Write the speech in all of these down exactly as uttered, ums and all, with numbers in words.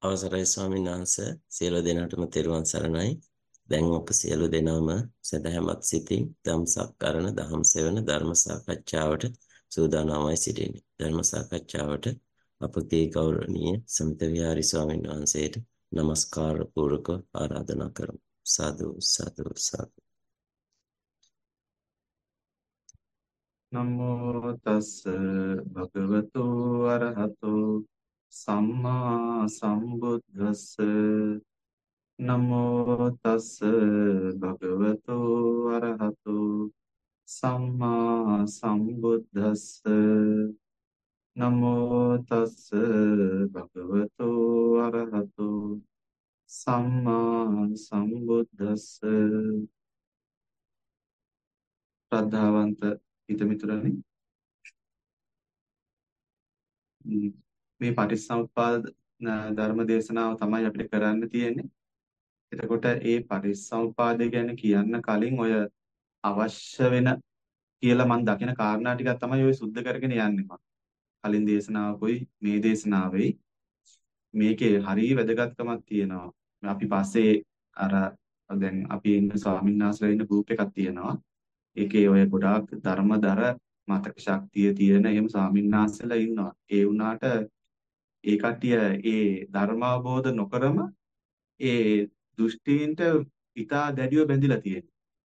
අවසරයි ස්වාමීන් වහන්සේ සියලු දෙනාටම තෙරුවන් සරණයි. දැන් අප සියලු දෙනාම සදහැමත් සිතින් ධම්සක්කරණ දහම් සෙවන ධර්ම සාකච්ඡාවට සූදානම්වයි සිටින්නේ. ධර්ම සාකච්ඡාවට අපගේ ගෞරවනීය සමිත විහාරි ස්වාමීන් වහන්සේට নমස්කාර පූර්වක ආරාධනා කරමු. සාදු සාදු සාදු. නමෝ තස් භගවතු අරහතෝ සම්මා සම්බුද්දස්ස නමෝ තස් භගවතු අරහතෝ සම්මා සම්බුද්දස්ස නමෝ තස් භගවතු අරහතෝ සම්මා සම්බුද්දස්ස ශ්‍රද්ධාවන්ත හිතමිතුරනි මේ පටිච්චසමුප්පාද ධර්ම දේශනාව තමයි අපිට කරන්න තියෙන්නේ. එතකොට ඒ පටිච්චසමුපාදය ගැන කියන්න කලින් ඔය අවශ්‍ය වෙන කියලා මම දකින කාරණා ටිකක් තමයි ඔය සුද්ධ කරගෙන යන්නේ මම. කලින් දේශනාවකුයි මේ දේශනාවෙයි මේකේ හරිය වැදගත්කමක් තියෙනවා. අපි පස්සේ අර දැන් අපි ඉන්න ස්වාමීන් වහන්සේලා ඉන්න ගෲප් එකක් තියෙනවා. ඒකේ ඔය ගොඩාක් ධර්මදර මතක ශක්තිය තියෙන එහෙම ස්වාමීන් වහන්සේලා ඉන්නවා. ඒ වුණාට ඒ කට්ටිය ඒ ධර්ම අවබෝධ නොකරම ඒ දෘෂ්ටීන්ට ඉතා දැඩිව බැඳිලා තියෙනවා.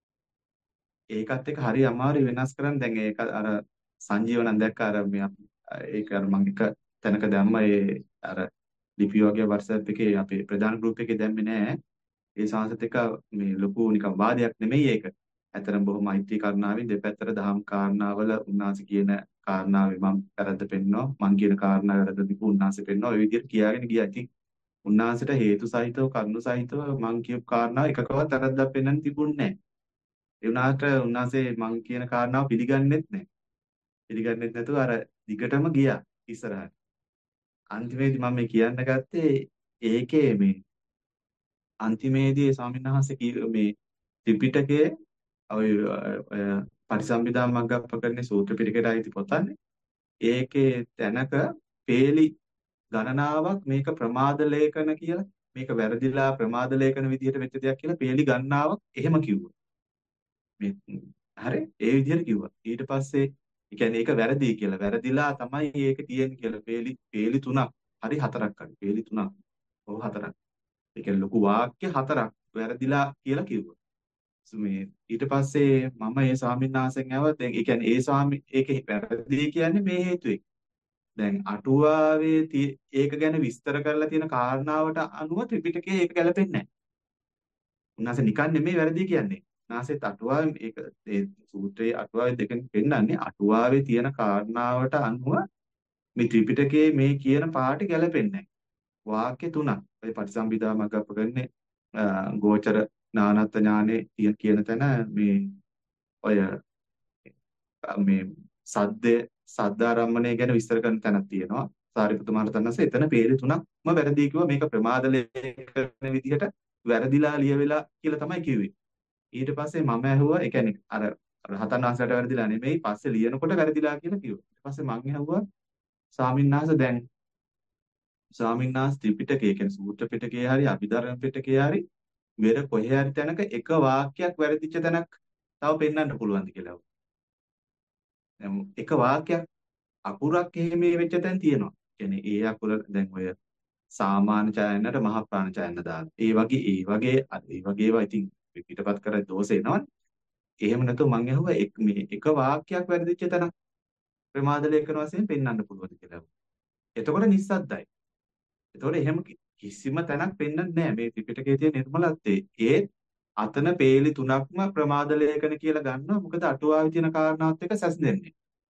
ඒකත් එක්ක හරි අමාරු වෙනස් කරන්න. දැන් ඒක අර සංජීවනන් දැක්ක අර මේ ඒක අර මම එක තැනක දැම්ම ඒ අර ලිපි වගේ WhatsApp එකේ අපේ ප්‍රධාන ගෲප් එකේ දැම්මේ නෑ. ඒ සංසත් එක මේ ලොකු නිකන් වාදයක් නෙමෙයි ඒක. ඇතරම් බොහොම මෛත්‍රී කරුණාවෙන් දෙපැත්තට දහම් කාරණාවල උන්වහන්සේ කියන කාරණාවේ මම වැරද්ද පෙන්නනවා. මං කියන කාරණාව වැරද්ද දීපු උන්වහන්සේ පෙන්නනවා. ඔය විදිහට කියාගෙන ගියා. ඉතින් උන්වහන්සේට හේතු සහිතව කරුණු සහිතව මං කියපු කාරණාව එකකවත් වැරද්දක් පෙන්වන්න තිබුණේ නැහැ. ඒ වුණාට උන්වහන්සේ මං කියන කාරණාව පිළිගන්නෙත් නැහැ. පිළිගන්නෙත් නැතුව අර දිගටම ගියා ඉස්සරහට. අන්තිමේදී මම මේ කියන්න ගත්තේ ඒකේ මේ අන්තිමේදී ස්වාමීන් වහන්සේ මේ ත්‍රිපිටකයේ ඔය පරිසම්පදා මග්ගප්පකරණේ සූත්‍ර පිටකයට අයිති පොතන්නේ. ඒකේ තැනක පේලි ගණනාවක් මේක ප්‍රමාද ලේඛන කියලා මේක වැරදිලා ප්‍රමාද ලේඛන විදිහට වෙච්ච දෙයක් කියලා පේලි ගණනාවක් එහෙම කිව්වා. මේ හරි ඒ විදිහට කිව්වා. ඊට පස්සේ ඒ කියන්නේ ඒක වැරදි කියලා වැරදිලා තමයි ඒක තියෙන්නේ කියලා පේලි පේලි තුනක් හරි හතරක් හරි පේලි තුනක්. ඔව් හතරක්. ඒ කියන්නේ ලොකු වාක්‍ය හතරක් වැරදිලා කියලා කිව්වා. මේ ඊට පස්සේ මම මේ ස්වාමීන් වහන්සේගෙන් ඇහුවා දැන් ඒ කියන්නේ ඒ ස්වාමී ඒකේ වැරදි කියන්නේ මේ හේතුවෙන්. දැන් අටුවාවේ ඒක ගැන විස්තර කරලා තියෙන කාරණාවට අනුව ත්‍රිපිටකයේ ඒක ගැලපෙන්නේ නැහැ. උන්වහන්සේ නිකන් නෙමෙයි වැරදි කියන්නේ. උන්වහන්සේත් අටුවාවේ ඒක ඒ සූත්‍රයේ අටුවාවේ දෙකෙන් පෙන්නන්නේ අටුවාවේ තියෙන කාරණාවට අනුව මේ ත්‍රිපිටකයේ මේ කියන පාඩේ ගැලපෙන්නේ නැහැ. වාක්‍ය තුනක්. ඒ පටිසම්භිදා මග්ගප්පකරණේ ගෝචර ඥානත් ඥානේ කියන තැන මේ ඔය මේ සද්දේ සද්දාරම්මණය ගැන විස්තර කරන තැනක් තියෙනවා. සාරිපුත්ත මහ රහතන් වහන්සේ එතන පේලි තුනක්ම වැරදි කිව්වා. මේක ප්‍රමාද ලේඛන විදිහට වැරදිලා ලියවිලා කියලා තමයි කිව්වේ. ඊට පස්සේ මම ඇහුවා ඒ කියන්නේ අර රහතන් වහන්සේට වැරදිලා නෙමෙයි පස්සේ ලියනකොට වැරදිලා කියලා කිව්වා. ඊට පස්සේ මම ඇහුවා ස්වාමීන් වහන්සේ දැන් ස්වාමීන් වහන්සේ ත්‍රිපිටකයේ කියන්නේ සූත්‍ර පිටකයේ හරි අභිධර්ම පිටකයේ හරි වෙර කොහේ හරි තැනක එක වාක්‍යයක් වැරදිච්ච තැනක් තව පෙන්වන්න පුළුවන්ද කියලා. දැන් එක වාක්‍යයක් අකුරක් එහෙම වෙච්ච තැන් තියෙනවා. කියන්නේ ඒ අකුර දැන් ඔය සාමාන්‍ය ඡායනට මහා ප්‍රාණ ඡායන දාන. ඒ වගේ ඒ වගේ ඒ වගේ ඒවා ඉතින් පිටපත් කරලා දෝෂ එනවනේ. එහෙම නැතුව මං අහුවා මේ එක වාක්‍යයක් වැරදිච්ච තැනක් ප්‍රමාද ලේඛන වශයෙන් පෙන්වන්න පුළුවන්ද කියලා. එතකොට නිස්සද්දයි. එතකොට එහෙම කිසිම තැනක් පෙන්වන්නේ නැහැ මේ ත්‍රිපිටකයේ තියෙන නිර්මලත්වයේ. ඒ අතන පේලි තුනක්ම ප්‍රමාද ලේඛන කියලා ගන්නවා. මොකද අටුවාවේ තියෙන කාරණාවත් එක්ක සැසඳෙන්නේ.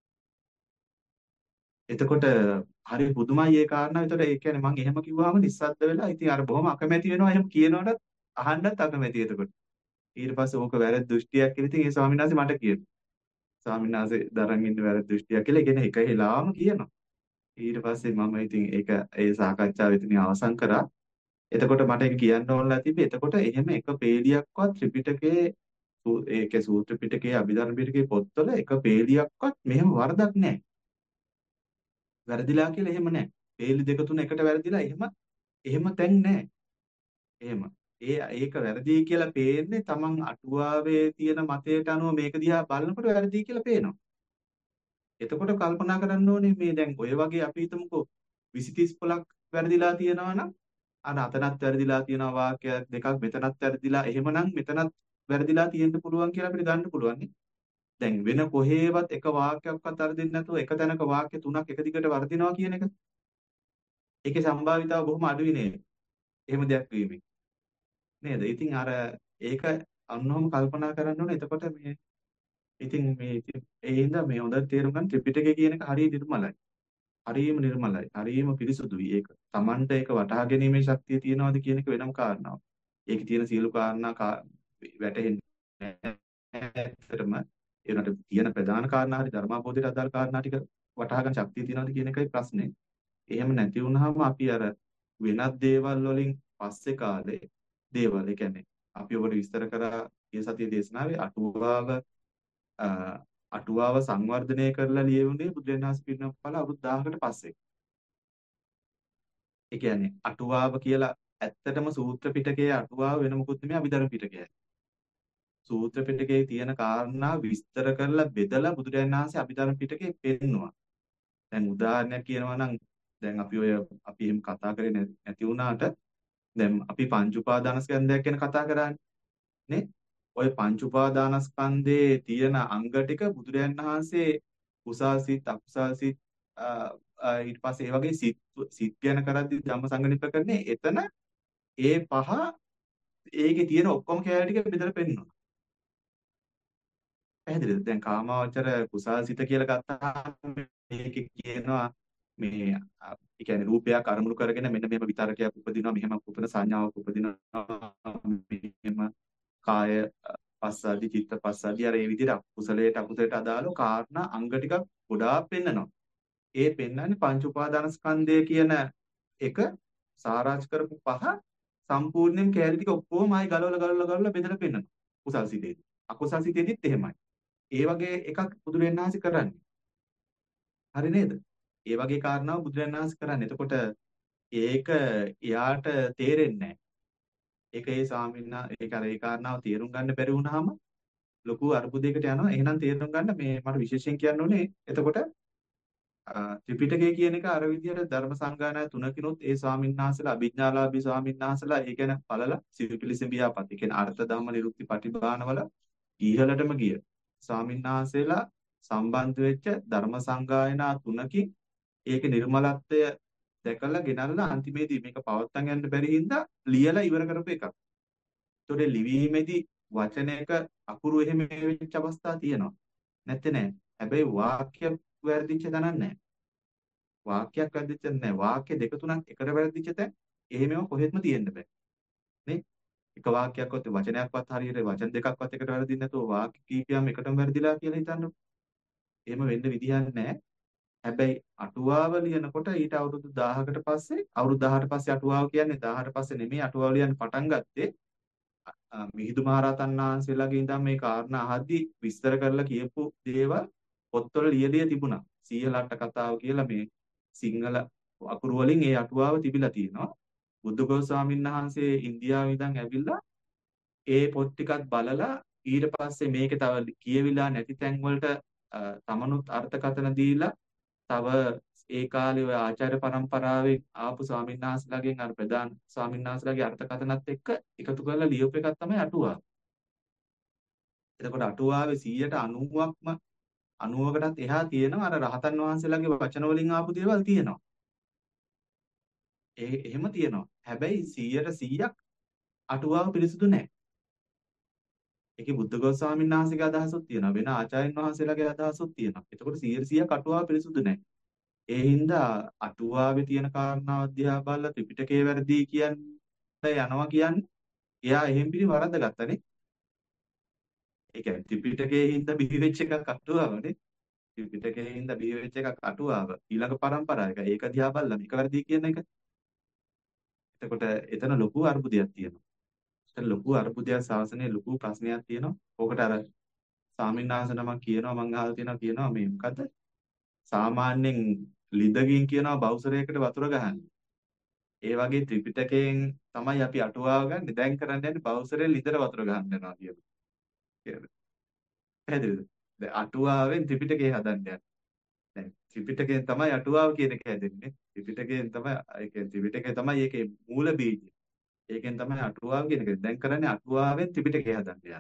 එතකොට හරි පුදුමයි ඒ කාරණාව. එතකොට ඒ කියන්නේ මම එහෙම කිව්වහම නිස්සද්ද වෙලා ඉතින් අර බොහොම අකමැති වෙනවා. එහෙම කියනකොටත් අහන්නත් අකමැති. එතකොට ඊට පස්සේ ඕක වැරදි දෘෂ්ටියක් කියලා ඉතින් ඒ ස්වාමීන් වහන්සේ මට කියනවා. ස්වාමීන් වහන්සේ දරන් ඉන්න වැරදි දෘෂ්ටියක් කියලා කියන එක හෙලාම කියනවා. ඊට පස්සේ මම ඉතින් ඒක ඒ සාකච්ඡාව එතනින් අවසන් කරා. එතකොට මට ඒක කියන්න ඕනලා තිබ්බේ. එතකොට එහෙම එක පේලියක්වත් ත්‍රිපිටකයේ ඒකේ සූත්‍ර පිටකයේ අභිධර්ම පිටකයේ පොත්වල එක පේලියක්වත් මෙහෙම වරදක් නැහැ. වැරදිලා කියලා එහෙම නැහැ. පේලි දෙක තුන එකට වැරදිලා එහෙම එහෙම තැන් නැහැ. එහෙම. ඒ ඒක වැරදි කියලා පේන්නේ Taman අටුවාවේ තියෙන මතයට අනුව මේක දිහා බලනකොට වැරදි කියලා පේනවා. එතකොට කල්පනා කරන්න ඕනේ මේ දැන් ඔය වගේ අපි හිතමුකෝ විසි තිස් පොලක් වැරදිලා තියෙනවා නම් අර අතනත් වැරදිලා තියෙනවා වාක්‍යයක් දෙකක් මෙතනත් වැරදිලා එහෙමනම් මෙතනත් වැරදිලා තියෙන්න පුළුවන් කියලා අපිට ගන්න පුළුවන් නේ. දැන් වෙන කොහේවත් එක වාක්‍යයක්වත් වරදින්න නැතුව එක තැනක වාක්‍ය තුනක් එක දිගට වරදිනවා කියන එක. ඒකේ සම්භාවිතාව බොහොම අඩුයි නේද? එහෙම දෙයක් වීමේ. නේද? ඉතින් අර ඒක අන්නෝම කල්පනා කරන්න ඕනේ. එතකොට මේ ඉතින් මේ ඉතින් ඒ හින්දා මේ හොඳට තේරුම් ගන්න ත්‍රිපිටකය කියන එක හරිය නිර්මලයි. හරියම නිර්මලයි. හරියම පිරිසුදුයි ඒක. Tamanට ඒක වටහා ගැනීමේ ශක්තිය තියනවාද කියන එක වෙනම කාරණාවක්. ඒකේ තියෙන සියලු කාරණා කා- වැටහෙන්නේ නැහැ. ඇත්තටම ඒකට තියෙන ප්‍රධාන කාරණා හරි ධර්මාබෝධයට අදාළ කාරණා ටික වටහා ගන්න ශක්තිය තියනවාද කියන එකයි ප්‍රශ්නේ. එහෙම නැති වුනහම අපි අර වෙනත් දේවල් වලින් පස්සේ කාලේ දේවල් ඒ කියන්නේ අපි ඔබට විස්තර කරා ඊය සතියේ දේශනාවේ අටුවාව අ, අටුවාව සංවර්ධනය කරලා ලියවුනේ බුදුරජාණන් වහන්සේ පිරිනමන අවුරුදු දහයකට පස්සේ. ඒ කියන්නේ අටුවාව කියලා ඇත්තටම සූත්‍ර පිටකයේ අටුවාව වෙන මොකුත් නෙමෙයි අභිධර්ම පිටකයයි. සූත්‍ර පිටකයේ තියෙන කාරණා විස්තර කරලා බෙදලා බුදුරජාණන් වහන්සේ අභිධර්ම පිටකේ පෙන්නනවා. දැන් උදාහරණයක් කියනවා නම් දැන් අපි ඔය අපි එහෙම කතා කරේ නැ- නැති වුණාට දැන් අපි පංච උපාදානස්කන්ධයක් ගැන කතා කරානේ නේ? ඔය පංච උපාදානස්කන්ධයේ තියෙන අංග ටික බුදුරජාණන් වහන්සේ කුසල් සිත් අකුසල් සිත් අ, අ, ඊට පස්සේ ඒ වගේ සිත් සිත් ගැන කරද්දී ධම්මසංගණිප කරන්නේ එතන ඒ පහ ඒකේ තියෙන ඔක්කොම කැලේ ටික බෙදලා පෙන්නනවා. පැහැදිලිද? දැන් කාමාවචර කුසල් සිත කියලා ගත්තාම මේකේ කියනවා මේ අ, ඒ කියන්නේ රූපයක් අරමුණු කරගෙන මෙන්න මෙහෙම විතරකයක් උපදිනවා මෙහෙම උපදින සංඥාවක් උපදිනවා මෙහෙම කාය අ, පස්සද්ධි චිත්ත පස්සද්ධි අර ඒ විදිහට අකුසලයට අකුසලයට අදාළව කාරණා අංග ටිකක් ගොඩාක් පෙන්නනවා. ඒ පෙන්වන්නේ පංච උපාදානස්කන්ධය කියන එක සාරාංශ කරපු පහ සම්පූර්ණයෙන් කැලේ ටික ඔක්කොම ආයි ගලවලා ගලවලා ගලවලා බෙදලා පෙන්නනවා. කුසල් සිතේදී. අකුසල් සිතේදීත් එහෙමයි. ඒ වගේ එකක් බුදුරජාණන් වහන්සේ කරන්නේ. හරි නේද? ඒ වගේ කාරණාව බුදුරජාණන් වහන්සේ කරන්නේ. එතකොට ඒක එයාට තේරෙන්නේ නැහැ. ඒක ඒ ස්වාමීන් වහන්සේ ඒක අර ඒ කාරණාව තේරුම් ගන්න බැරි වුණාම ලොකු අර්බුදයකට යනවා. එහෙනම් තේරුම් ගන්න මේ මට විශේෂයෙන් කියන්න ඕනේ. එතකොට අ, ත්‍රිපිටකය කියන එක අර විදිහට ධර්ම සංගායනා තුනකිනුත් ඒ ස්වාමීන් වහන්සේලා අභිඥාලාභී ස්වාමීන් වහන්සේලා ඒ ගැන බලලා සිවිපිලිසිඹියාපත්. ඒ කියන්නේ අර්ථ ධම්ම නිරුක්ති පටිභානවල ඉහළටම ගිය ස්වාමීන් වහන්සේලා සම්බන්ධ වෙච්ච ධර්ම සංගායනා තුනකින් ඒකේ නිර්මලත්වය දැකලා ගෙනල්ලා අන්තිමේදී මේක පවත්වාගෙන යන්න බැරි හින්දා ලියලා ඉවර කරපු එකක්. ඒතකොට ලිවීමේදී වචනයක අකුරු එහෙම වෙච්ච අවස්ථා තියෙනවා. නැත්තේ නෑ. හැබැයි වාක්‍ය වැරදිච්ච තැනක් නෑ. වාක්‍යයක් වැරදිච්ච තැන නෑ. වාක්‍ය දෙක තුනක් එකට වැරදිච්ච තැන එහෙමම කොහෙත්ම තියෙන්න බෑ. නේ? එක වාක්‍යයක්වත් වචනයක්වත් හරියට වචන දෙකක්වත් එකට වැරදින්නේ නැතුව වාක්‍ය කීපයක්ම එකටම වැරදිලා කියලා හිතන්න. එහෙම වෙන්න විදිහක් නෑ. හැබැයි අටුවාව ලියනකොට ඊට අවුරුදු දහයකට පස්සේ අවුරුදු දහයට පස්සේ අටුවාව කියන්නේ දහයට පස්සේ නෙමෙයි අටුවාව ලියන්න පටන් ගත්තේ අ, මිහිඳු මහරහතන් වහන්සේලාගේ ඉඳන් මේ කාරණා අහද්දි විස්තර කරලා කියපු දේවල් පොත්වල ලියලිය තිබුණා. සීහලට්ට කතාව කියලා මේ සිංහල අකුරු වලින් ඒ අටුවාව තිබිලා තියෙනවා. බුදුගොස් ස්වාමීන් වහන්සේ ඉන්දියාවේ ඉඳන් ඇවිල්ලා ඒ පොත් ටිකත් බලලා ඊට පස්සේ මේකේ තව කියවිලා නැති තැන් වලට අ, තමනුත් අර්ථකථන දීලා තව ඒ කාලේ ඔය ආචාර්ය પરම්පරාවේ ආපු ස්වාමීන් වහන්සේලාගෙන් අර ප්‍රධාන ස්වාමීන් වහන්සේලාගේ අර්ථකථනත් එක්ක එකතු කරලා ලියපු එකක් තමයි අටුවාව. එතකොට අටුවාවේ සීයට අනූවක්ම අනූවකටත් එහා තියෙනවා අර රහතන් වහන්සේලාගේ වචන වලින් ආපු දේවල් තියෙනවා. ඒ එහෙම තියෙනවා. හැබැයි සීයට සීයක් අටුවාව පිරිසුදු නැහැ. ඒකේ බුද්ධඝෝෂ ස්වාමීන් වහන්සේගේ අදහසක් තියෙනවා. වෙන ආචාර්යන් වහන්සේලාගේ අදහසක් තියෙනවා. එතකොට සීයට සීයක් අටුවාව පිරිසුදු නැහැ. ඒ හින්දා අටුවාවේ තියෙන කාරණාව දිහා බලලා ත්‍රිපිටකේ වැරදි කියන්නේ යනවා කියන්නේ එයා එහෙම් පිළි වරද්ද ගත්තනේ. ඒ කියන්නේ ත්‍රිපිටකයේ හින්දා බිහි වෙච්ච එකක් අටුවාවනේ. ත්‍රිපිටකයේ හින්දා බිහි වෙච්ච එකක් අටුවාව. ඊළඟ පරම්පරාව එක. ඒක දිහා බලලා මේක වැරදි කියන එක. එතකොට එතන ලොකු අර්බුදයක් තියෙනවා. එතන ලොකු අර්බුදයක් ශාසනයේ ලොකු ප්‍රශ්නයක් තියෙනවා. ඕකට අර ස්වාමීන් වහන්සේ නමක් කියනවා මං අහලා තියෙනවා කියනවා මේ මොකද්ද? සාමාන්‍යයෙන් ලිඳකින් කියනවා බවුසරයකට වතුර ගහන්න. ඒ වගේ ත්‍රිපිටකයෙන් තමයි අපි අටුවාව ගන්න. දැන් කරන්න යන්නේ බවුසරේ ලිදර වතුර ගන්න යනවා කියන. කියන. පැහැදිලිද? දැන් අටුවාවෙන් ත්‍රිපිටකය හදන්න යන්නේ. දැන් ත්‍රිපිටකයෙන් තමයි අටුවාව කියන එක හැදෙන්නේ. ත්‍රිපිටකයෙන් තමයි ඒ කියන්නේ ත්‍රිපිටකය තමයි ඒකේ මූල බීජය. ඒකෙන් තමයි අටුවාව කියන එක. දැන් කරන්නේ අටුවාවෙන් ත්‍රිපිටකය හදන්න යන්නේ.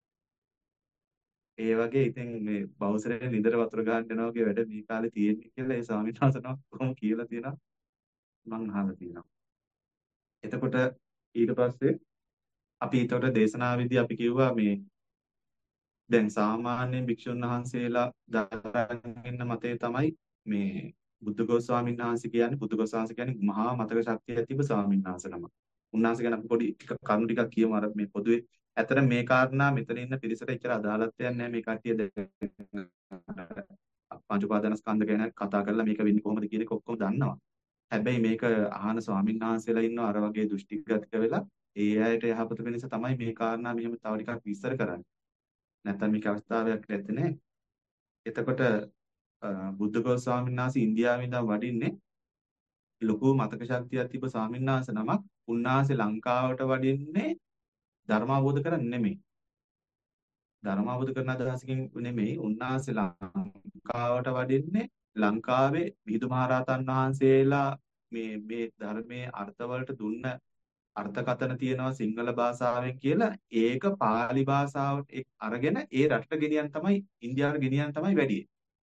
ඒ වගේ ඉතින් මේ බවුසරේ ලිදර වතුර ගන්න යනවා වගේ වැඩ මේ කාලේ තියෙන්නේ කියලා ඒ ස්වාමීන් වහන්සේ නමක් කොහොම කියලා තියෙනවා මම අහලා තියෙනවා. එතකොට ඊට පස්සේ අපි ඊටතර දේශනාවේදී අපි කිව්වා මේ දැන් සාමාන්‍යයෙන් භික්ෂුන් වහන්සේලා දරගෙන ඉන්න මතය තමයි මේ බුද්ධඝෝෂ ස්වාමීන් වහන්සේ කියන්නේ බුද්ධඝෝෂ ස්වාමීන් කියන්නේ මහා මතක ශක්තිය තිබ්බ ස්වාමීන් වහන්සේ නම. උන්වහන්සේ ගැන අපි පොඩි ටික කරුණු ටිකක් කියමු අර මේ පොදුවේ. ඇතර මේ කාරණා මෙතන ඉන්න පිරිසට එච්චර අදාළත්වයක් නැහැ මේ කට්ටිය දැන් පංච උපාදානස්කන්ධ ගැන කතා කරලා මේක වෙන්නේ කොහොමද කියන එක ඔක්කොම දන්නවා. හැබැයි මේක අහන ස්වාමීන් වහන්සේලා ඉන්නවා අර වගේ දෘෂ්ටිගතක වෙලා ඒ අයට යහපත වෙනස තමයි මේ කාරණා මෙහෙම තව ටිකක් විස්තර කරන්නේ. නැත්නම් මේක අවස්ථාවක් නැත්තේ නේ. එතකොට බුද්ධඝෝෂ ස්වාමීන් වහන්සේ ඉන්දියාවේ ඉඳන් වඩින්නේ ලොකු මතක ශක්තියක් තිබ්බ ස්වාමීන් වහන්සේ නමක්. උන්වහන්සේ ලංකාවට වඩින්නේ ධර්ම අවබෝධ කරගන්න නෙමෙයි. ධර්ම අවබෝධ කරන අදහසකින් නෙමෙයි. උන්වහන්සේ ලංකාවට වඩින්නේ ලංකාවේ විහිදු මහරහතන් වහන්සේලා මේ මේ ධර්මයේ අර්ථවලට දුන්න අර්ථකථන තියෙනවා සිංහල භාෂාවෙන් කියලා ඒක පාලි භාෂාවට අරගෙන ඒ රටට ගෙනියන් තමයි ඉන්දියාවට ගෙනියන් තමයි වැඩි.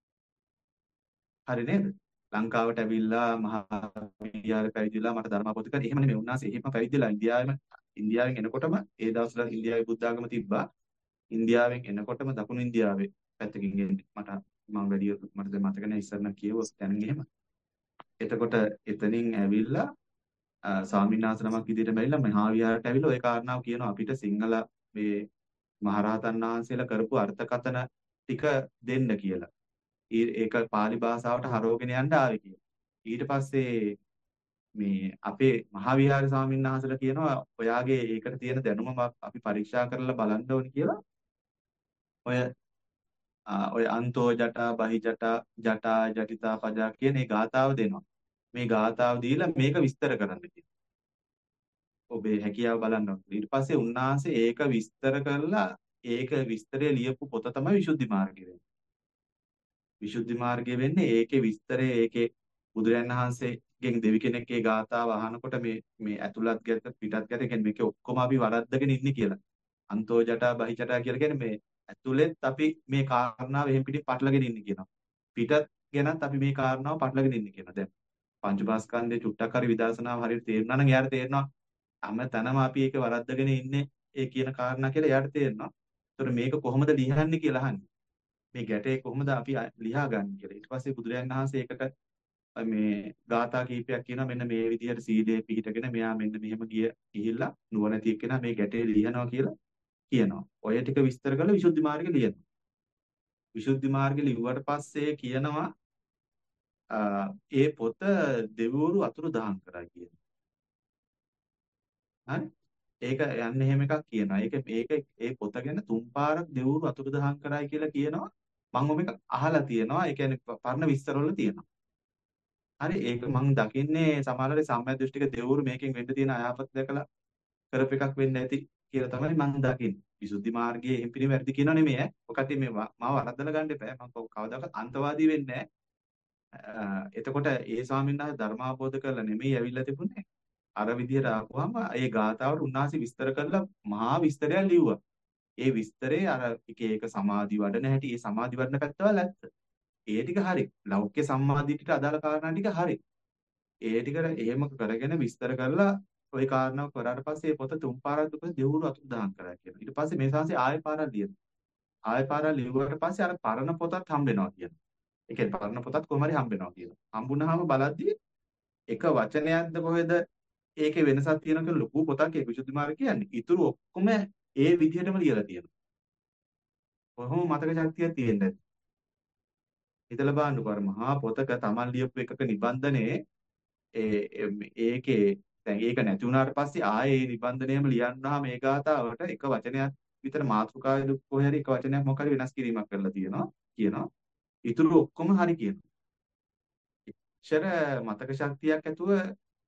හරි නේද? ලංකාවට ඇවිල්ලා මහා විහාරේ පැවිදිලා මට ධර්ම අවබෝධ කරගන්න. එහෙම නෙමෙයි. උන්වහන්සේ එහෙම පැවිදිලා ඉන්දියාවෙම ඉන්දියාවෙන් එනකොටම ඒ දවස්වල ඉන්දියාවේ බුද්ධ ආගම තිබ්බා. ඉන්දියාවෙන් එනකොටම දකුණු ඉන්දියාවේ පැත්තකින් එන්නේ. මට මම වැඩි මට දැන් මතක නැහැ ඉස්සර නම් කියවුවා දැන් එහෙම. එතකොට එතනින් ඇවිල්ලා ස්වාමීන් වහන්සේ නමක් විදිහට බැරිලා මහා විහාරයට ඇවිල්ලා ওই කාරණාව කියනවා අපිට සිංහල මේ මහරහතන් වහන්සේලා කරපු අර්ථකථන ටික දෙන්න කියලා. ඒක පාලි භාෂාවට හරවගෙන යන්න ආවේ කියලා. ඊට පස්සේ මේ අපේ මහා විහාර ස්වාමීන් වහන්සේලා කියනවා ඔයාගේ ඒකට තියෙන දැනුම අපි පරීක්ෂා කරලා බලන්න ඕනි කියලා. ඔය ඔය අන්තෝ ජටා බහි ජටා ජටා ජටිතා පජා කියන මේ ගාතාව දෙනවා. මේ ගාතාව දීලා මේක විස්තර කරන්න කියලා. ඔබේ හැකියාව බලන්න ඕනේ. ඊට පස්සේ උන්වහන්සේ ඒක විස්තර කරලා ඒක විස්තරය ලියපු පොත තමයි විසුද්ධි මාර්ගය වෙන්නේ. විසුද්ධි මාර්ගය වෙන්නේ ඒකේ විස්තරය ඒකේ බුදුරජාණන් වහන්සේගෙන් දෙවි කෙනෙක්ගේ ගාථාව අහනකොට මේ මේ ඇතුළත් ගැට පිටත් ගැට කියන්නේ මේක ඔක්කොම අපි වරද්දගෙන ඉන්නේ කියලා. අන්තෝ ජටා බහි ජටා කියලා කියන්නේ මේ ඇතුළෙත් අපි මේ කාරණාව එහෙම් පිටින් පටලගෙන ඉන්නේ කියනවා. පිටත් ගැනත් අපි මේ කාරණාව පටලගෙන ඉන්නේ කියනවා. දැන් පංචපාස්කන්ධේ චුට්ටක් හරි විදර්ශනාව හරියට තේරුණා නම් එයාට තේරෙනවා හැම තැනම අපි ඒක වරද්දගෙන ඉන්නේ ඒ කියන කාරණා කියලා එයාට තේරෙනවා. ඒතර මේක කොහොමද ලියන්නේ කියලා අහන්නේ. මේ ගැටේ කොහොමද අපි ලියා ගන්න කියලා. ඊට පස්සේ බුදුරජාණන් වහන්සේ ඒකට මේ ගාථා කීපයක් කියනවා මෙන්න මේ විදිහට සීලේ පිහිටගෙන මෙයා මෙන්න මෙහෙම ගිය ගිහිල්ලා නුවණැති එක්කෙනා මේ ගැටේ ලියනවා කියලා කියනවා. ඔය ටික විස්තර කරලා විසුද්ධි මාර්ගෙ ලියනවා. විසුද්ධි මාර්ගෙ ලිව්වට පස්සේ කියනවා ඒ පොත දෙවිවරු අතුරුදහන් කරා කියනවා. හරි? ඒක යන්නේ එහෙම එකක් කියනවා. ඒක මේක ඒ පොත ගැන තුන් පාරක් දෙවිවරු අතුරුදහන් කරායි කියලා කියනවා. මම ඔබ එක අහලා තියෙනවා. ඒ කියන්නේ පරණ විස්තරවල තියෙනවා. හරි ඒක මම දකින්නේ සමහරවිට සම්මිය දෘෂ්ටික දෙවිවරු මේකෙන් වෙන්න තියෙන අයහපත් දැකලා කරපු එකක් වෙන්න ඇති කියලා තමයි මම දකින්නේ. විසුද්ධි මාර්ගයේ එහෙම පිළිම වැරදි කියනව නෙමෙයි ඈ. ඔකට මේ මාව වරද්දලා ගන්න එපා. මම කවදාකවත් අන්තවාදී වෙන්නේ නැහැ. එතකොට ඒ ස්වාමීන් වහන්සේ ධර්මාවබෝධ කරලා නෙමෙයි ඇවිල්ලා තිබුණේ. අර විදිහට ආපුවාම ඒ ගාථාවට උන්වහන්සේ විස්තර කරලා මහා විස්තරයක් ලිව්වා. ඒ විස්තරේ අර එක එක සමාධි වඩන හැටි ඒ සමාධි වඩන පැත්තවල ඇත්ත. ඒ ටික හරි. ලෞකික සම්මාදිටියට අදාළ කාරණා ටික හරි. ඒ ටික එහෙම කරගෙන විස්තර කරලා ওই කාරණාව කරාට පස්සේ මේ පොත තුන් පාරක් දුක දෙවුරු අතුරුදහන් කරා කියලා. ඊට පස්සේ මේ සංසේ ආයෙ පාරක් ලියනවා. ආයෙ පාරක් ලිව්වට පස්සේ අර පරණ පොතත් හම්බ වෙනවා කියනවා. ඒ කියන්නේ පරණ පොතත් කොහොම හරි හම්බ වෙනවා කියනවා. හම්බුනහම බලද්දී එක වචනයක්ද කොහෙද ඒකේ වෙනසක් තියෙනවා කියලා ලොකු පොතක් ඒක විසුද්ධි මාර්ගය කියන්නේ. ඊටු ඔක්කොම ඒ විදිහටම ලියලා තියෙනවා. කොහොම මතක ශක්තියක් තියෙන්නේ නැද්ද? හිතලා බලන්නකෝ අර මහා පොතක Taman ලියපු එකක නිබන්ධනේ ඒ ඒකේ දැන් ඒක නැති වුණාට පස්සේ ආයේ මේ නිබන්ධනයම ලියන්නාම මේ ගාතාවට එක වචනයක් විතර මාතෘකාවේ කොහේ හරි එක වචනයක් මොකක් හරි වෙනස් කිරීමක් කරලා තියෙනවා කියනවා. ඊටු ඔක්කොම හරි කියනවා. එච්චර මතක ශක්තියක් ඇතුව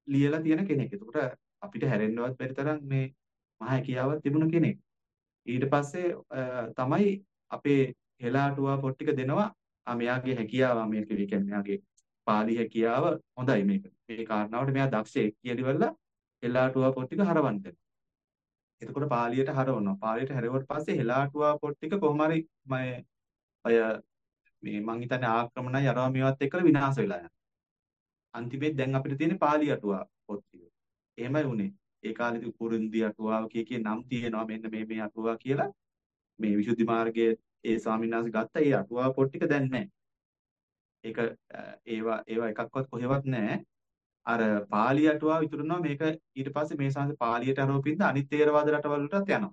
ලියලා තියෙන කෙනෙක්. එතකොට අපිට හැරෙන්නවත් බැරි තරම් මේ මහා හැකියාවක් තිබුණ කෙනෙක්. ඊට පස්සේ අ, තමයි අපේ හෙලාටුවා පොත් ටික දෙනවා. ආ මෙයාගේ හැකියාව මේක කියන්නේ මෙයාගේ පාලි හැකියාව හොඳයි මේක. මේ කාරණාවට මෙයා දක්ෂයෙක් කියලා හෙලාටුවා පොත් ටික හරවන්න. එතකොට පාලියට හරවනවා. පාලියට හැරෙවට පස්සේ හෙලාටුවා පොත් ටික කොහොම හරි මම අය මේ මං හිතන්නේ ආක්‍රමණයි අරවා මේවත් එක්කලා විනාශ වෙලා යනවා. අන්තිමේත් දැන් අපිට තියෙන්නේ පාලි අටුවා පොත් ටික. එහෙමයි උනේ. ඒ කාලේදී කුරුන්දි අටුවාව කිය කිය නම් තියෙනවා මෙන්න මේ මේ අටුවා කියලා. මේ විසුද්ධි මාර්ගයේ ඒ ස්වාමීන් වහන්සේ ගත්ත ඒ අටුවා පොත් ටික දැන් නැහැ. ඒක අ, ඒවා ඒවා එකක්වත් කොහෙවත් නැහැ. අර පාලි අටුවාව ඉතුරුනවා මේක ඊට පස්සේ මේ සංස පාලියට අරෝපින්ද අනිත් තේරවාද රටවල් වලටත් යනවා.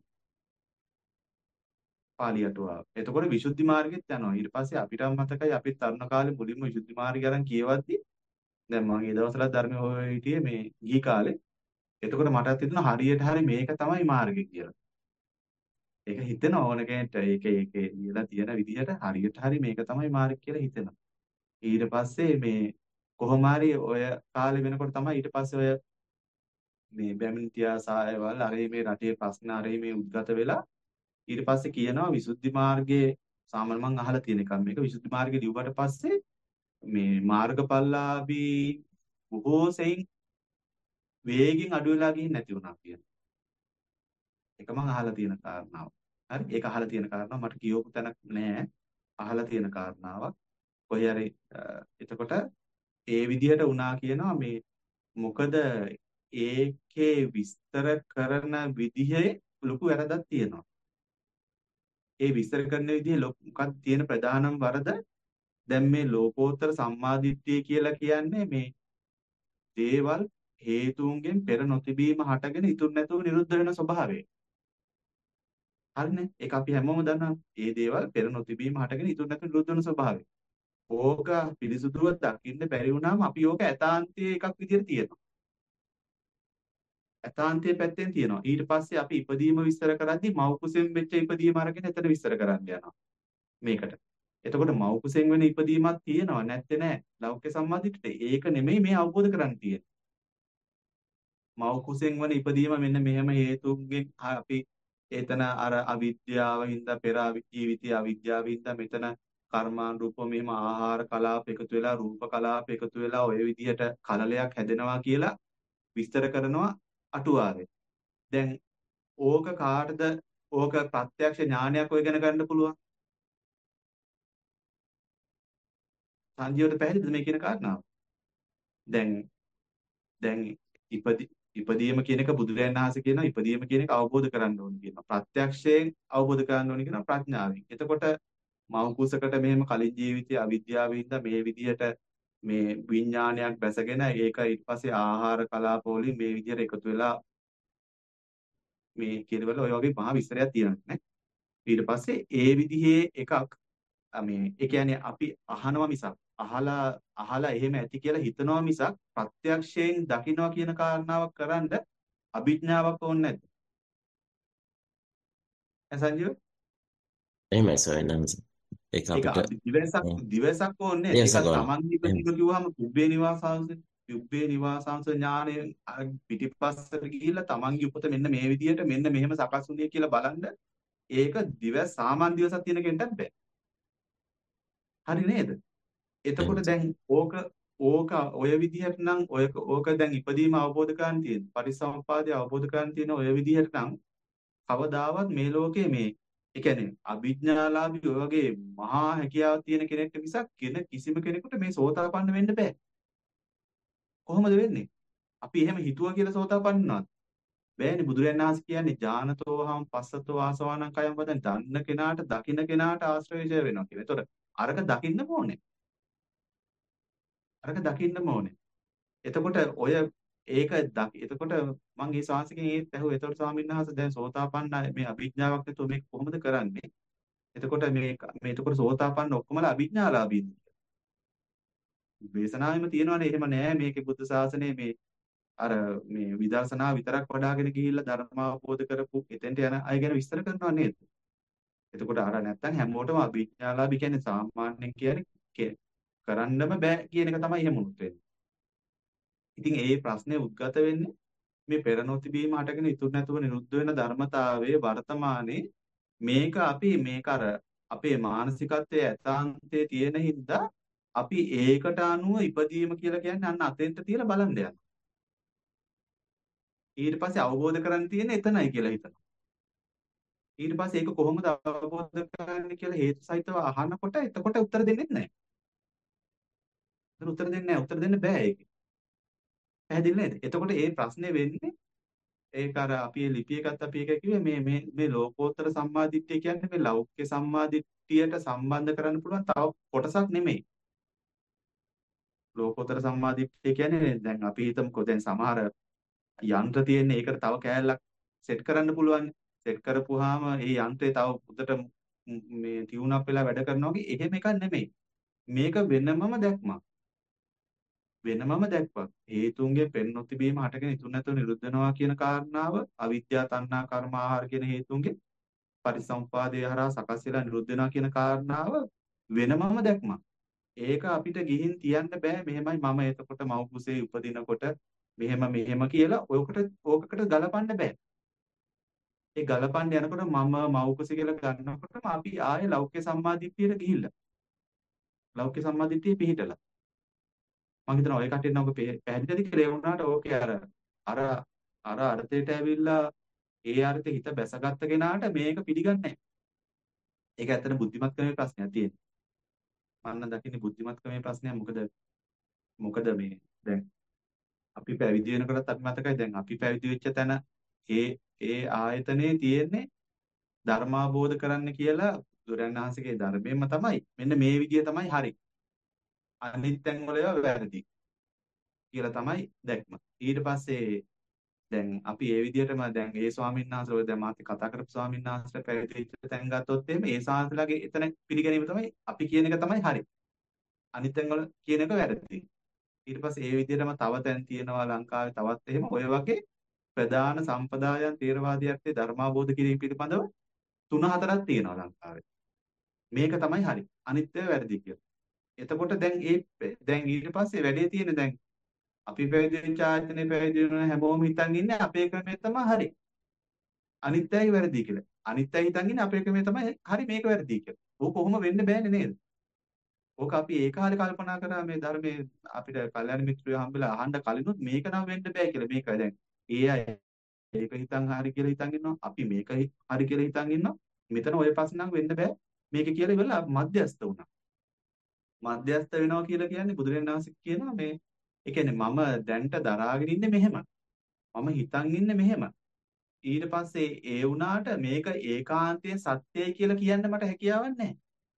පාලි අටුවාව. එතකොට විසුද්ධි මාර්ගෙත් යනවා. ඊට පස්සේ අපිට මතකයි අපිත් තරුණ කාලේ මුලින්ම විසුද්ධි මාර්ගය අරන් කියවද්දි දැන් මම ඒ දවස්වල ධර්ම හොය හිටියේ මේ ගිහි කාලේ. එතකොට මටත් හිතුණා හරියට හරි මේක තමයි මාර්ගය කියලා. ඒක හිතෙන ඕන කෙනෙක්ට ඒක ඒකේ ලියලා තියෙන විදිහට හරියට හරි මේක තමයි මාර්ගය කියලා හිතෙනවා. ඊට පස්සේ මේ කොහොම හරි ඔය කාලේ වෙනකොට තමයි ඊට පස්සේ ඔය මේ බැමිණිතියා සායවල් අරේ මේ රටේ ප්‍රශ්න අරේ මේ උද්ගත වෙලා ඊට පස්සේ කියනවා විසුද්ධි මාර්ගයේ සාමාන්‍ය මං අහලා තියෙන එකක් මේක විසුද්ධි මාර්ගයේ ලිව්වට පස්සේ මේ මාර්ගඵලලාභී බොහෝ සෙයින් වේගෙන් අඩු වෙලා ගිහින් නැති වුණා කියන එක මං අහලා තියෙන කාරණාව. හරි ඒක අහලා තියෙන කාරණාව මට කියවපු තැනක් නෑ. අහලා තියෙන කාරණාවක්. කොහේ හරි අ, එතකොට ඒ විදිහට වුණා කියනවා මේ මොකද ඒකේ විස්තර කරන විදිහේ ලොකු වැරදක් තියෙනවා. ඒ විස්තර කරන විදිහේ ලොකු මොකක්ද තියෙන ප්‍රධානම වරද දැන් මේ ලෝකෝත්තර සම්මාදිට්ඨිය කියලා කියන්නේ මේ දේවල් හේතුන්ගෙන් පෙර නොතිබීම හටගෙන ඉතුරු නැතුව නිරුද්ධ වෙන ස්වභාවය. හරිනේ. ඒක අපි හැමෝම දන්නවා. ඒ දේවල් පෙර නොතිබීම හටගෙන ඉතුරු නැතුව නිරුද්ධ වෙන ස්වභාවය. ඕක පිළිසුදුව දකින්න බැරි වුණාම අපි ඕක ඇතාන්තයේ එකක් විදිහට තියෙනවා. ඇතාන්තයේ පැත්තෙන් තියෙනවා. ඊට පස්සේ අපි ඉපදීම විස්තර කරද්දී මව් කුසෙන් වෙච්ච ඉපදීම අරගෙන එතන විස්තර කරන්න යනවා. මේකට. එතකොට මව් කුසෙන් වෙන ඉපදීමක් තියෙනවා නැත්තේ නෑ. ලෞකික සම්මාදිට්ඨියට. ඒක නෙමෙයි මේ අවබෝධ කරගන්න තියෙන්නේ. මව් කුසෙන් වන ඉපදීම මෙන්න මෙහෙම හේතුන්ගෙන් අපි එතන අර අවිද්‍යාව හින්දා පෙර ජීවිතයේ අවිද්‍යාව හින්දා මෙතන කර්මානුරූපව මෙහෙම ආහාර කලාප එකතු වෙලා රූප කලාප එකතු වෙලා ඔය විදිහට කලලයක් හැදෙනවා කියලා විස්තර කරනවා අටුවාවේ. දැන් ඕක කාටද ඕක ප්‍රත්‍යක්ෂ ඥානයක් ඔය ගැන ගන්න පුළුවන්. සංජීවට පැහැදිලිද මේ කියන කාරණාව? දැන් දැන් ඉපදි ඉපදීම කියන එක බුදුරජාණන් වහන්සේ කියනවා ඉපදීම කියන එක අවබෝධ කරගන්න ඕනේ කියනවා. ප්‍රත්‍යක්ෂයෙන් අවබෝධ කරගන්න ඕනේ කියනවා ප්‍රඥාවෙන්. එතකොට මව් කුසකට මෙහෙම කලින් ජීවිතයේ අවිද්‍යාවෙන් ඉඳලා මේ විදිහට මේ විඥානයක් බැසගෙන ඒක ඊට පස්සේ ආහාර කලාප වලින් මේ විදිහට එකතු වෙලා මේ කියනවල ඔය වගේ මහා විස්තරයක් තියෙනවා නේ. ඊට පස්සේ ඒ විදිහේ එකක් අ මේ ඒ කියන්නේ අපි අහනවා මිසක් අහලා අහලා එහෙම ඇති කියලා හිතනවා මිසක් ප්‍රත්‍යක්ෂයෙන් දකිනවා කියන කාරණාවක් කරන්න අභිඥාවක් ඕනේ නැද්ද? ඈ සංජීව? එහෙමයි සොයනන්ස. ඒක ඒක අපිට අභි- දිවසක් දිවසක් ඕනේ නැහැ. දවසක් ඒක ඕන. තමන් ඉපදීම කිව්වහම පුබ්බේ නිවාසාංශ පුබ්බේ නිවාසාංශ ඥානය අර පිටිපස්සට ගිහිල්ලා තමන්ගේ උපත මෙන්න මේ විදිහට මෙන්න මෙහෙම සකස් වුණේ කියලා බලන්න ඒක දිවස් සාමාන්‍ය දිවසක් තියෙන කෙනෙක්ට බෑ. හරි නේද? එතකොට දැන් ඕක ඕක ඔය විදිහට නම් ඔය ඕක දැන් ඉපදීම අවබෝධ කරගන්න තියෙන පරිසම්පාදය අවබෝධ කරගන්න තියෙන ඔය විදිහට නම් කවදාවත් මේ ලෝකේ මේ ඒ කියන්නේ අභිඥාලාභී ඔය වගේ මහා හැකියාවක් තියෙන කෙනෙක්ට මිසක් කෙන කිසිම කෙනෙකුට මේ සෝතාපන්න වෙන්න බෑ. කොහොමද වෙන්නේ? අපි එහෙම හිතුවා කියලා සෝතාපන්න වුණාද? බෑනේ. බුදුරජාණන් වහන්සේ කියන්නේ ඥානතෝහම් පස්සතෝ ආසවානං කයම් වදන් දන්න කෙනාට දකින්න කෙනාට ආශ්‍රයය වෙනවා කියලා. ඒතකොට අරක දකින්න ඕනේ. අරක දකින්න ඕනේ. එතකොට ඔය ඒක දකි එතකොට මම මේ ශාස්ත්‍රයෙන් ඒත් ඇහුවා. එතකොට ස්වාමීන් වහන්සේ දැන් සෝතාපන්න මේ අභිඥාවක් නැතුව මේක කොහොමද කරන්නේ? එතකොට මේ මේ එතකොට සෝතාපන්න ඔක්කොමලා අභිඥාලාභීද? දේශනාවෙම තියෙනවානේ එහෙම නෑ මේකේ බුද්ධ ශාසනයේ මේ අර මේ විදර්ශනා විතරක් වඩාගෙන ගිහිල්ලා ධර්ම අවබෝධ කරපු එතෙන්ට යන අය ගැන විස්තර කරනවා නේද? එතකොට අර නැත්තම් හැමෝටම අභිඥාලාභී කියන්නේ සාමාන්‍යයෙන් කියන්නේ කේ- කරන්නම බෑ කියන එක තමයි එහෙම උත් වෙන්නේ. ඉතින් ඒ ප්‍රශ්නේ උද්ගත වෙන්නේ මේ පෙර නොතිබීම හටගෙන ඉතුරු නැතුව නිරුද්ධ වෙන ධර්මතාවයේ වර්තමානයේ මේක අපි මේක අර අපේ මානසිකත්වයේ ඇතාන්තයේ තියෙන හින්දා අපි ඒකට අනුව ඉපදීම කියලා කියන්නේ අන්න අතෙන්ට තියලා බලන්න යනවා. ඊට පස්සේ අවබෝධ කරගන්න තියෙන්නේ එතනයි කියලා හිතනවා. ඊට පස්සේ ඒක කොහොමද අවබෝධ කරගන්නේ කියලා හේතු සහිතව අහනකොට එතකොට උත්තර දෙන්නේ නැහැ. එතන උත්තර දෙන්නේ නැහැ. උත්තර දෙන්න බෑ ඒකේ. පැහැදිලි නේද? එතකොට ඒ ප්‍රශ්නේ වෙන්නේ ඒක අර අපි මේ ලිපි එකත් අපි එක කිව්වේ මේ මේ මේ ලෝකෝත්තර සම්මාදිට්ඨිය කියන්නේ මේ ලෞකික සම්මාදිට්ඨියට සම්බන්ධ කරන්න පුළුවන් තව කොටසක් නෙමෙයි. ලෝකෝත්තර සම්මාදිට්ඨිය කියන්නේ දැන් අපි හිතමුකෝ දැන් සමහර යන්ත්‍ර තියෙන්නේ ඒකට තව කෑල්ලක් සෙට් කරන්න පුළුවන්. සෙට් කරපුවාම ඒ යන්ත්‍රය තව උඩට මේ ටියුන් අප් වෙලා වැඩ කරනවා වගේ එහෙම එකක් නෙමෙයි. මේක වෙනමම දැක්මක්. වෙනමම දැක්මක්. හේතුන්ගේ පෙන් නොතිබීම හටගෙන ඉතුරු නැතුව නිරුද්ධ වෙනවා කියන කාරණාව අවිද්‍යාව තණ්හා කර්ම ආහාර කියන හේතුන්ගේ පරිසම්පාදයේ හරහා සකස් වෙලා නිරුද්ධ වෙනවා කියන කාරණාව වෙනමම දැක්මක්. ඒක අපිට ගිහින් තියන්න බෑ මෙහෙමයි මම එතකොට මව් කුසේ උපදිනකොට මෙහෙම මෙහෙම කියලා ඔයකට ඕකකට ගලපන්න බෑ. ඒ ගලපන්න යනකොට මම මව් කුසේ කියලා ගන්නකොටම අපි ආයේ ලෞකික සම්මාදිට්ඨියට ගිහිල්ලා. ලෞකික සම්මාදිට්ඨිය පිහිටලා. මම හිතනවා ඔය කටින් නම් ඔක පැහැදිලිද කියලා ඒ වුණාට ඕකේ අර අර අර අර්ථයට ඇවිල්ලා ඒ අර්ථේ හිත බැසගත්ත කෙනාට මේක පිළිගන්නේ නැහැ. ඒක ඇත්තට බුද්ධිමත්කමේ ප්‍රශ්නයක් තියෙන්නේ. මම නම් දකින්නේ බුද්ධිමත්කමේ ප්‍රශ්නයක් මොකද මොකද මේ දැන් අපි පැවිදි වෙනකොටත් අපි මතකයි දැන් අපි පැවිදි වෙච්ච තැන ඒ ඒ ආයතනයේ තියෙන්නේ ධර්මාබෝධ කරන්න කියලා බුදුරජාණන් වහන්සේගේ ධර්මයෙන්ම තමයි මෙන්න මේ විදිය තමයි හරි. අනිත් තැන් වල ඒවා වැරදි කියලා තමයි දැක්ම. ඊට පස්සේ දැන් අපි ඒ විදිහටම දැන් ඒ ස්වාමීන් වහන්සේ ඔය දැන් මාත් කතා කරපු ස්වාමීන් වහන්සේලා පැවිදි වෙච්ච තැන් ගත්තොත් එහෙම ඒ සාන්සලාගේ එතන පිළිගැනීම තමයි අපි කියන එක තමයි හරි. අනිත් තැන් වල කියන එක වැරදි. ඊට පස්සේ ඒ විදිහටම තව තැන් තියෙනවා ලංකාවේ තවත් එහෙම ඔය වගේ ප්‍රධාන සම්ප්‍රදායන් තේරවාදයන්ගේ ධර්මාබෝධ කිරීම පිළිබඳව තුන හතරක් තියෙනවා ලංකාවේ. මේක තමයි හරි. අනිත් ඒවා වැරදි කියලා. එතකොට දැන් ඒ දැන් ඊට පස්සේ වැඩේ තියෙන දැන් අපි පැවිදි වෙච්ච ආයතනේ පැවිදි වෙන හැමෝම හිතන් ඉන්නේ අපේ ක්‍රමය තමයි හරි. අනිත් අයගේ වැරදි කියලා. අනිත් අය හිතන් ඉන්නේ අපේ ක්‍රමය තමයි හරි මේක වැරදි කියලා. ඕක කොහොම වෙන්න බෑනේ නේද? ඕක අපි ඒ කාලේ කල්පනා කරා මේ ධර්මයේ අපිට කල්යාණ මිත්‍රයෝ හම්බෙලා අහන්න කලිනුත් මේක නම් වෙන්න බෑ කියලා. මේක දැන් ඒ අය ඒක හිතන් හරි කියලා හිතන් ඉන්නවා. අපි මේක හරි කියලා හිතන් ඉන්නවා. මෙතන ඔය ප්‍රශ්න නම් වෙන්න බෑ. මේක කියලා ඉවරලා මධ්‍යස්ත වුණා. මධ්‍යස්ත වෙනවා කියලා කියන්නේ බුදුරජාණන් වහන්සේ කියනවා මේ ඒ කියන්නේ මම දැන්ට දරාගෙන ඉන්නේ මෙහෙම. මම හිතන් ඉන්නේ මෙහෙම. ඊට පස්සේ ඒ වුණාට මේක ඒකාන්තයෙන් සත්‍යයි කියලා කියන්න මට හැකියාවක් නැහැ.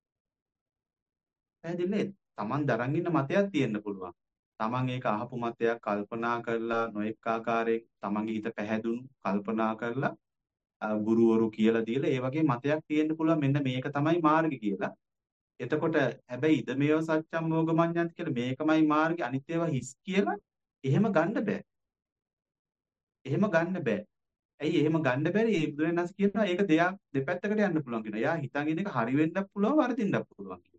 පැහැදිලි නේද? Taman දරන් ඉන්න මතයක් තියෙන්න පුළුවන්. Taman ඒක අහපු මතයක් කල්පනා කරලා නොඑක ආකාරයෙන් Tamanගේ හිත පැහැදුණු කල්පනා කරලා ගුරුවරු කියලා දීලා ඒ වගේ මතයක් තියෙන්න පුළුවන් මෙන්න මේක තමයි මාර්ගය කියලා. එතකොට හැබැයි ඉදමේව සත්‍යම් මොගමඤ්ඤන්ති කියලා මේකමයි මාර්ගය අනිත් ඒවා හිස් කියලා එහෙම ගන්න බෑ. එහෙම ගන්න බෑ. ඇයි එහෙම ගන්න බැරි? ඒ බුදුරජාණන් කියනවා ඒක දෙයක් දෙපැත්තකට යන්න පුළුවන් කියනවා. එයා හිතන් ඉන්න එක හරි වෙන්නත් පුළුවන් වරදින්නත් පුළුවන් කියනවා.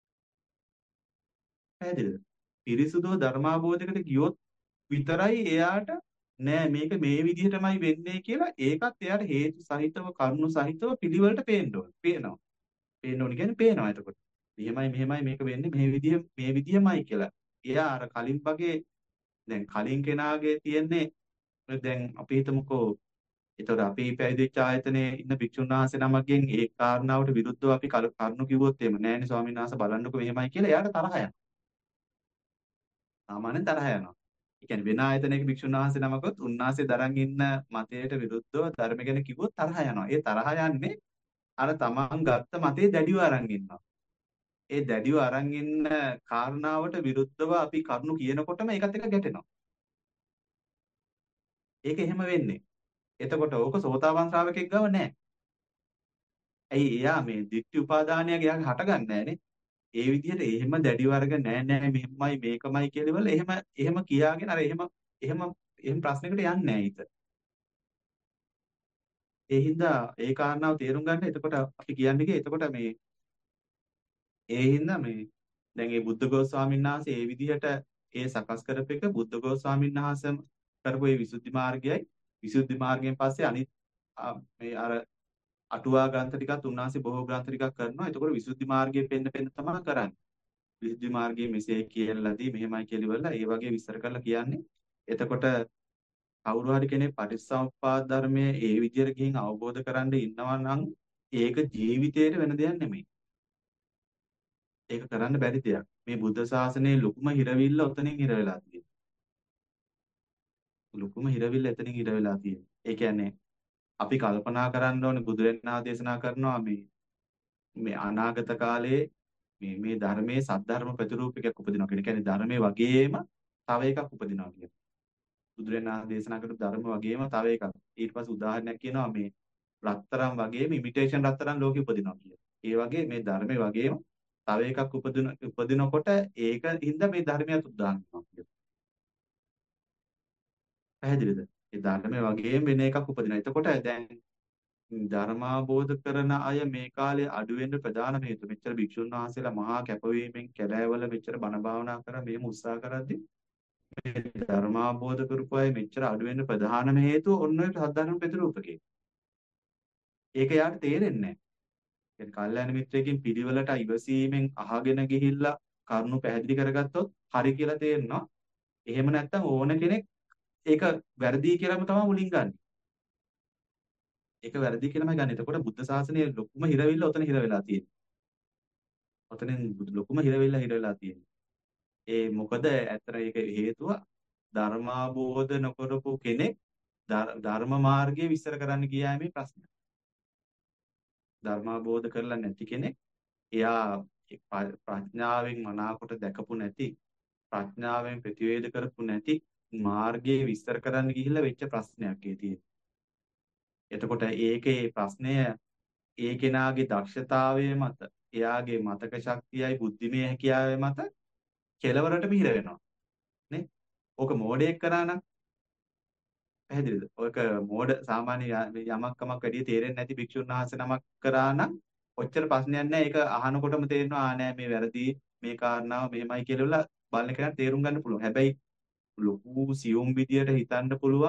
පැහැදිලිද? පිරිසුදුව ධර්මාබෝධයකට ගියොත් විතරයි එයාට නෑ මේක මේ විදිහටමයි වෙන්නේ කියලා ඒකත් එයාට හේතු සහිතව කරුණු සහිතව පිළිවෙලට පේන්න ඕන. පේනවා. පේන්න ඕන කියන්නේ පේනවා එතකොට. මෙහෙමයි මෙහෙමයි මේක වෙන්නේ මේ විදිහ මේ විදිහමයි කියලා. එයා අර කලින් වගේ දැන් කලින් කෙනාගේ තියෙන්නේ දැන් අපි හිතමුකෝ එතකොට අපි පැවිදිච්ච ආයතනයේ ඉන්න භික්ෂුන් වහන්සේ නමක්ගෙන් ඒ කාරණාවට විරුද්ධව අපි කරුණු කිව්වොත් එහෙම නෑනේ ස්වාමීන් වහන්සේ බලන්නකෝ මෙහෙමයි කියලා එයාට තරහ යනවා. සාමාන්‍යයෙන් තරහ යනවා. ඒ කියන්නේ වෙන ආයතනයක භික්ෂුන් වහන්සේ නමකොත් උන්වහන්සේ දරන් ඉන්න මතයට විරුද්ධව ධර්ම ගැන කිව්වොත් තරහ යනවා. ඒ තරහ යන්නේ අර තමන් ගත්ත මතේ දැඩිව අරන් ඉන්නවා. ඒ දැඩිව අරන් ඉන්න කාරණාවට විරුද්ධව අපි කරුණු කියනකොටම ඒකත් එක්ක ගැටෙනවා. ඒක එහෙම වෙන්නේ. එතකොට ඕක සෝතාපන්න ශ්‍රාවකෙක් ගාව නැහැ. ඇයි එයා මේ ditthi උපාදානයක එයාගේ හටගන්නේ නැහනේ. ඒ විදිහට එහෙම දැඩිව අරගෙන නෑ නෑ මෙහෙමයි මේකමයි කියලා ඉවල එහෙම එහෙම කියාගෙන අර එහෙම එහෙම එහෙම ප්‍රශ්නයකට යන්නේ නැහැ හිත. ඒ හින්දා ඒ කාරණාව තේරුම් ගන්න එතකොට අපි කියන්නේ එතකොට මේ ඒ හින්දා මේ දැන් මේ බුද්ධඝෝෂ ස්වාමීන් වහන්සේ ඒ විදිහට ඒ සකස් කරපු එක බුද්ධඝෝෂ ස්වාමීන් වහන්සේ කරපු ඒ විසුද්ධි මාර්ගයයි විසුද්ධි මාර්ගයෙන් පස්සේ අනිත් ආ, මේ අර අටුවා ග්‍රන්ථ ටිකත් උන්වහන්සේ බොහෝ ග්‍රන්ථ ටිකක් කරනවා. එතකොට විසුද්ධි මාර්ගයේ පෙන්න පෙන්න තමයි කරන්නේ. විසුද්ධි මාර්ගයේ මෙසේ කියලාදී මෙහෙමයි කියලා ඒ වගේ විස්තර කරලා කියන්නේ. එතකොට කවුරු හරි කෙනෙක් පටිච්චසමුප්පාද ධර්මයේ ඒ විදිහට ගිහින් අවබෝධ කරගන්න ඉන්නවා නම් ඒක ජීවිතේට වෙන දෙයක් නෙමෙයි. ඒක කරන්න බැරි දෙයක්. මේ බුද්ධ ශාසනයේ ලොකුම හිරවිල්ල ඔතනින් හිර වෙලා තියෙනවා. ලොකුම හිරවිල්ල එතනින් හිර වෙලා තියෙනවා. ඒ කියන්නේ අපි කල්පනා කරන්න ඕනේ බුදුරණා දේශනා කරනවා මේ මේ අනාගත කාලයේ මේ මේ ධර්මයේ සද්ධර්ම ප්‍රතිරූපකයක් උපදිනවා කියන. කියන්නේ ධර්මයේ වගේම තව එකක් උපදිනවා කියන. බුදුරණා දේශනා කරපු ධර්ම වගේම තව එකක්. ඊට පස්සේ උදාහරණයක් කියනවා මේ රත්තරන් වගේම ඉමිටේෂන් රත්තරන් ලෝකෙ උපදිනවා කියන. ඒ වගේ මේ ධර්මයේ වගේම තව එකක් උපදින උපදිනකොට ඒක හින්දා මේ ධර්මයට උදාහරණ වෙනවා කියන. පැහැදිලිද? ඒ ධර්මයේ වගේම වෙන එකක් උපදිනවා. එතකොට දැන් ධර්මාබෝධ කරන අය මේ කාලේ අඩු වෙන්න ප්‍රධාන හේතුව මෙච්චර භික්ෂුන් වහන්සේලා මහා කැපවීමෙන් කැලෑවල මෙච්චර බණ භාවනා කරලා මෙහෙම උත්සාහ කරද්දී මේ ධර්මාබෝධ කරපු අය මෙච්චර අඩු වෙන්න ප්‍රධානම හේතුව ඔන්න ඔය සද්ධර්ම ප්‍රතිරූපකේ. ඒක යාට තේරෙන්නේ නැහැ. يعني කල්යාණ මිත්‍රයෙක්ගෙන් පිළිවෙලට ඉවසීමෙන් අහගෙන ගිහිල්ලා කරුණු පැහැදිලි කරගත්තොත් හරි කියලා තේරෙනවා. එහෙම නැත්නම් ඕන කෙනෙක් ඒක වැරදි කියලාම තමයි මුලින් ගන්න. ඒක වැරදි කියලාමයි ගන්න. එතකොට බුද්ධ ශාසනයේ ලොකුම හිරවිල්ල ඔතන හිර වෙලා තියෙන්නේ. ඔතනින් ලොකුම හිරවිල්ල හිර වෙලා තියෙන්නේ. ඒ මොකද ඇත්තට ඒක හේතුව ධර්මාබෝධ නොකරපු කෙනෙක් ධර්ම මාර්ගයේ විස්තර කරන්න ගියාමේ ප්‍රශ්නය. ධර්මාබෝධ කරලා නැති කෙනෙක් එයා ප්‍රඥාවෙන් මනාකොට දැකපු නැති ප්‍රඥාවෙන් ප්‍රතිවේද කරපු නැති මාර්ගයේ විස්තර කරන්න ගිහිල්ලා වෙච්ච ප්‍රශ්නයක් ඒ තියෙන්නේ. එතකොට ඒකේ ප්‍රශ්නය ඒ කෙනාගේ දක්ෂතාවය මත එයාගේ මතක ශක්තියයි බුද්ධිමය හැකියාවයි මත කෙලවරට මිහිර වෙනවා නේ. ඕක මෝඩයෙක් කරා නම් පැහැදිලිද? ඔයක මෝඩ සාමාන්‍ය යමක් කමක් වැඩි තේරෙන්නේ නැති භික්ෂුන් වහන්සේ නමක් කරා නම් ඔච්චර ප්‍රශ්නයක් නැහැ. ඒක අහනකොටම තේරෙනවා ආ නෑ මේ වැරදි මේ කාරණාව මෙහෙමයි කියලා බලන කෙනාට තේරුම් ගන්න පුළුවන්. හැබැයි ලොකු සියුම් විදියට හිතන්න පුළුවන්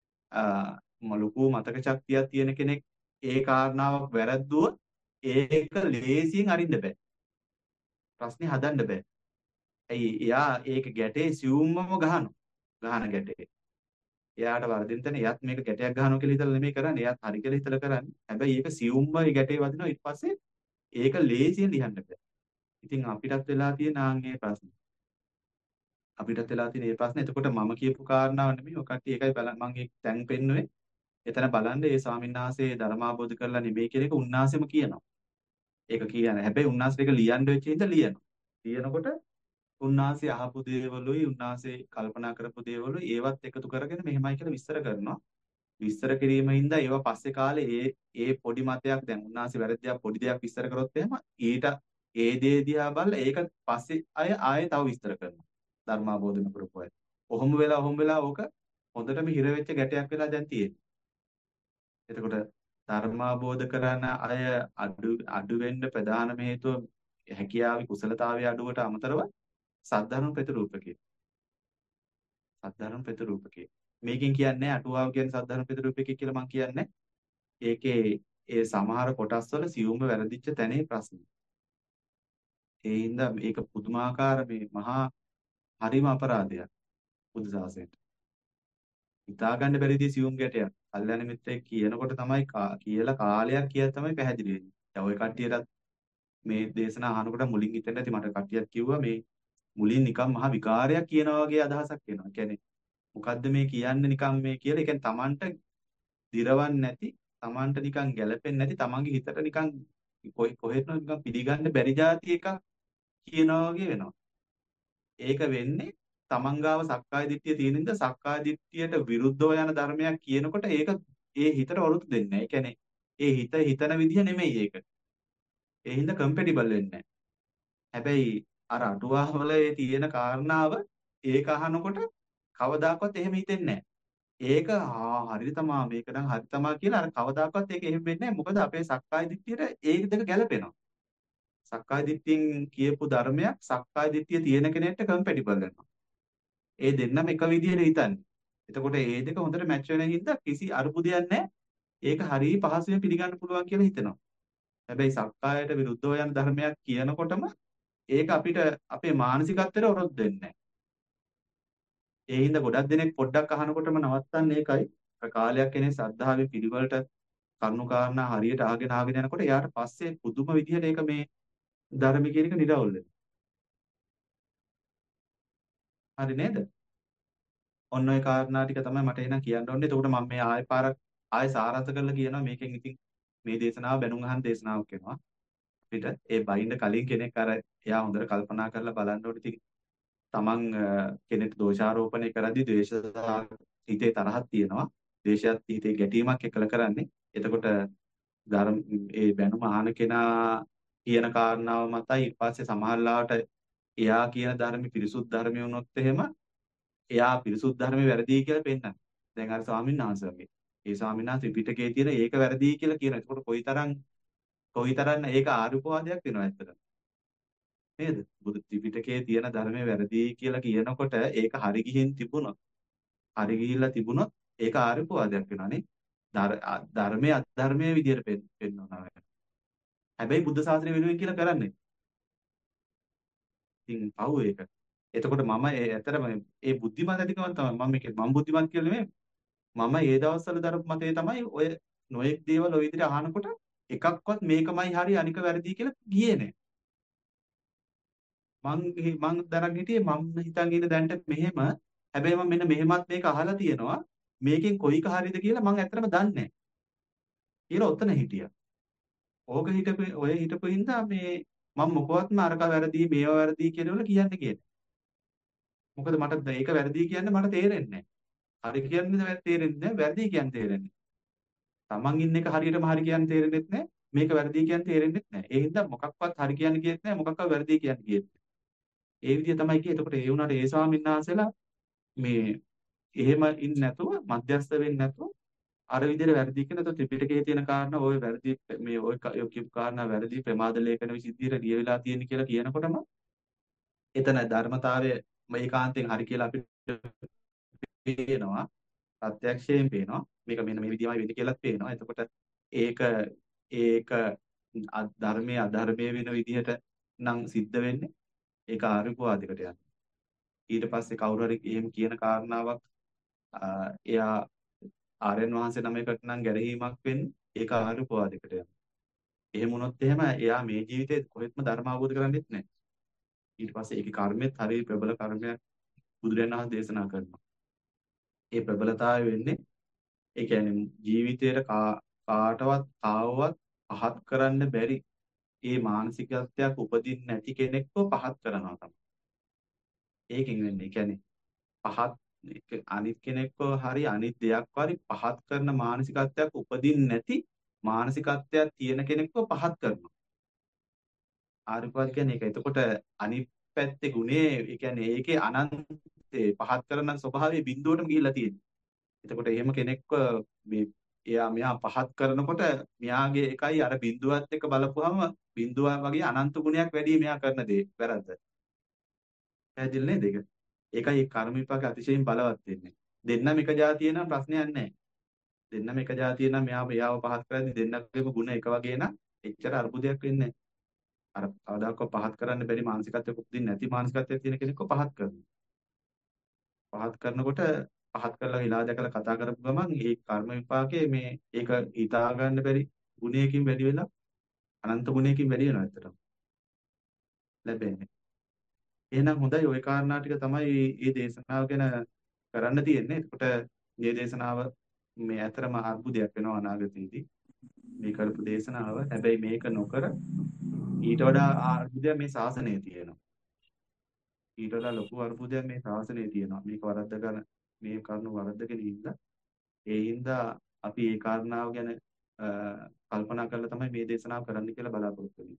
ලොකු මතක ශක්තියක් තියෙන කෙනෙක් ඒ කාරණාවක් වැරද්දුවොත් ඒක ලේසියෙන් අරින්න බෑ. ප්‍රශ්නේ හදන්න බෑ. ඇයි එයා ඒක ගැටේ සියුම්මම ගහනවා. ගහන ගැටේ. එයාට වරදින තැන එයාත් මේක ගැටයක් ගහනවා කියලා හිතලා නෙමෙයි කරන්නේ. එයාත් හරි කියලා හිතලා කරන්නේ. හැබැයි ඒක සියුම්ම ඒ ගැටේ වදිනවා ඊට පස්සේ ඒක ලේසියෙන් ලියන්න බෑ. ඉතින් අපිටත් වෙලා තියෙන ආන්ගේ ප්‍රශ්නේ. අපිටත් වෙලා තියෙන මේ ප්‍රශ්නේ. එතකොට මම කියපු කාරණාව නෙමෙයි. ඔය කට්ටිය ඒකයි බලන්න මම ඒක දැන් පෙන්නුවේ. එතන බලන්න ඒ ස්වාමීන් වහන්සේ ධර්මාබෝධ කරලා නෙමෙයි කියන එක උන්වහන්සේම කියනවා. ඒක කියන්නේ. හැබැයි උන්වහන්සේ ඒක ලියන්න වෙච්ච හින්දා ලියනවා. ලියනකොට උන්වහන්සේ අහපු දේවලුයි උන්වහන්සේ කල්පනා කරපු දේවලුයි ඒවත් එකතු කරගෙන මෙහෙමයි කියලා විස්තර කරනවා. විස්තර කිරීමෙන්ද ඒවා පස්සේ කාලේ ඒ ඒ පොඩි මතයක් දැන් උන්වහන්සේ වැරද්දක් පොඩි දෙයක් විස්තර කරොත් එහෙම ඊට ඒ දේ දිහා බලලා ඒක පස්සේ අය ආයෙ තව විස්තර කරනවා. ධර්මාබෝධන කරපු අය. ඔහොම වෙලා ඔහොම වෙලා ඕක හොඳටම හිර වෙච්ච ගැටයක් වෙලා දැන් තියෙනවා. එතකොට ධර්මාබෝධ කරන අය අඩු අඩු වෙන්න ප්‍රධානම හේතුව හැකියාවේ කුසලතාවයේ අඩුවට අමතරව සද්ධර්ම ප්‍රතිරූපකේ. සද්ධර්ම ප්‍රතිරූපකේ. මේකෙන් කියන්නේ අටුවාව කියන්නේ සද්ධර්ම ප්‍රතිරූපකේ කියලා මම කියන්නේ. ඒකේ ඒ සමහර කොටස් වල සියුම්ව වැරදිච්ච තැනේ ප්‍රශ්නේ. ඒ හින්දා මේක පුදුමාකාර මේ මහා හරිම අපරාධයක් බුදු සාසනයට. හිතා ගන්න බැරි දේ සියුම් ගැටයක්. කල්යනා මිත්‍රයෙක් කියනකොට තමයි කියලා කාලයක් කියලා තමයි පැහැදිලි වෙන්නේ. දැන් ওই කට්ටියටත් මේ දේශනා අහනකොට මුලින් හිතෙන්න ඇති මට කට්ටියක් කිව්වා මේ මුලින් නිකන් මහා විකාරයක් කියනවා වගේ අදහසක් එනවා. ඒ කියන්නේ මොකද්ද මේ කියන්නේ නිකන් මේ කියලා. ඒ කියන්නේ Tamanට දිරවන්නේ නැති, Tamanට නිකන් ගැළපෙන්නේ නැති, Tamanගේ හිතට නිකන් කොහෙත්ම නිකන් පිළිගන්න බැරි જાති එකක් කියනවා වගේ වෙනවා. ඒක වෙන්නේ Taman ගාව සක්කාය දිට්ඨිය තියෙන ඉඳ සක්කාය දිට්ඨියට විරුද්ධව යන ධර්මයක් කියනකොට ඒක ඒ හිතට වරුත් දෙන්නේ නැහැ. ඒ කියන්නේ ඒ හිත හිතන විදිහ නෙමෙයි ඒක. ඒ හින්දා කම්පැටිබල් වෙන්නේ නැහැ. හැබැයි අර අටුවාවල ඒ තියෙන කාරණාව ඒක අහනකොට කවදාකවත් එහෙම හිතෙන්නේ නැහැ. ඒක ආ හරිද තමා මේක නම් හරි තමා කියලා අර කවදාකවත් ඒක එහෙම වෙන්නේ නැහැ. මොකද අපේ සක්කාය දිට්ඨියට ඒ දෙක ගැලපෙනවා. සක්කාය දිට්ඨියෙන් කියපු ධර්මයක් සක්කාය දිට්ඨිය තියෙන කෙනෙක්ට කම්පැටිබල් වෙනවා. ඒ දෙන්නම එක විදිහට හිතන්නේ. එතකොට ඒ දෙක හොඳට මැච් වෙන හින්දා කිසි අරුබුදයක් නැහැ. ඒක හරිය පහසුවෙන් පිළිගන්න පුළුවන් කියලා හිතෙනවා. හැබැයි සක්කායට විරුද්ධව යන ධර්මයක් කියනකොටම ඒක අපිට අපේ මානසිකත්වයට වරොත් දෙන්නේ නැහැ. ඒ හින්දා ගොඩක් දෙනෙක් පොඩ්ඩක් අහනකොටම නවත්තන්නේ ඒකයි. අර කාලයක් කෙනෙක් ශ්‍රද්ධාවේ පිළිවෙලට කරුණු කාරණා හරියට අහගෙන අහගෙන යනකොට එයාට පස්සේ පුදුම විදිහට ඒක මේ ධර්ම කියන එක නිරවුල් වෙනවා. හරි නේද? ඔන්න ඔය කාරණා ටික තමයි මට එහෙනම් කියන්න ඕනේ. එතකොට මම මේ ආයෙ පාරක් ආයෙ සාරාංශ කරලා කියනවා. මේකෙන් ඉතින් මේ දේශනාව බැනුම් අහන දේශනාවක් වෙනවා. අපිට ඒ බයින්ඩ කලින් කෙනෙක් අර එයා හොඳට කල්පනා කරලා බලන්න ඕනේ. ඉතින් තමන් කෙනෙක් දෝෂාරෝපණය කරද්දී ද්වේෂ හිතේ තරහක් තියෙනවා. ද්වේෂයත් හිතේ ගැටීමක් එක්කලා කරන්නේ. එතකොට ධර්ම ඒ බැනුම අහන කෙනා කියන කාරණාව මතයි ඊට පස්සේ සමහරලාට එයා කියන ධර්ම පිරිසුදු ධර්මය වුණොත් එහෙම එයා පිරිසුදු ධර්මේ වැරදි කියලා පෙන්නන. දැන් අර ස්වාමීන් වහන්සේගේ. ඒ ස්වාමීන් වහන්සේ ත්‍රිපිටකයේ තියෙන ඒක වැරදි කියලා කියනවා. ඒකට කොයිතරම් කොයිතරම් ඒක ආරුපවාදයක් වෙනවද ඇත්තට? නේද? බුදු ත්‍රිපිටකයේ තියෙන ධර්මයේ වැරදි කියලා කියනකොට ඒක හරි ගිහින් තිබුණොත් හරි ගිහිල්ලා තිබුණොත් ඒක ආරුපවාදයක් වෙනවනේ. ධර්මයේ අධර්මයේ විදියට පෙන්වනවා. හැබැයි බුද්ධ ශාසනය වෙනුවෙන් කියලා කරන්නේ. ඉතින් පව් ඒක. එතකොට මම ඒ ඇත්තටම ඒ බුද්ධිමත් ඇතිකම තමයි මම මේක මම බුද්ධිමත් කියලා නෙමෙයි. මම ඒ දවස්වල දරපු මතේ තමයි ඔය නොයෙක් දේවල් ඔය විදිහට අහනකොට එකක්වත් මේකමයි හරි අනික වැරදි කියලා ගියේ නෑ. මං මං දරන් හිටියේ මම හිතන් ඉන්න දැනට මෙහෙම. හැබැයි මම මෙන්න මෙහෙමත් මේක අහලා තියෙනවා. මේකෙන් කොයික හරියද කියලා මං ඇත්තටම දන්නේ නෑ. කියලා ඔතන හිටියා. ඕක හිටපු ඔය හිටපු හින්දා මේ මම මොකවත්ම අරක වැරදි මේවා වැරදි කියනවල කියන්නේ කියන්නේ. මොකද මට ඒක වැරදි කියන්නේ මට තේරෙන්නේ නෑ. හරි කියන්නේ තේරෙන්නේ නෑ. වැරදි කියන්නේ තේරෙන්නේ. තමන් ඉන්න එක හරියටම හරි කියන්නේ තේරෙන්නේ නැහැ. මේක වැරදි කියන්නේ තේරෙන්නේ නැහැ. ඒ හින්දා මොකක්වත් හරි කියන්නේ කියෙත් නැහැ. මොකක්වත් වැරදි කියන්නේ කියෙත් නැහැ. ඒ විදිය තමයි කියේ. එතකොට ඒ වුණාට ඒ ස්වාමීන් වහන්සේලා මේ එහෙම ඉන්නේ නැතුව මධ්‍යස්ථ වෙන්නේ නැතුව අර විදිහට වැරදි කියන તો ත්‍රිපිටකයේ තියෙන කාරණා ওই වැරදි මේ ওই කියපු කාරණා වැරදි ප්‍රමාද ලේඛන විසිද්ධියට ලියවිලා තියෙන කියලා කියනකොටම එතන ධර්මතාවය මේකාන්තයෙන් හරි කියලා අපිට පේනවා. ප්‍රත්‍යක්ෂයෙන් පේනවා. මේක මෙන්න මේ විදිහමයි වෙන්නේ කියලාත් පේනවා. එතකොට ඒක ඒක ධර්මයේ අධර්මයේ වෙන විදිහට නම් සිද්ධ වෙන්නේ. ඒක ආරිපවාදයකට යනවා. ඊට පස්සේ කවුරු හරි එහෙම කියන කාරණාවක් එයා ආර්යයන් වහන්සේ නමයකට නම් ගැරහීමක් වෙන්නේ. ඒක ආරිපවාදයකට යනවා. එහෙම වුණොත් එහෙම එයා මේ ජීවිතේ කොහෙත්ම ධර්ම අවබෝධ කරගන්නෙත් නැහැ. ඊට පස්සේ ඒකේ කර්මෙත් හරිය ප්‍රබල කර්මයක් බුදුරජාණන් වහන්සේ දේශනා කරනවා. ඒ ප්‍රබලතාවය වෙන්නේ ඒ කියන්නේ ජීවිතේට කාටවත් කාවවත් පහත් කරන්න බැරි ඒ මානසිකත්වයක් උපදින්න නැති කෙනෙක්ව පහත් කරනවා තමයි. ඒකෙන් වෙන්නේ. ඒ කියන්නේ පහත් අනිත් කෙනෙක්ව හරි අනිත් දෙයක් හරි පහත් කරන මානසිකත්වයක් උපදින්න නැති මානසිකත්වයක් තියෙන කෙනෙක්ව පහත් කරනවා. ආරිපවාද කියන්නේ ඒක. එතකොට අනිත් පැත්තේ ගුණේ ඒ කියන්නේ ඒකේ අනන්තේ පහත් කරන ස්වභාවයේ බිඳුවටම ගිහිල්ලා තියෙනවා. එතකොට එහෙම කෙනෙක්ව මේ එයා මෙහා පහත් කරනකොට මෙයාගේ එකයි අර බිඳුවත් එක්ක බලපුවම බිඳුව වගේ අනන්ත ගුණයක් වැඩි මෙයා කරන දේ වැරද්ද. පැහැදිලි නේද ඒක? ඒකයි කර්ම විපාක අතිශයින් බලවත් වෙන්නේ. දෙන්නම එක જાතිය නම් ප්‍රශ්නයක් නැහැ. දෙන්නම එක જાතිය නම් මෙයා එයාව පහත් කරද්දී දෙන්නගේම ගුණ එක වගේ නම් එච්චර අර්බුදයක් වෙන්නේ නැහැ. අර කවදාකවත් පහත් කරන්න බැරි මානසිකත්වයක් උපදින්න නැති මානසිකත්වයක් තියෙන කෙනෙක්ව පහත් කරනවා. පහත් කරනකොට පහත් කරලා හිලා දැකලා කතා කරපු ගමන් ඒ කර්ම විපාකයේ මේ ඒක හිතා ගන්න බැරි ගුණයකින් වැඩි වෙලා අනන්ත ගුණයකින් වැඩි වෙනවා ඇත්තටම ලැබෙන්නේ. එහෙනම් හොඳයි ওই කාරණා ටික තමයි මේ දේශනාව ගැන කරන්න තියෙන්නේ. එතකොට මේ දේශනාව මේ ඇතරම අර්බුදයක් වෙනවා අනාගතයේදී. මේ කරපු දේශනාව. හැබැයි මේක නොකර ඊට වඩා අර්බුදයක් මේ ශාසනයේ තියෙනවා. ඊට වඩා ලොකු අර්බුදයක් මේ ශාසනයේ තියෙනවා. මේක වරද්ද ගන්න මේ කරුණු වරද්දගෙන ඉඳලා ඒ හින්දා අපි ඒ කාරණාව ගැන කල්පනා කරලා තමයි මේ දේශනාව කරන්න කියලා බලාපොරොත්තු වෙන්නේ.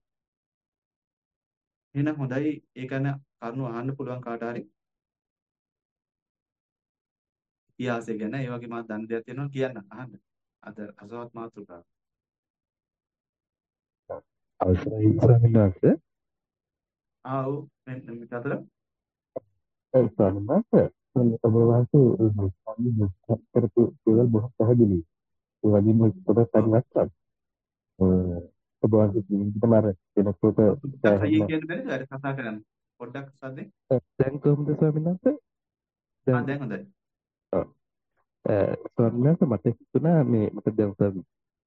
එහෙනම් හොඳයි ඒ ගැන කරුණු අහන්න පුළුවන් කාට හරි. ඉතිහාසය ගැන ඒ වගේ මා දන්න දෙයක් තියෙනවා කියන්න අහන්න. අද අසවත් මාතෘකාව. අවසරයි ස්වාමීන් වහන්සේ. ආ ඔව් මෙන්න මෙතන ඒ ස්වාමීන් වහන්සේ ඔබ වහන්සේ ඒ මුස්ලිම් මුස්ලිම් කරපු දේවල් බොහොම පැහැදිලි. ඒ වගේම පොඩක් ඔව්. පරිවර්තන. ඔබ වහන්සේ ජීවිතේ මාර වෙනකොට පොඩ්ඩක් සෑහෙන හයියෙන් කියන්න බැරිද? වැඩ කතා කරන්න. පොඩ්ඩක් සද්දෙන්. දැන් කොහොමද ස්වාමීන් වහන්සේ? ආ දැන් දැන් හොඳයි. ඔව්. ස්වාමීන් වහන්සේ මට හිතුණා මේ මට දැන් ස්වාමීන්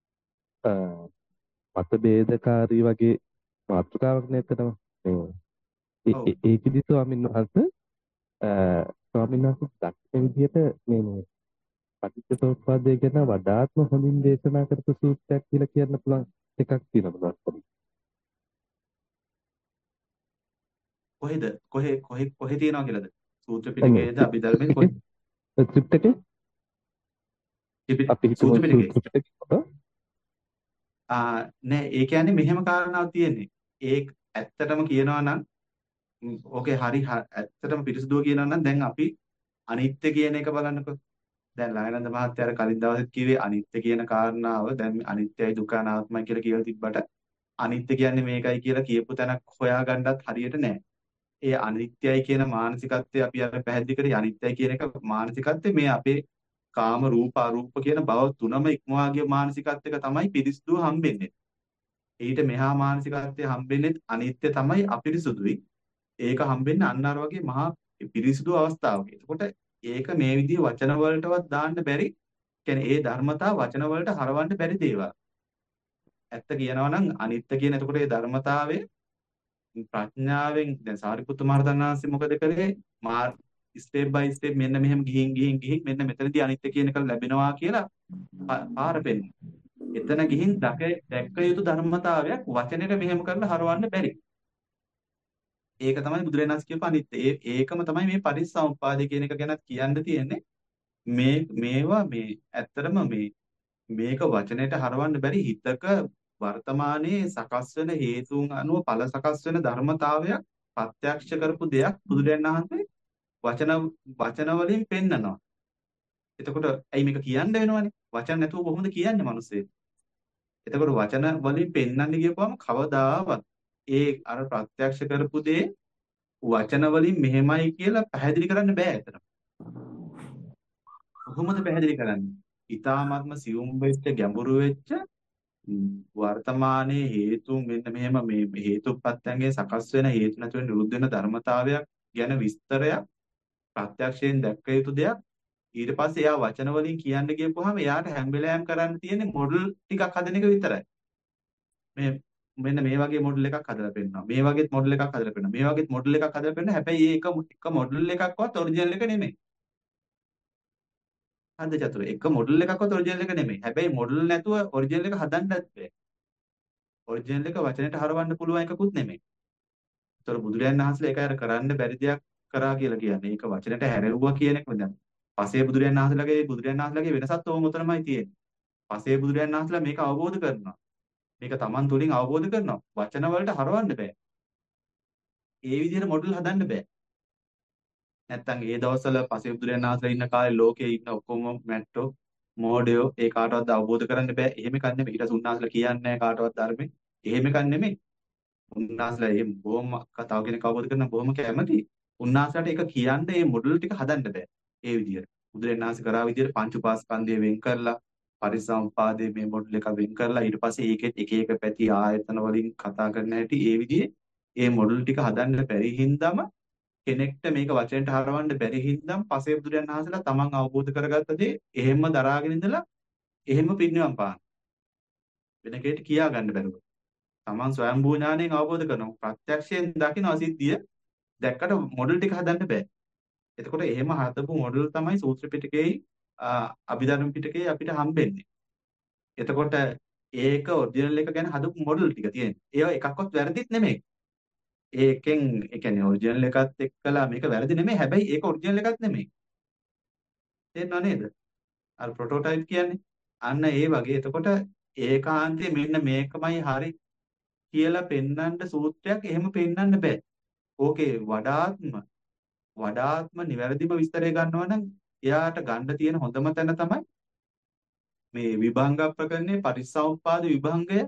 මතභේදකාරී වගේ මාතෘකාවක් නේතනම මේ ඒ- ඔව්. ඒ- ඒකෙදි ස්වාමීන් වහන්සේ අ, ස්වාමීන් වහන්සේ දක්ෂ විදිහට මේ මේ පටිච්චසමුප්පාදය ගැන වඩාත්ම හොඳින් දේශනා කරපු සූත්‍රයක් කියලා කියන්න පුළුවන් එකක් තියෙනවා මොකක්ද? කොහෙද? කොහෙ කොහෙ කොහෙ තියනවා කියලාද? සූත්‍ර දැන් මේ පිටකයේද අභිධර්මයේද කොහෙද? ත්‍රිපිටකේ ත්‍රිපි- අපි හිතමු සූත්‍ර පිටකේ. සූත්‍ර පිටකේ ආ නෑ ඒ කියන්නේ මෙහෙම කාරණාවක් තියෙන්නේ. ඒ ඇත්තටම කියනවා නම් ම්, ඕකේ හරි හ- ඇත්තටම පිරිසුදුව කියනවා නම් දැන් අපි අනිත්‍ය කියන එක බලන්නකෝ. දැන් ලයනන්ද මහත්තයා අර කලින් දවසෙත් කිව්වේ අනිත්‍ය කියන කාරණාව දැන් අනිත්‍යයි දුක්ඛ අනාත්මයි කියලා කියලා තිබ්බට අනිත්‍ය කියන්නේ මේකයි කියලා කියපු තැනක් හොයාගන්නත් හරියට නෑ. ඒ අනිත්‍යයි කියන මානසිකත්වය අපි අර පැහැදිලි කරේ අනිත්‍යයි කියන එක මානසිකත්වය මේ අපේ කාම රූප අරූප කියන භව තුනම ඉක්මවා ගිය මානසිකත්වයක තමයි පිරිසුදුව හම්බෙන්නේ. ඊට මෙහා මානසිකත්වය හම්බෙන්නේ අනිත්‍ය තමයි අපිරිසුදුයි. ඒක හම්බෙන්නේ අන්න අර වගේ මහා පිරිසුදු අවස්ථාවක. එතකොට ඒක මේ විදිහේ වචන වලටවත් දාන්න බැරි. කියන්නේ ඒ ධර්මතා වචන වලට හරවන්න බැරි දේවල්. ඇත්ත කියනවා නම් අනිත්‍ය කියන එතකොට ඒ ධර්මතාවය ප්‍රඥාවෙන් දැන් සාරිපුත්තු මහරහතන් වහන්සේ මොකද කළේ? මා ස්ටෙප් බයි ස්ටෙප් මෙන්න මෙහෙම ගිහින් ගිහින් ගිහින් මෙන්න මෙතනදී අනිත්‍ය කියන එක ලැබෙනවා කියලා පා- පාර පෙන්නනවා. එතන ගිහින් දැක දැක්ක යුතු ධර්මතාවයක් වචනෙට මෙහෙම කරලා හරවන්න බැරි. ඒක තමයි බුදුරජාණන් වහන්සේ කියපු අනිත්‍ය. ඒ ඒකම තමයි මේ පරිසම්පාදේ කියන එක ගැන කියන්න තියෙන්නේ. මේ මේවා මේ ඇත්තටම මේ මේක වචනයට හරවන්න බැරි හිතක වර්තමානයේ සකස් වෙන හේතුන් අනුව ඵල සකස් වෙන ධර්මතාවයක් ප්‍රත්‍යක්ෂ කරපු දෙයක් බුදුරජාණන් වහන්සේ වචන වචන වලින් පෙන්නනවා. එතකොට ඇයි මේක කියන්න වෙනවනේ? වචන නැතුව කොහොමද කියන්නේ මිනිස්සේ? එතකොට වචන වලින් පෙන්වන්න ගියපුවම කවදාවත් ඒ අර ප්‍රත්‍යක්ෂ කරපු දේ වචන වලින් මෙහෙමයි කියලා පැහැදිලි කරන්න බෑ ඇත්තට. කොහොමද පැහැදිලි කරන්නේ? ඊ타මාත්ම සියුම් වෙච්ච ගැඹුරු වෙච්ච ම්, වර්තමානයේ හේතුන් මෙන්න මෙහෙම මේ හේතුප්‍රත්‍යයන්ගෙන් සකස් වෙන හේතු නැතුව නිරුද්ධ වෙන ධර්මතාවයක් ගැන විස්තරයක් ප්‍රත්‍යක්ෂයෙන් දැක්ක යුතු දෙයක් ඊට පස්සේ එයා වචන වලින් කියන්න ගියපුවාම එයාට හැම වෙලාවෙම කරන්න තියෙන්නේ මොඩල් ටිකක් හදන එක විතරයි. මේ මෙන්න මේ වගේ මොඩල් එකක් හදලා පෙන්නනවා. මේ වගේත් මොඩල් එකක් හදලා පෙන්නනවා. මේ වගේත් මොඩල් එකක් හදලා පෙන්නනවා. හැබැයි ඒක එක මොඩල් එකක්වත් ඔරිජිනල් එක නෙමෙයි. හද චතුර. එක මොඩල් එකක්වත් ඔරිජිනල් එක නෙමෙයි. හැබැයි මොඩල් නැතුව ඔරිජිනල් එක හදන්නත් බෑ. ඔරිජිනල් එක වචනයට හරවන්න පුළුවන් එකකුත් නෙමෙයි. ඒතර බුදුරයන් වහන්සේලා ඒක අර කරන්න බැරි දෙයක් කරා කියලා කියන්නේ. ඒක වචනයට හැරෙව්වා කියන එක දැන්. පසේ බුදුරයන් වහන්සේලාගේ බුදුරයන් වහන්සේලාගේ වෙනසත් ඕම උතනමයි තියෙන්නේ. පසේ බුදුරයන් වහන්සේලා මේක අවබෝධ කරනවා. මේක Taman තුලින් අවබෝධ කරනවා. වචන වලට හරවන්න බෑ. ඒ විදිහට මොඩල් හදන්න බෑ. නැත්තම් ඒ දවස්වල පසේ බුදුරයන් වහන්සේලා ඉන්න කාලේ ලෝකේ ඉන්න ඔක්කොම මැට්ටෝ මෝඩයෝ ඒ කාටවත් අවබෝධ කරන්න බෑ. එහෙම එකක් නෙමෙයි. ඊට පස්සේ උන්වහන්සේලා කියන්නේ නැහැ කාටවත් ධර්මේ. එහෙම එකක් නෙමෙයි. උන්වහන්සේලා එහෙම බොහොම කතාව කෙනෙක් අවබෝධ කරන බොහොම කැමැති. උන්වහන්සේලාට ඒක කියන්න මේ මොඩල් ටික හදන්න බෑ. ඒ විදිහට. බුදුරජාණන් වහන්සේ කරා විදිහට පංච උපාස්කන්ධය වෙන් කරලා පරිසම්පාදයේ මේ මොඩල් එක වෙන් කරලා ඊට පස්සේ ඒකෙත් එක එක පැති ආයතන වලින් කතා කරන හැටි ඒ විදිහේ ඒ මොඩල් ටික හදන්න බැරි හින්දාම කෙනෙක්ට මේක වචනට හරවන්න බැරි හින්දාම පසේ බුදුරජාණන් වහන්සේලා තමන් අවබෝධ කරගත්ත දේ එහෙම දරාගෙන ඉඳලා එහෙම පිරිනිවන් පාන. වෙන කෙනෙක්ට කියා ගන්න බැරුව. තමන් ස්වයංභූ ඥාණයෙන් අවබෝධ කරනවා. ප්‍රත්‍යක්ෂයෙන් දකින්න අසිද්ධිය දැක්කට මොඩල් ටික හදන්න බෑ. එතකොට එහෙම හදපු මොඩල් තමයි සූත්‍ර පිටකේ අභිධර්ම පිටකේ අපිට හම්බෙන්නේ. එතකොට ඒක ඔරිජිනල් එක ගැන හදපු මොඩල් ටික තියෙනවා. ඒවා එකක්වත් වැරදිත් නෙමෙයි. ඒකෙන් ඒ කියන්නේ ඔරිජිනල් එකත් එක්කලා මේක වැරදි නෙමෙයි. හැබැයි ඒක ඔරිජිනල් එකක් නෙමෙයි. තේරෙනව නේද? අර ප්‍රොටෝටයිප් කියන්නේ. අන්න ඒ වගේ. එතකොට ඒකාන්තයේ මෙන්න මේකමයි හරි කියලා පෙන්වන්න සූත්‍රයක් එහෙම පෙන්වන්න බෑ. ඕකේ වඩාත්ම වඩාත්ම නිවැරදිම විස්තරය ගන්නවා නම් එයාට ගන්න තියෙන හොඳම තැන තමයි මේ විභංග ප්‍රකරණේ පරිසම්පාද විභංගය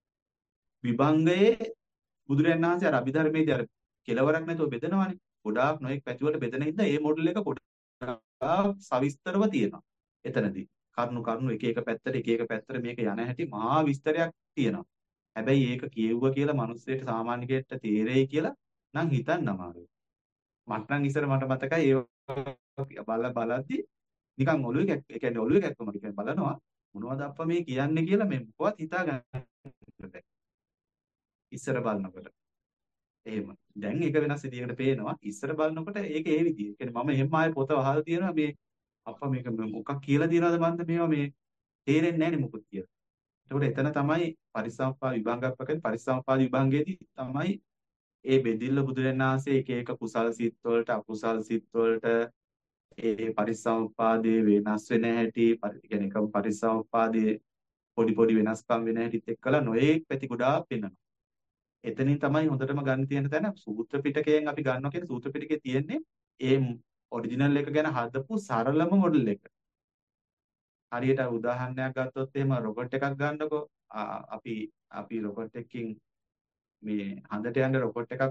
විභංගයේ බුදුරජාණන් වහන්සේ අර අභිධර්මයේදී අර කෙලවරක් නැතුව බෙදනවානේ. ගොඩාක් නොඑක් පැති වලට බෙදෙන හින්දා මේ මොඩල් එක සවිස්තරව තියෙනවා. එතනදී කරුණු කරුණු එක එක පැත්තට එක එක පැත්තට මේක යන හැටි මහා විස්තරයක් තියෙනවා. හැබැයි ඒක කියෙව්වා කියලා මිනිස්සෙට සාමාන්‍ය කෙනෙක්ට තේරෙයි කියලා නම් හිතන්න අමාරුයි. මට නම් ඉස්සර මට මතකයි ඒ බල බලද්දි නිකන් ඔළුවේ කැක් ඒ කියන්නේ ඔළුවේ කැක්කම නිකන් බලනවා මොනවද අප්පා මේ කියන්නේ කියලා මේ මොකවත් හිතා ගන්න බැහැ. ඉස්සර බලනකොට එහෙම. දැන් ඒක වෙනස් විදියකට පේනවා. ඉස්සර බලනකොට ඒක ඒ විදිය. ඒ කියන්නේ මම එහෙම ආයේ පොත වහලා තියෙනවා මේ අප්පා මේක මොකක් කියලා තියනවද මන්ද මේවා මේ තේරෙන්නේ නැහැ නේ මුකුත් කියලා. එතකොට එතන තමයි පරිසම්පා විභංගප්පකේ පරිසම්පාද විභංගයේදී තමයි ඒ බෙදිල්ල බුදුරජාණන් වහන්සේ එක එක කුසල් සිත් වලට අකුසල් සිත් වලට ඒ පරිසම්පාදයේ වෙනස් වෙන හැටි පරි කියන්නේ එකම පරිසම්පාදයේ පොඩි පොඩි වෙනස්කම් වෙන හැටිත් එක්කලා නොයේක් පැති ගොඩාක් පෙන්වනවා. එතනින් තමයි හොඳටම ගන්න තියෙන තැන සූත්‍ර පිටකයෙන් අපි ගන්නවා කියන්නේ සූත්‍ර පිටකේ තියෙන්නේ ඒ ඔරිජිනල් එක ගැන හදපු සරලම මොඩල් එක. හරියට උදාහරණයක් ගත්තොත් එහෙම රොකට් එකක් ගන්නකො අපි අපි රොකට් එකකින් මේ හඳට යන රොකට් එකක්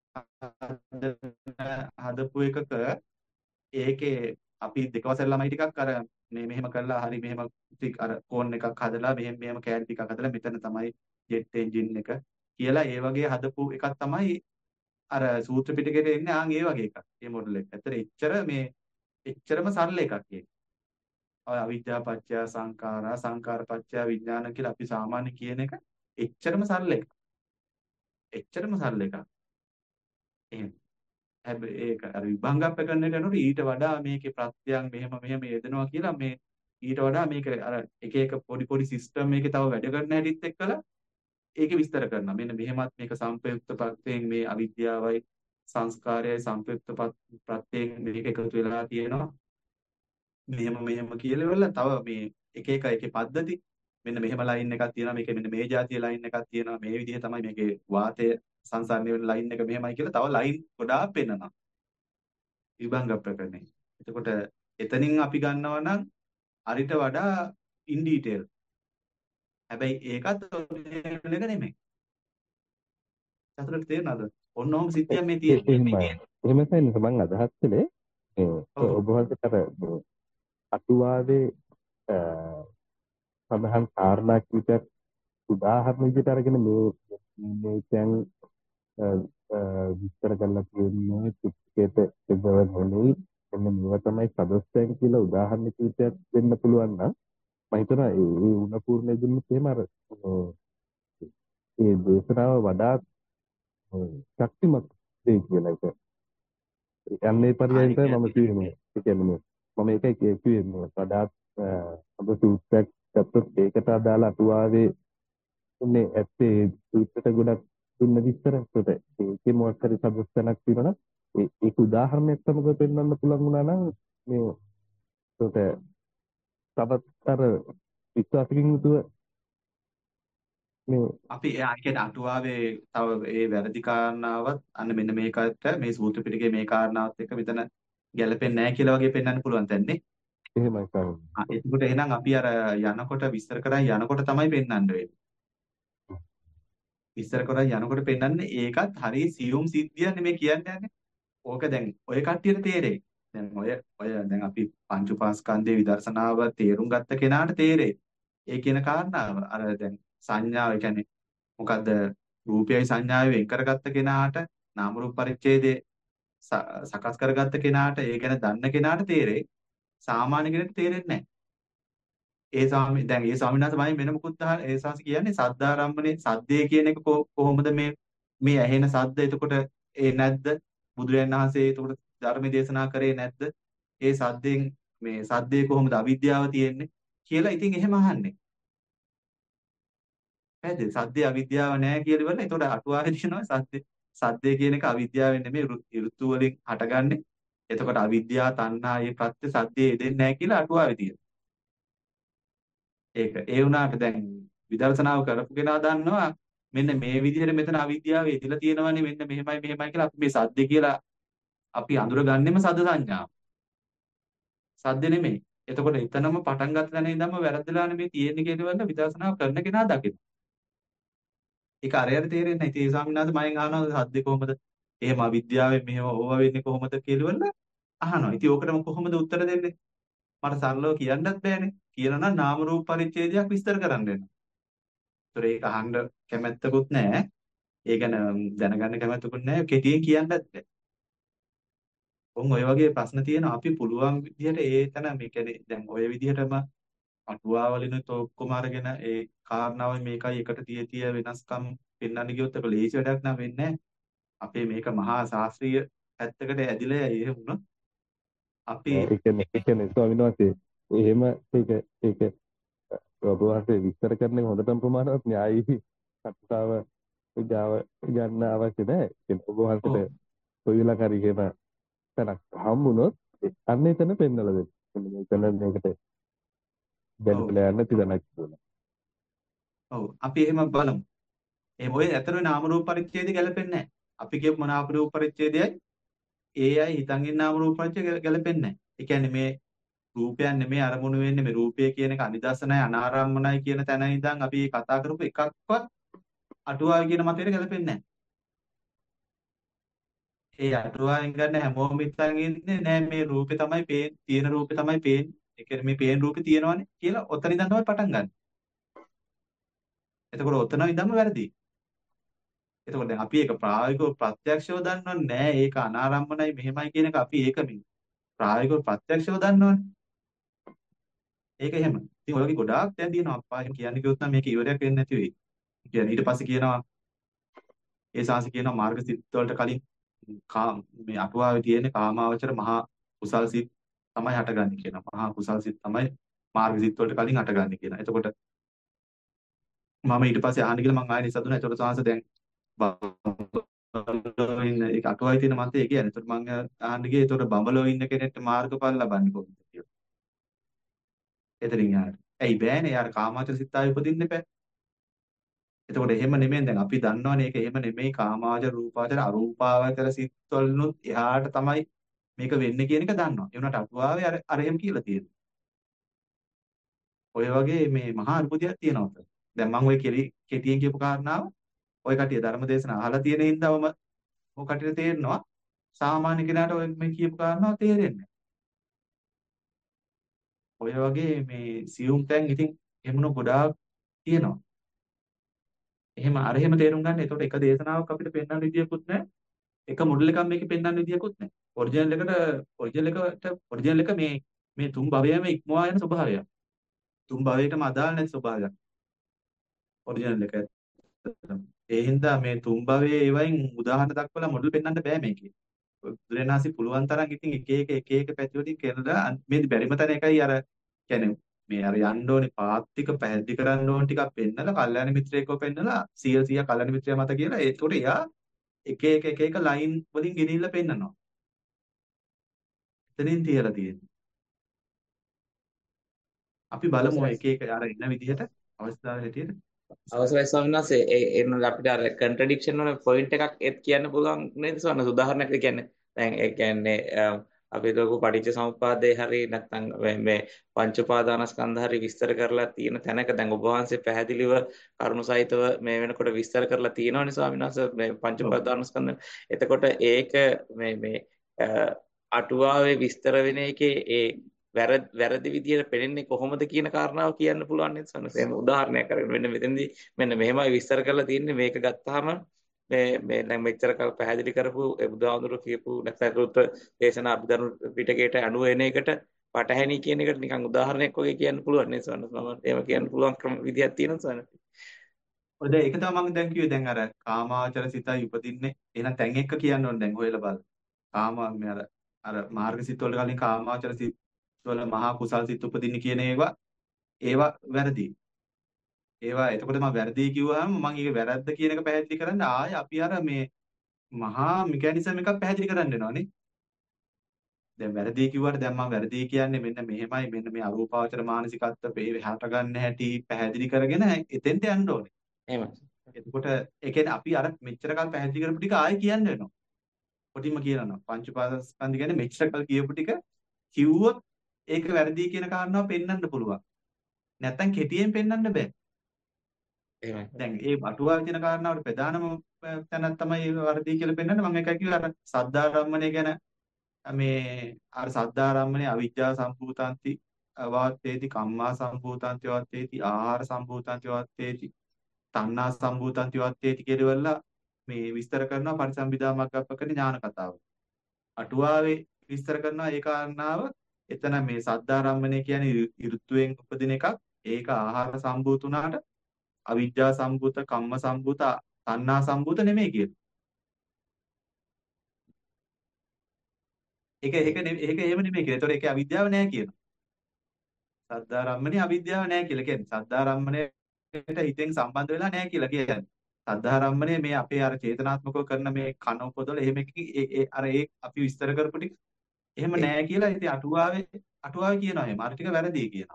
හදපු එකක ඒකේ අපි දෙකවසර ළමයි ටිකක් අර මේ මෙහෙම කරලා හරි මෙහෙම අර කෝන් එකක් හදලා මෙහෙම මෙහෙම කෑලි ටිකක් හදලා මෙතන තමයි ජෙට් එන්ජින් එක කියලා ඒ වගේ හදපු එකක් තමයි අර සූත්‍ර පිටකේ එන්නේ ආන් ඒ වගේ එකක්. මේ මොඩල් එක. ඇත්තට එච්චර මේ එච්චරම සරල එකක් ඒක. ඔය අවිද්‍යා පත්‍ය සංඛාරා සංඛාර පත්‍ය විඥාන කියලා අපි සාමාන්‍ය කියන එක එච්චරම සරල එකක්. එච්චරම සරල එකක්. එහෙම. හැබැයි ඒක අර විභංගප්ප කරන යනකොට ඊට වඩා මේකේ ප්‍රත්‍යයන් මෙහෙම මෙහෙම යෙදෙනවා කියලා මේ ඊට වඩා මේක අර එක එක පොඩි පොඩි සිස්ටම් මේකේ තව වැඩ කරන හැටිත් එක්කලා ඒකේ විස්තර කරනවා. මෙන්න මෙහෙමත් මේක සංපයුක්ත ප්‍රත්‍යයෙන් මේ අවිද්‍යාවයි සංස්කාරයයි සංපයුක්ත ප්‍රත්‍යයෙන් මේක එකතු වෙලා තියෙනවා. මෙහෙම මෙහෙම කියලා තව මේ එක එක එකේ පද්ධති මෙන්න මෙහෙම ලයින් එකක් තියෙනවා මේකේ මෙන්න මේ જાතිය ලයින් එකක් තියෙනවා මේ විදිහ තමයි මේකේ වාතය සංසරණය වෙන ලයින් එක මෙහෙමයි කියලා තව ලයින් ගොඩාක් පෙන්නනවා විභංග ප්‍රකරණේ. එතකොට එතනින් අපි ගන්නවා නම් අරිට වඩා ඉන් ඩීටේල්. හැබැයි ඒකත් ඔරිජිනල් එක නෙමෙයි. සතුටට තේරෙනවද? ඔන්න ඔහොම සිද්ධියක් මේ තියෙන්නේ. එහෙම තමයි මම අදහස් කළේ ඔබ වහන්සේට අටුවාවේ සඳහන් කාරණා කිහිපයක් උදාහරණ විදිහට අරගෙන මේ මේ දැන් විස්තර කරලා කියන්නේ පිටකේට එබවන්නේ එන්න මේවා තමයි සදස්යන් කියලා උදාහරණ කිහිපයක් දෙන්න පුළුවන් නම් මම හිතනවා ඒ උණ පූර්ණ දුන්නත් එහෙම අර ඒ දේශනාව වඩා ශක්තිමත් දෙයක් කියලා එක. යන්නේ පරියන්ත මම කියන්නේ ඒ කියන්නේ මම ඒකයි කියන්නේ වඩා අද සූත්‍රයක් ගත්තොත් ඒකට අදාළ අටුවාවේ ඉන්නේ ඇත්තේ සූත්‍රයට ගොඩක් දුන්න විස්තර උඩ ඒකේ මොකක් හරි සබස්තනක් තියෙනවා ඒ ඒක උදාහරණයක් සමග පෙන්වන්න පුළුවන් වුණා නම් මේ උඩ තවත් අර විශ්වාසකින් යුතුව මේ අපි ඒ කියන්නේ අටුවාවේ තව ඒ වැරදි කාරණාවත් අන්න මෙන්න මේකට මේ සූත්‍ර පිටකේ මේ කාරණාවත් එක්ක මෙතන ගැලපෙන්නේ නැහැ කියලා වගේ පෙන්වන්න පුළුවන් තැන්නේ. එහෙමයි කරන්නේ. ආ එතකොට එහෙනම් අපි අර යනකොට විස්තර කරන් යනකොට තමයි පෙන්වන්න වෙන්නේ. විස්තර කරන් යනකොට පෙන්වන්නේ ඒකත් හරිය සියුම් සිද්ධියක් නෙමෙයි කියන්නේ යන්නේ. ඕක දැන් ඔය කට්ටියට තේරෙයි. දැන් ඔය ඔය දැන් අපි පංච උපාස්කන්ධයේ විදර්ශනාව තේරුම් ගත්ත කෙනාට තේරෙයි. ඒ කියන කාරණාව අර දැන් සංඥාව කියන්නේ මොකද්ද රූපයයි සංඥාවයි වෙන් කරගත්ත කෙනාට නාම රූප පරිච්ඡේදයේ සකස් කරගත්ත කෙනාට ඒ ගැන දන්න කෙනාට තේරෙයි. සාමාන්‍ය කෙනෙකුට තේරෙන්නේ නැහැ. ඒ ස්වාමී දැන් ඒ ස්වාමීන් වහන්සේ මම වෙන මුකුත් අහලා ඒ ශාස්ත්‍ර කියන්නේ සද්ධාරම්මනේ සද්දේ කියන එක කොහොමද මේ මේ ඇහෙන සද්ද එතකොට ඒ නැද්ද බුදුරජාණන් වහන්සේ එතකොට ධර්ම දේශනා කරේ නැද්ද ඒ සද්දෙන් මේ සද්දේ කොහොමද අවිද්‍යාව තියෙන්නේ කියලා ඉතින් එහෙම අහන්නේ නේද සද්දේ අවිද්‍යාව නැහැ කියලා ඉවරලා එතකොට අටුවාවේ තියෙනවා සද්දේ සද්දේ කියන එක අවිද්‍යාවෙන් නෙමෙයි ඍතු වලින් හටගන්නේ එතකොට අවිද්‍යාව තණ්හා මේ ප්‍රත්‍ය සද්දේ දෙන්නේ නැහැ කියලා අටුවාවේ තියෙනවා ඒක ඒ වුණාට දැන් විදර්ශනාව කරපු කෙනා දන්නවා මෙන්න මේ විදිහට මෙතන අවිද්‍යාව එදිලා තියෙනවනේ මෙන්න මෙහෙමයි මෙහෙමයි කියලා අපි මේ සද්ද කියලා අපි අඳුරගන්නෙම සද්ද සංඥාව. සද්ද නෙමෙයි. එතකොට එතනම පටන් ගන්න තැන ඉඳන්ම වැරද්දලානේ මේ තියෙන්නේ කියනවල විදර්ශනාව කරන කෙනා දකින. ඒක අරයට තේරෙන්නේ නැහැ. ඉතින් ඒ ස්වාමීන් වහන්සේ මයෙන් අහනවා සද්ද කොහොමද? එහෙම අවිද්‍යාවෙන් මෙහෙම ඕවා වෙන්නේ කොහොමද කියලාවල අහනවා. ඉතින් ඕකටම කොහොමද උත්තර දෙන්නේ? මට සරලව කියන්නත් බෑනේ. කියලා නම් නාම රූප පරිච්ඡේදයක් විස්තර කරන්න වෙනවා. ඒතර ඒක අහන්න කැමැත්තකුත් නැහැ. ඒ ගැන දැනගන්න කැමැත්තකුත් නැහැ. කෙටියෙන් කියන්නත් බෑ. උන් ඔය වගේ ප්‍රශ්න තියෙනවා. අපි පුළුවන් විදිහට ඒ තැන මේ කියන්නේ දැන් ඔය විදිහටම අටුවාවලිනුත් ඔක්කොම අරගෙන ඒ කාරණාව මේකයි එකට තිය තිය වෙනස්කම් පෙන්වන්න ගියොත් ඒක ලේසි වැඩක් නෑ වෙන්නේ නැහැ. අපේ මේක මහා ශාස්ත්‍රීය පැත්තකට ඇදිලා එහෙම වුණොත් අපි ඒ කියන්නේ ඒ කියන්නේ ස්වාමීන් වහන්සේ එහෙම ඒක ඒක ඔබ වහන්සේ විස්තර කරන එක හොඳටම ප්‍රමාණවත් න්‍යායී කතාව ගාව ගන්න අවශ්‍ය නැහැ. ඒ ඔබ ඔව් වහන්සේට කොයි වෙලාවක හරි එහෙම තැනක් හම්බුනොත් අන්න එතන පෙන්නලා දෙන්න. මෙතන මේකට ඔව් බැලුවලා යන්න තියනක් දුන්නා. ඔව් අපි එහෙම බලමු. එහෙම ඔය ඇත්තටම නාම රූප පරිච්ඡේදය ගැලපෙන්නේ නැහැ. අපි කියපු නාම රූප පරිච්ඡේදයයි ඒ අය හිතන් ඉන්න නාම රූප පරිච්ඡේදය ගැලපෙන්නේ නැහැ. ඒ කියන්නේ මේ රූපයන් නෙමෙයි අරමුණු වෙන්නේ මේ රූපය කියන එක අනිදර්ශනයි අනාරම්මනයි කියන තැන ඉඳන් අපි කතා කරපු එකක්වත් අටුවාව කියන මතයට ගැලපෙන්නේ නැහැ. ඒ අටුවාවෙන් ගන්න හැමෝම හිතන් ඉන්නේ නෑ මේ රූපේ තමයි පේන තියෙන රූපේ තමයි පේන්නේ. ඒ කියන්නේ මේ පේන රූපේ තියෙනවනේ කියලා ඔතන ඉඳන් තමයි පටන් ගන්න. එතකොට ඔතන ඉඳන්ම වැරදි. එතකොට දැන් අපි ඒක ප්‍රායෝගිකව ප්‍රත්‍යක්ෂව දන්නව නෑ ඒක අනාරම්මනයි මෙහෙමයි කියන එක අපි ඒක මේ ප්‍රායෝගිකව ප්‍රත්‍යක්ෂව දන්නවනේ. ඒක එහෙම. ඉතින් ඔය වගේ ගොඩාක් දැන් තියෙනවා අප්පා එහෙම කියන්නේ කිව්වොත් නම් මේක ඉවරයක් වෙන්නේ නැති වෙයි. කියන්නේ ඊට පස්සේ කියනවා ඒ සාංශ කියනවා මාර්ග සිත් වලට කලින් කාම මේ අටුවාවේ තියෙන කාමාවචර මහා කුසල් සිත් තමයි හටගන්නේ කියනවා. මහා කුසල් සිත් තමයි මාර්ග සිත් වලට කලින් හටගන්නේ කියනවා. එතකොට මම ඊට පස්සේ අහන්න ගිහලා මම ආයෙ නිසදුනා. එතකොට සාංශ දැන් බඹලෝ ඉන්න ඒක අටුවාවේ තියෙන මතය කියන්නේ. එතකොට මම අහන්න ගියේ එතකොට බඹලෝ ඉන්න කෙනෙක්ට මාර්ගඵල ලබන්නේ කොහොමද කියලා. එතනින් යාට. ඇයි බෑනේ යාර කාමාවචර සිත් ආයෙ උපදින්න එපා. එතකොට එහෙම නෙමෙයි දැන් අපි දන්නවනේ ඒක එහෙම නෙමෙයි කාමාවචර රූපාවචර අරූපාවචර සිත්වලුත් එහාට තමයි මේක වෙන්නේ කියන එක දන්නවා. ඒ වුණාට අටුවාවේ අර අර එහෙම කියලා තියෙනවා. ඔය වගේ මේ මහා අරුපුදියක් තියෙනවා උතන. දැන් මම ඔය කෙටි කෙටියෙන් කියපු කාරණාව ඔය කටිය ධර්මදේශන අහලා තියෙන හින්දාම ඔය කටියට තේරෙනවා. සාමාන්‍ය කෙනාට ඔය මේ කියපු කාරණාව තේරෙන්නේ ඔය වගේ මේ සියුම් තැන් ඉතින් එහෙමන ගොඩාක් තියෙනවා. එහෙම අර එහෙම තේරුම් ගන්න. ඒකට එක දේශනාවක් අපිට පෙන්වන්න විදියකුත් නැහැ. එක මොඩල් එකක් මේකේ පෙන්වන්න විදියකුත් නැහැ. ඔරිජිනල් එකට ඔරිජිනල් එකට ඔරිජිනල් එක මේ මේ තුන් භවයම ඉක්මවා යන ස්වභාවයක්. තුන් භවයකටම අදාළ නැති ස්වභාවයක්. ඔරිජිනල් එක. ඒ හින්දා මේ තුන් භවයේ ඒවයින් උදාහරණ දක්වලා මොඩල් පෙන්වන්න බෑ මේකේ. බුදුරණාහි පුළුවන් තරම් ඉතින් එක එක එක එක පැති වලින් කරලා මේ බැරිම තැන එකයි අර කියන්නේ මේ අර යන්න ඕනේ පාත් ටික පැහැදිලි කරන්න ඕන ටිකක් පෙන්නලා කල්යාණ මිත්‍රයෙක්ව පෙන්නලා සිය සිය කල්යාණ මිත්‍රයා මත කියලා ඒකට එයා එක එක එක එක ලයින් වලින් ගෙනිල්ලා පෙන්නනවා. එතනින් තියලා තියෙන්නේ. අපි බලමු අවසරයි එක එක අර ඉන්න විදිහට අවස්ථාව හැටියට. අවසරයි ස්වාමීන් වහන්සේ ඒ එන්න අපිට අර කන්ට්‍රඩික්ෂන් වල පොයින්ට් එකක් ඒත් කියන්න පුළුවන් නේද ස්වාමීන් වහන්සේ උදාහරණයක් කියන්නේ දැන් ඒ කියන්නේ අපි ලොකු පටිච්ච සමුප්පාදේ හරි නැත්නම් මේ මේ පංච උපාදානස්කන්ධ හරි විස්තර කරලා තියෙන තැනක දැන් ඔබ වහන්සේ පැහැදිලිව කරුණු සහිතව මේ වෙනකොට විස්තර කරලා තියෙනවනේ ස්වාමීන් වහන්සේ මේ පංච උපාදානස්කන්ධ. එතකොට ඒක මේ මේ අටුවාවේ විස්තර වෙන එකේ ඒ වැරදි වැරදි විදියට පෙනෙන්නේ කොහොමද කියන කාරණාව කියන්න පුළුවන් නේද සනස? එහෙනම් උදාහරණයක් අරගෙන මෙන්න මෙතෙන්දී මෙන්න මෙහෙමයි විස්තර කරලා තියෙන්නේ මේක ගත්තාම මේ මේ දැන් මෙච්චර කල් පැහැදිලි කරපු බුදුහාමුදුරු කියපු නැත්නම් රුත් දේශනා අභිධර්ම පිටකයට අනුව එන එකට පටහැනි කියන එකට නිකන් උදාහරණයක් වගේ කියන්න පුළුවන් නේද සනස? මම එහෙම කියන්න පුළුවන් ක්‍රම විදියක් තියෙනවා සනස. ඔය දැන් ඒක තමයි මම දැන් කිව්වේ දැන් අර කාමාවචර සිතයි උපදින්නේ. එහෙනම් තැන් එක කියන්න ඕනේ දැන් හොයලා බලන්න. කාම මේ අර අර මාර්ග සිත් වල කලින් කාමාවචර සිත් වල මහා කුසල් සිත් උපදින්න කියන ඒවා ඒවා වැරදි. ඒවා එතකොට මම වැරදි කිව්වහම මම ඒක වැරද්ද කියන එක පැහැදිලි කරන්න ආයේ අපි අර මේ මහා මෙකැනිසම් එකක් පැහැදිලි කරන්න වෙනවානේ. දැන් වැරදි කිව්වට දැන් මම වැරදි කියන්නේ මෙන්න මෙහෙමයි මෙන්න මේ අරූපාවචර මානසිකත්ව පේ හට ගන්න හැටි පැහැදිලි කරගෙන එතෙන්ට යන්න ඕනේ. එහෙමයි. එතකොට ඒ කියන්නේ අපි අර මෙච්චර කල් පැහැදිලි කරපු ටික ආයෙ කියන්න වෙනවා. කොටින්ම කියනවා. පංච උපාදානස්කන්ධ කියන්නේ මෙච්චර කල් කියපු ටික කිව්වොත් ඒක වැරදි කියන කාරණාව පෙන්වන්න පුළුවන්. නැත්තම් කෙටියෙන් පෙන්වන්න බෑ. එහෙමයි. දැන් ඒ අටුවාව කියන කාරණාවට ප්‍රධානම තැනක් තමයි වැරදි කියලා පෙන්වන්නේ. මම එකයි කිව්වා අර සද්ධාරම්මණය ගැන මේ අර සද්ධාරම්මනේ අවිජ්ජා සම්භූතාන්ති වාත්තේති කම්මා සම්භූතාන්ති වාත්තේති ආහාර සම්භූතාන්ති වාත්තේති තණ්හා සම්භූතාන්ති වාත්තේති කියලා මේ විස්තර කරනවා පරිසම්බිදා මග්ගප්පකේ ඥාන කතාව. අටුවාවේ විස්තර කරනවා ඒ කාරණාව. එතන මේ සද්ධාරම්මනේ කියන්නේ ඍතුයෙන් උපදින එකක්. ඒක ආහාර සම්භූත උනාට අවිජ්ජා සම්භූත කම්ම සම්භූත තණ්හා සම්භූත නෙමෙයි කියලා. ඒක ඒක නෙමෙයි ඒක එහෙම නෙමෙයි කියලා. ඒතකොට ඒකේ අවිද්‍යාව නැහැ කියනවා. සද්ධාරම්මනේ අවිද්‍යාව නැහැ කියලා කියන්නේ. සද්ධාරම්මනේට හිතෙන් සම්බන්ධ වෙලා නැහැ කියලා කියන්නේ. සද්ධාරම්මනේ මේ අපේ අර චේතනාත්මකව කරන මේ කන උපදවල එහෙම ඒ ඒ අර ඒ අපි විස්තර කරපු ටික එහෙම නැහැ කියලා ඉතින් අටුවාවේ අටුවාවේ කියනවා එහෙම. අර ටික වැරදි කියනවා.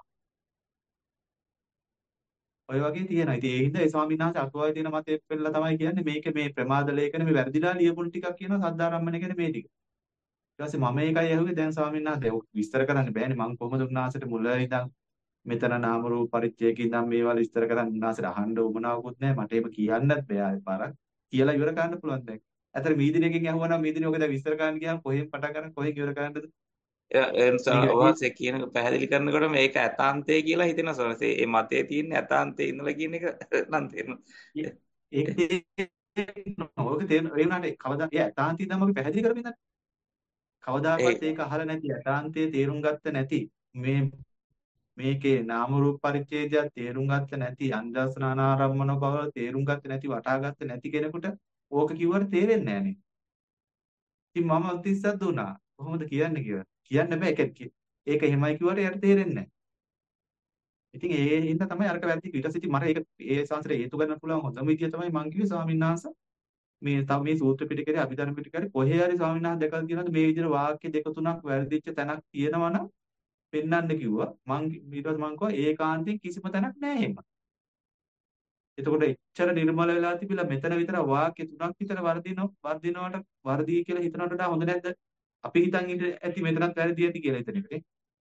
ඔය වගේ තියෙනවා. ඉතින් ඒ හින්දා ඒ ස්වාමීන් වහන්සේ අටුවාවේ තියෙන මතය පෙන්නලා තමයි කියන්නේ මේක මේ ප්‍රමාද ලේඛන මේ වැරදිලා ලියපුණු ටිකක් කියනවා සද්ධාරම්මනේ කියන්නේ මේ ටික. ඊට පස්සේ මම ඒකයි ඇහුවේ දැන් ස්වාමීන් වහන්සේ ඔක විස්තර කරන්න බෑනේ මම කොහොමද උන්වහන්සේට මුල ඉඳන් මෙතන නාම රූප පරිච්ඡේදයක ඉඳන් මේවල් විස්තර කරන්න උන්වහන්සේට අහන්න උවමනාවකුත් නැහැ මට එහෙම කියන්නත් බෑ ආයෙ පාරක් කියලා ඉවර කරන්න පුළුවන් දැන්. ඇතර මීදිනේකින් ඇහුවනම් මීදිනේ ඔක දැන් විස්තර කරන්න ගියාම කොහෙන් පටන් ගන්න කොහෙන් ඉවර කරන්නද? එනිසා මේක ඔවාසේ කියන පැහැදිලි කරනකොට මේක ඇතාන්තය කියලා හිතෙනවා සෝනසේ. ඒ මතයේ තියෙන ඇතාන්තේ ඉඳලා කියන එක නම් තේරෙනවා. ඒක තේරෙනවා. ඔක තේරෙනවා. ඒ වුණාට කවදා ඒ ඇතාන්තිය නම් අපි පැහැදිලි කරමින් ඉඳන් කවදාකවත් ඒක අහලා නැති යථාන්තයේ තේරුම් ගත්ත නැති මේ මේකේ නාම රූප පරිච්ඡේදය තේරුම් ගත්ත නැති අංජස්නානාරම්මන බව තේරුම් ගත්ත නැති වටහා ගත්ත නැති කෙනෙකුට ඕක කිව්වට තේරෙන්නේ නැහැ නේ. ඉතින් මම උතිස්සත් දුනා. කොහොමද කියන්නේ කියලා. කියන්න බෑ ඒක ඒක එහෙමයි කිව්වට එයාට තේරෙන්නේ නැහැ. ඉතින් ඒ හින්දා තමයි අරක වැරදි ඊට පස්සේ ඉතින් මට ඒක ඒ සංසාරේ හේතු ගන්න පුළුවන් හොඳම විදිය තමයි මං කිව්වේ ස්වාමීන් වහන්සේ මේ තව මේ සූත්‍ර පිටකේ අභිධර්ම පිටකේ කොහේ හරි ස්වාමීන් වහන්සේ දැකලා තියෙනවද මේ විදිහට වාක්‍ය දෙක තුනක් වැරදිච්ච තැනක් තියෙනවා නම් පෙන්වන්න කිව්වා මං ඊට පස්සේ මං කිව්වා ඒකාන්තයෙන් කිසිම තැනක් නැහැ එහෙම. එතකොට එච්චර නිර්මල වෙලා තිබිලා මෙතන විතර වාක්‍ය තුනක් විතර වර්ධිනව වර්ධිනවට වර්ධී කියලා හිතනවට වඩා හොඳ නැද්ද? අපි හිතන් ඉඳ ඇති මෙතනත් වැරදි ඇති කියලා හිතන එකට.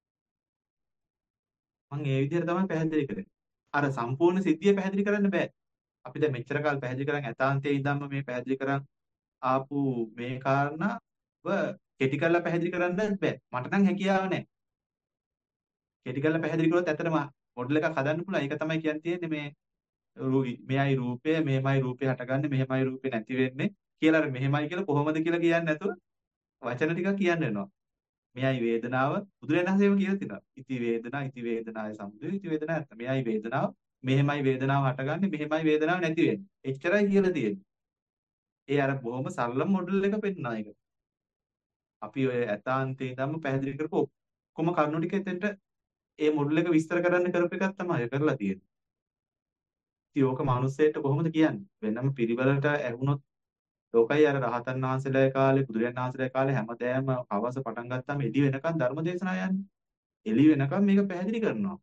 මං ඒ විදිහට තමයි පැහැදිලි කරන්නේ. අර සම්පූර්ණ සිද්ධිය පැහැදිලි කරන්න බෑ. අපි දැන් මෙච්චර කාල පැහැදිලි කරන් ඇතාන්තයේ ඉඳන්ම මේ පැහැදිලි කරන් ආපු මේ කාරණාව කෙටි කරලා පැහැදිලි කරන්න බෑ. මට නම් හැකියාව නැහැ. කෙටි කරලා පැහැදිලි කළොත් ඇත්තටම මොඩල් එකක් හදන්න පුළුවන්. ඒක තමයි කියන්න තියෙන්නේ මේ මෙයයි රූපය, මෙහෙමයි රූපය හටගන්නේ, මෙහෙමයි රූපේ නැති වෙන්නේ කියලා අර මෙහෙමයි කියලා කොහොමද කියලා කියන්නේ නැතුව වචන ටිකක් කියන්න වෙනවා. මෙයයි වේදනාව බුදුරජාණන් වහන්සේම කියලා තියෙනවා. ඉති වේදනා, ඉති වේදනාය සමුදය, ඉති වේදනා නැත්නම් මෙයයි වේදනාව, මෙහෙමයි වේදනාව හටගන්නේ, මෙහෙමයි වේදනාව නැති වෙන්නේ. එච්චරයි කියලා තියෙන්නේ. ඒ අර බොහොම සරල මොඩල් එක පෙන්නනවා ඒක. අපි ඔය ඇතාන්තේ ඉඳන්ම පැහැදිලි කරපු ඔක්කොම කරුණු ටික එතෙන්ට ඒ මොඩල් එක විස්තර කරන්න කරපු එකක් තමයි කරලා තියෙන්නේ. ඉතින් ඕක මිනිස්සෙට කොහොමද කියන්නේ? වෙනම පිළිවෙලට ඇහුනොත් ලෝකයි අර රහතන් වහන්සේලා කාලේ බුදුරජාණන් වහන්සේලා කාලේ හැමදෑම හවස පටන් ගත්තාම එළි වෙනකන් ධර්ම දේශනා යන්නේ. එළි වෙනකන් මේක පැහැදිලි කරනවා.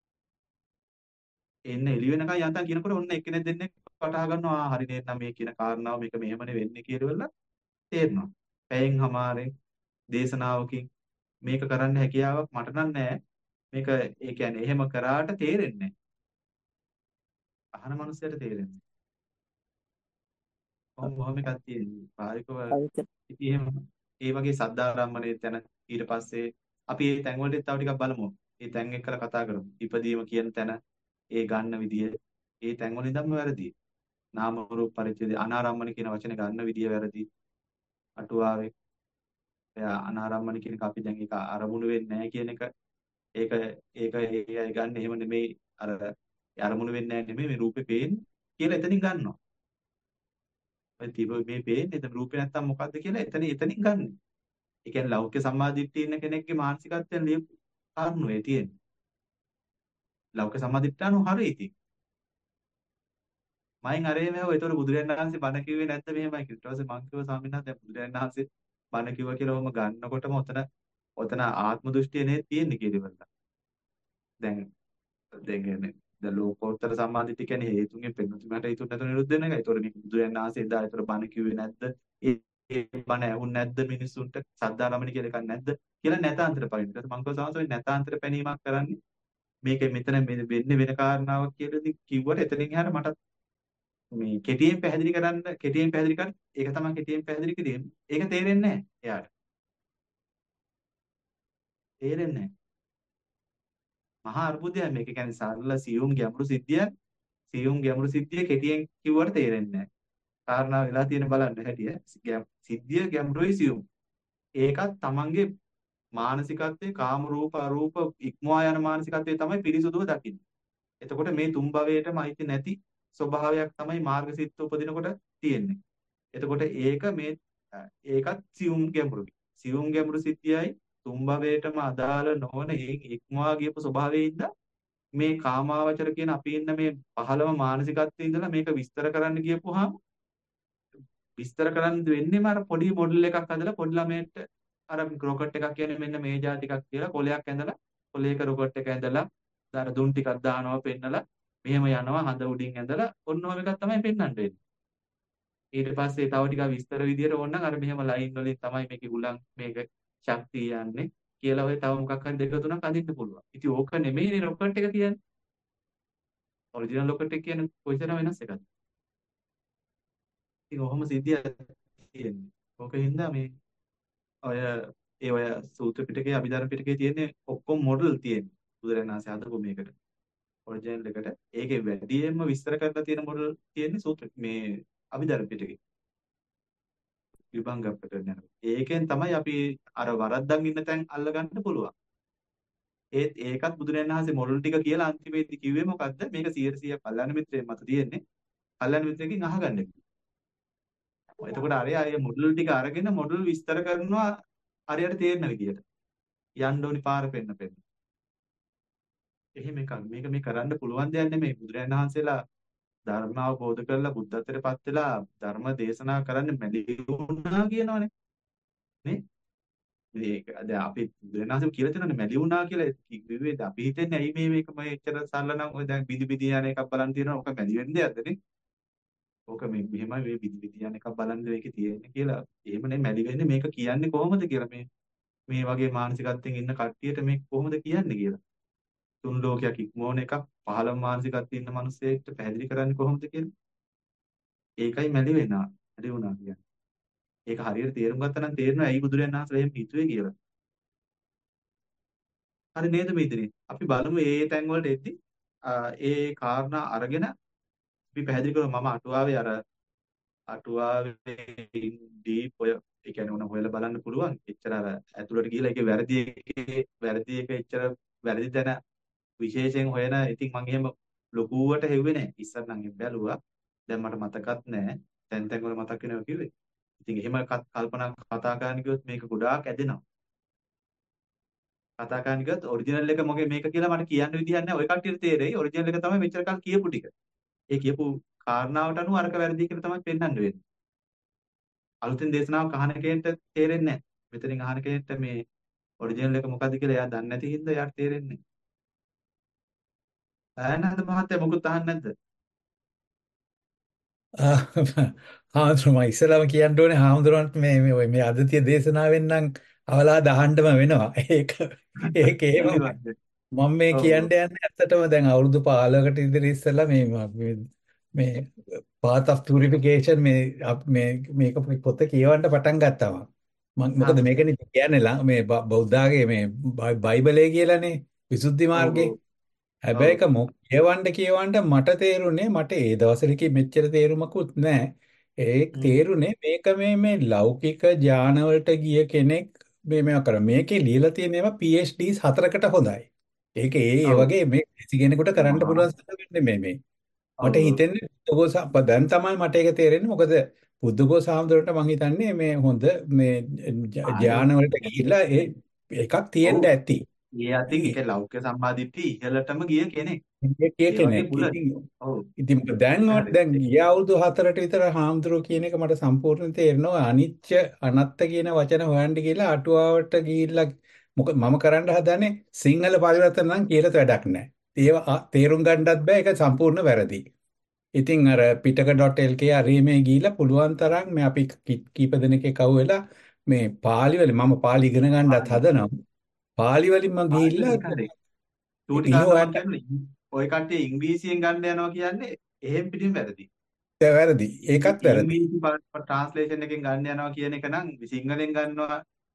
එන්න එළි වෙනකන් යන්තම් කියනකොට ඔන්න එක්කෙනෙක් දෙන්නෙක් වටහා ගන්නවා ආ හරි නේද මේ කියන කාරණාව මේක මෙහෙමනේ වෙන්නේ කියලා තේරෙනවා. පැයෙන් හමාරෙන් දේශනාවකින් මේක කරන්න හැකියාවක් මට නම් නැහැ. මේක ඒ කියන්නේ එහෙම කරාට තේරෙන්නේ නැහැ. අහන මනුස්සයට තේරෙන්නේ. කොහොම කොහොම එකක් තියෙන්නේ. ප්‍රායෝගිකව ඉතින් එහෙම ඒ වගේ සද්ධාරම්මනේ තැන ඊට පස්සේ අපි මේ තැන් වලට තව ටිකක් බලමු. මේ තැන් එක්කලා කතා කරමු. ඉපදීම කියන තැන ඒ ගන්න විදිය ඒ තැන් වල ඉඳන්ම වැරදි. නාම රූප පරිච්ඡේද අනාරම්මන කියන වචනේ ගන්න විදිය වැරදි. අටුවාවේ එයා අනාරම්මන කියන එක අපි දැන් ඒක අරමුණු වෙන්නේ නැහැ කියන එක ඒක ඒක ඒ අය ගන්න එහෙම නෙමෙයි අර අරමුණු වෙන්නේ නැහැ නෙමෙයි මේ රූපේ පේන්නේ කියලා එතනින් ගන්නවා. ඔය තිබ මේ පේන්නේ එතන රූපේ නැත්තම් මොකද්ද කියලා එතන එතනින් ගන්න. ඒ කියන්නේ ලෞකික සම්මාදිට්ඨිය ඉන්න කෙනෙක්ගේ මානසිකත්වයෙන් ලියපු කාරණු ඒ තියෙන්නේ. ලෞකික සම්මාදිට්ඨානෝ හරි ඉතින්. මයින් අරේ මේව ඒතකොට බුදුරජාණන් වහන්සේ බණ කිව්වේ නැද්ද මෙහෙමයි කියලා. ඊට පස්සේ මං කිව්වා ස්වාමීන් වහන්සේ දැන් බුදුරජාණන් වහන්සේ බණ කිව්වා කියලා ඔහම ගන්නකොටම ඔතන ඔතන ආත්ම දෘෂ්ටිය නේ තියෙන්නේ කියලා ඉවරලා. දැන් දැන් කියන්නේ දැන් ලෝකෝත්තර සම්මාදිට්ඨිය කියන්නේ හේතුන්ගෙන් පෙන්වතුමට හේතු නැතුව නිරුද්ධ වෙන එකයි. ඒතකොට මේ බුදුරජාණන් වහන්සේ එදා ඒතර බණ කිව්වේ නැද්ද? ඒ ඒ බණ ඇහුන්නේ නැද්ද මිනිසුන්ට? සද්ධාරමණි කියලා එකක් නැද්ද? කියලා නැතාන්තර පරිණත. ඊට පස්සේ මං කිව්වා සාංශෝයි නැතාන්තර පැනීමක් කරන්නේ මේක මෙතන වෙන්නේ වෙන කාරණාවක් කියලා ඉතින් කිව්වට එතනින් එහාට මට මේ කෙටියෙන් පැහැදිලි කරන්න කෙටියෙන් පැහැදිලි කරන්න ඒක තමයි කෙටියෙන් පැහැදිලි කිරීම. ඒක තේරෙන්නේ නැහැ එයාට. තේරෙන්නේ නැහැ. මහා අර්බුදයක් මේක. කියන්නේ සරල සියුම් ගැඹුරු සිද්ධියක්. සියුම් ගැඹුරු සිද්ධිය කෙටියෙන් කිව්වට තේරෙන්නේ නැහැ. කාරණා වෙලා තියෙන බලන්න හැටිය. ගැම්- සිද්ධිය ගැඹුරුයි සියුම්. ඒකත් තමන්ගේ මානසිකත්වයේ කාම රූප අරූප ඉක්මවා යන මානසිකත්වයේ තමයි පිරිසුදුව දකින්නේ. එතකොට මේ තුන් භවයටම අයිති නැති ස්වභාවයක් තමයි මාර්ගසිත උපදිනකොට තියෙන්නේ. එතකොට ඒක මේ අ, ඒකත් සියුම් ගැඹුරුයි. සියුම් ගැඹුරු සිද්ධියයි තුන් භවයටම අදාළ නොවන ඒ ඉක්මවා ගියපු ස්වභාවයේ ඉඳලා මේ කාමාවචර කියන අපි ඉන්න මේ පහළම මානසිකත්වයේ ඉඳලා මේක විස්තර කරන්න ගියපුවාම විස්තර කරන්න වෙන්නේම අර පොඩි මොඩල් එකක් හදලා පොඩි ළමයට අර රොකට් එකක් කියන්නේ මෙන්න මේ જાති එකක් කියලා කොලයක් ඇඳලා කොලයක රොකට් එක ඇඳලා අර දුම් ටිකක් දානවා පෙන්නලා මෙහෙම යනවා හඳ උඩින් ඇඳලා ඔන්න ඔය එකක් තමයි පෙන්වන්න වෙන්නේ. ඊට පස්සේ තව ටිකක් විස්තර විදියට ඕනනම් අර මෙහෙම ලයින් වලින් තමයි මේකේ උලන් මේක ශක්තිය යන්නේ කියලා ඔය තව මොකක් හරි දෙක තුනක් අඳින්න පුළුවන්. ඉතින් ඕක නෙමෙයිනේ රොකට් එක කියන්නේ. ඔරිජිනල් රොකට් එක කියන්නේ කොයිතරම් වෙනස් එකක්ද? ඉතින් ඔහොම සිද්ධියක් තියෙන්නේ. ඕකින්ද මේ ඔය ඒ ඔය සූත්‍ර පිටකේ අභිධර්ම පිටකේ තියෙන්නේ ඔක්කොම මොඩල් තියෙන්නේ. බුදුරජාණන් වහන්සේ හදපු මේකට. ඔරිජිනල් එකට. ඒකේ වැඩියෙන්ම විස්තර කරලා තියෙන මොඩල් තියෙන්නේ සූත්‍ර මේ අභිධර්ම පිටකේ. විභංග ප්‍රකරණ යනවා. ඒකෙන් තමයි අපි අර වරද්දන් ඉන්න තැන් අල්ලගන්න පුළුවන්. ඒත් ඒකත් බුදුරජාණන් වහන්සේ මොඩල් ටික කියලා අන්තිමේදී කිව්වේ මොකද්ද? මේක සියයට සීයක් කල්යාණ මිත්‍රයෙක් මත තියෙන්නේ. කල්යාණ මිත්‍රයෙක්ගෙන් අහගන්න. එතකොට අරයා ඒ මොඩල් ටික අරගෙන මොඩල් විස්තර කරනවා හරියට තේරෙන විදියට. යන්න ඕනි පාර පෙන්න පෙන්න. එහෙම එකක්. මේක මේ කරන්න පුළුවන් දෙයක් නෙමෙයි. බුදුරජාණන් වහන්සේලා ධර්ම අවබෝධ කරලා බුද්ධත්වයට පත් වෙලා ධර්ම දේශනා කරන්න මැලි වුණා කියනවනේ. නේ? මේක දැන් අපි බුදුරජාණන් වහන්සේ කියලා තියෙනවානේ මැලි වුණා කියලා කිව්වේ අපි හිතන්නේ ඇයි මේ මේක මේ එච්චර සරල නම් ඔය දැන් බිදි බිදි යන එකක් බලන් තියෙනවා. ඔක මැලි වෙන්න දෙයක්ද නේ? ඕක මේ මෙහෙමයි මේ බිදි බිදි යන එකක් බලන් මේකේ තියෙන්නේ කියලා. එහෙමනේ මැලි වෙන්නේ මේක කියන්නේ කොහොමද කියලා මේ මේ වගේ මානසිකත්වයෙන් ඉන්න කට්ටියට මේක කොහොමද කියන්නේ කියලා. තුන් ලෝකයක් ඉක්මවන එකක් පහළම මානසිකත්වයෙන් ඉන්න මිනිස්සෙක්ට පැහැදිලි කරන්නේ කොහොමද කියලා. ඒකයි මැලි වෙනා. මැලි වුණා කියන්නේ. ඒක හරියට තේරුම් ගත්තා නම් තේරෙනවා ඇයි බුදුරජාණන් වහන්සේ එහෙම හිතුවේ කියලා. හරි නේද මේදිනේ? අපි බලමු ඒ තැන් වලට එද්දි ඒ කාරණා අරගෙන අපි පැහැදිලි කරමු. මම අටුවාවේ අර අටුවාවේ ඩීප් ඔය ඒ කියන්නේ උන හොයලා බලන්න පුළුවන්. එච්චර අර ඇතුළට ගිහිලා ඒකේ වැරදි එකේ වැරදි එක එච්චර වැරදි තැන විශේෂයෙන් හොයන ඉතින් මම එහෙම ලොකුවට හෙව්වේ නැහැ. ඉස්සර නම් එහෙම බැලුවා. දැන් මට මතකත් නැහැ. තැන් තැන් වල මතක් වෙනවා කිව්වේ. ඉතින් එහෙම කත්- කල්පනා කතා කරන්න ගියොත් මේක ගොඩාක් ඇදෙනවා. කතා කරන්න ගියොත් ඔරිජිනල් එක මොකේ මේක කියලා මට කියන්න විදිහක් නැහැ. ඔය කට්ටියට තේරෙයි. ඔරිජිනල් එක තමයි මෙච්චර කල් කියපු ටික. ඒ කියපු කාරණාවට අනුව අරක වැරදි කියලා තමයි පෙන්වන්න වෙන්නේ. අලුතෙන් දේශනාවක් අහන කෙනෙක්ට තේරෙන්නේ නැහැ. මෙතනින් අහන කෙනෙක්ට මේ ඔරිජිනල් එක මොකද්ද කියලා එයා දන්නේ නැති හින්දා එයාට තේරෙන්නේ නැහැ. ඈ නේද මහත්තයා මොකුත් අහන්නේ නැද්ද? හාමුදුරුවෝ මම ඉස්සෙල්ලාම කියන්න ඕනේ හාමුදුරුවන්ට මේ මේ ඔය මේ අදතිය දේශනාවෙන් නම් අවලා දහන්නම වෙනවා. ඒක ඒක එහෙමයි. අනිවාර්යයෙන්. මම මේ ඔව් කියන්න ඔව්. යන්නේ ඇත්තටම දැන් අවුරුදු පහළොවකට ඉදිරි ඉස්සෙල්ලා මේ මේ මේ path of purification මේ අප- මේ මේක පොත කියවන්න පටන් ගත්තා මම. මම- ආ මොකද මේකනේ කියන්නේ ලා- මේ බ- බෞද්ධාගේ මේ බයි- බයිබලයේ කියලානේ විසුද්ධි ඔව් මාර්ගේ. ඔව්. හැබැයි ඔව්. ඒක මො කියවන්න කියවන්න මට තේරුනේ මට ඒ දවසේදී මෙච්චර තේරුමකුත් නැහැ. ඒ හ්ම්. තේරුනේ මේක මේ මේ ලෞකික ඥාන වලට ගිය කෙනෙක් මේ මේවා කර මේකේ ලියලා තියෙන ඒවා පී එච් ඩීස් හතරකට හොඳයි. ඒක ඒ ඒ ඔව්. වගේ මේ කිසි කෙනෙකුට කරන්න මහා පුළුවන් සත්‍ය නෙමෙයි මේ. ඔව් මට ඔව්. හිතෙන්නේ බුද්ධඝෝස දැන් තමයි මට ඒක තේරෙන්නේ මොකද බුද්ධඝෝස හාමුදුරන්ට මං හිතන්නේ මේ හොඳ මේ ආයෝ ඥාන වලට ගිහිල්ලා ඒ එකක් ඔව්. තියෙන්න ඇති. ඒ අතින් ඒක ලෞකික සම්මාදිට්ඨිය ඉහළටම ගිය කෙනෙක්. මේ කිය ඒ වගේ කෙනෙක්. බුලත්. ඉතින් ඔව්. ඉතින් මොකද දැන් ඔත් හරි. දැන් ගිය අවුරුදු හතරට විතර හාමුදුරුවෝ කියන එක මට සම්පූර්ණ තේරෙනවා අනිච්ච අනත්ත කියන වචන හොයන්න ගිහලා අටුවාවට ගිහිල්ලා මොකද මම කරන්න හදන්නේ සිංහල පරිවර්තන නම් කියලාත් වැඩක් නැහැ. ඒව අ- තේරුම් ගන්නත් බෑ ඒක සම්පූර්ණ වැරදි. ඉතින් අර පිටක.lk අරේ මේ ගිහිල්ලා පුළුවන් තරම් මේ අපි කි- කීප දෙනෙක් එකව වෙලා මේ පාලි වල මම පාලි ඉගෙන ගන්නත් හදනවා. පාලි වලින් මම ආයෙත් ගිහිල්ලා ඒක හරි. චූටි ගිහින් කාරණා මම හොයන්න කියන්නේ ඔය කට්ටිය ඉංග්‍රීසියෙන් ගන්න යනවා කියන්නේ එහෙම් පිටින් වැරදි. වැරදි. ඒකත් වැරදි. ඉංග්‍රීසි ට්‍රාන්ස්ලේෂන් එකෙන් ගන්න යනවා කියන එක නම් සිංහලෙන් ගන්නවා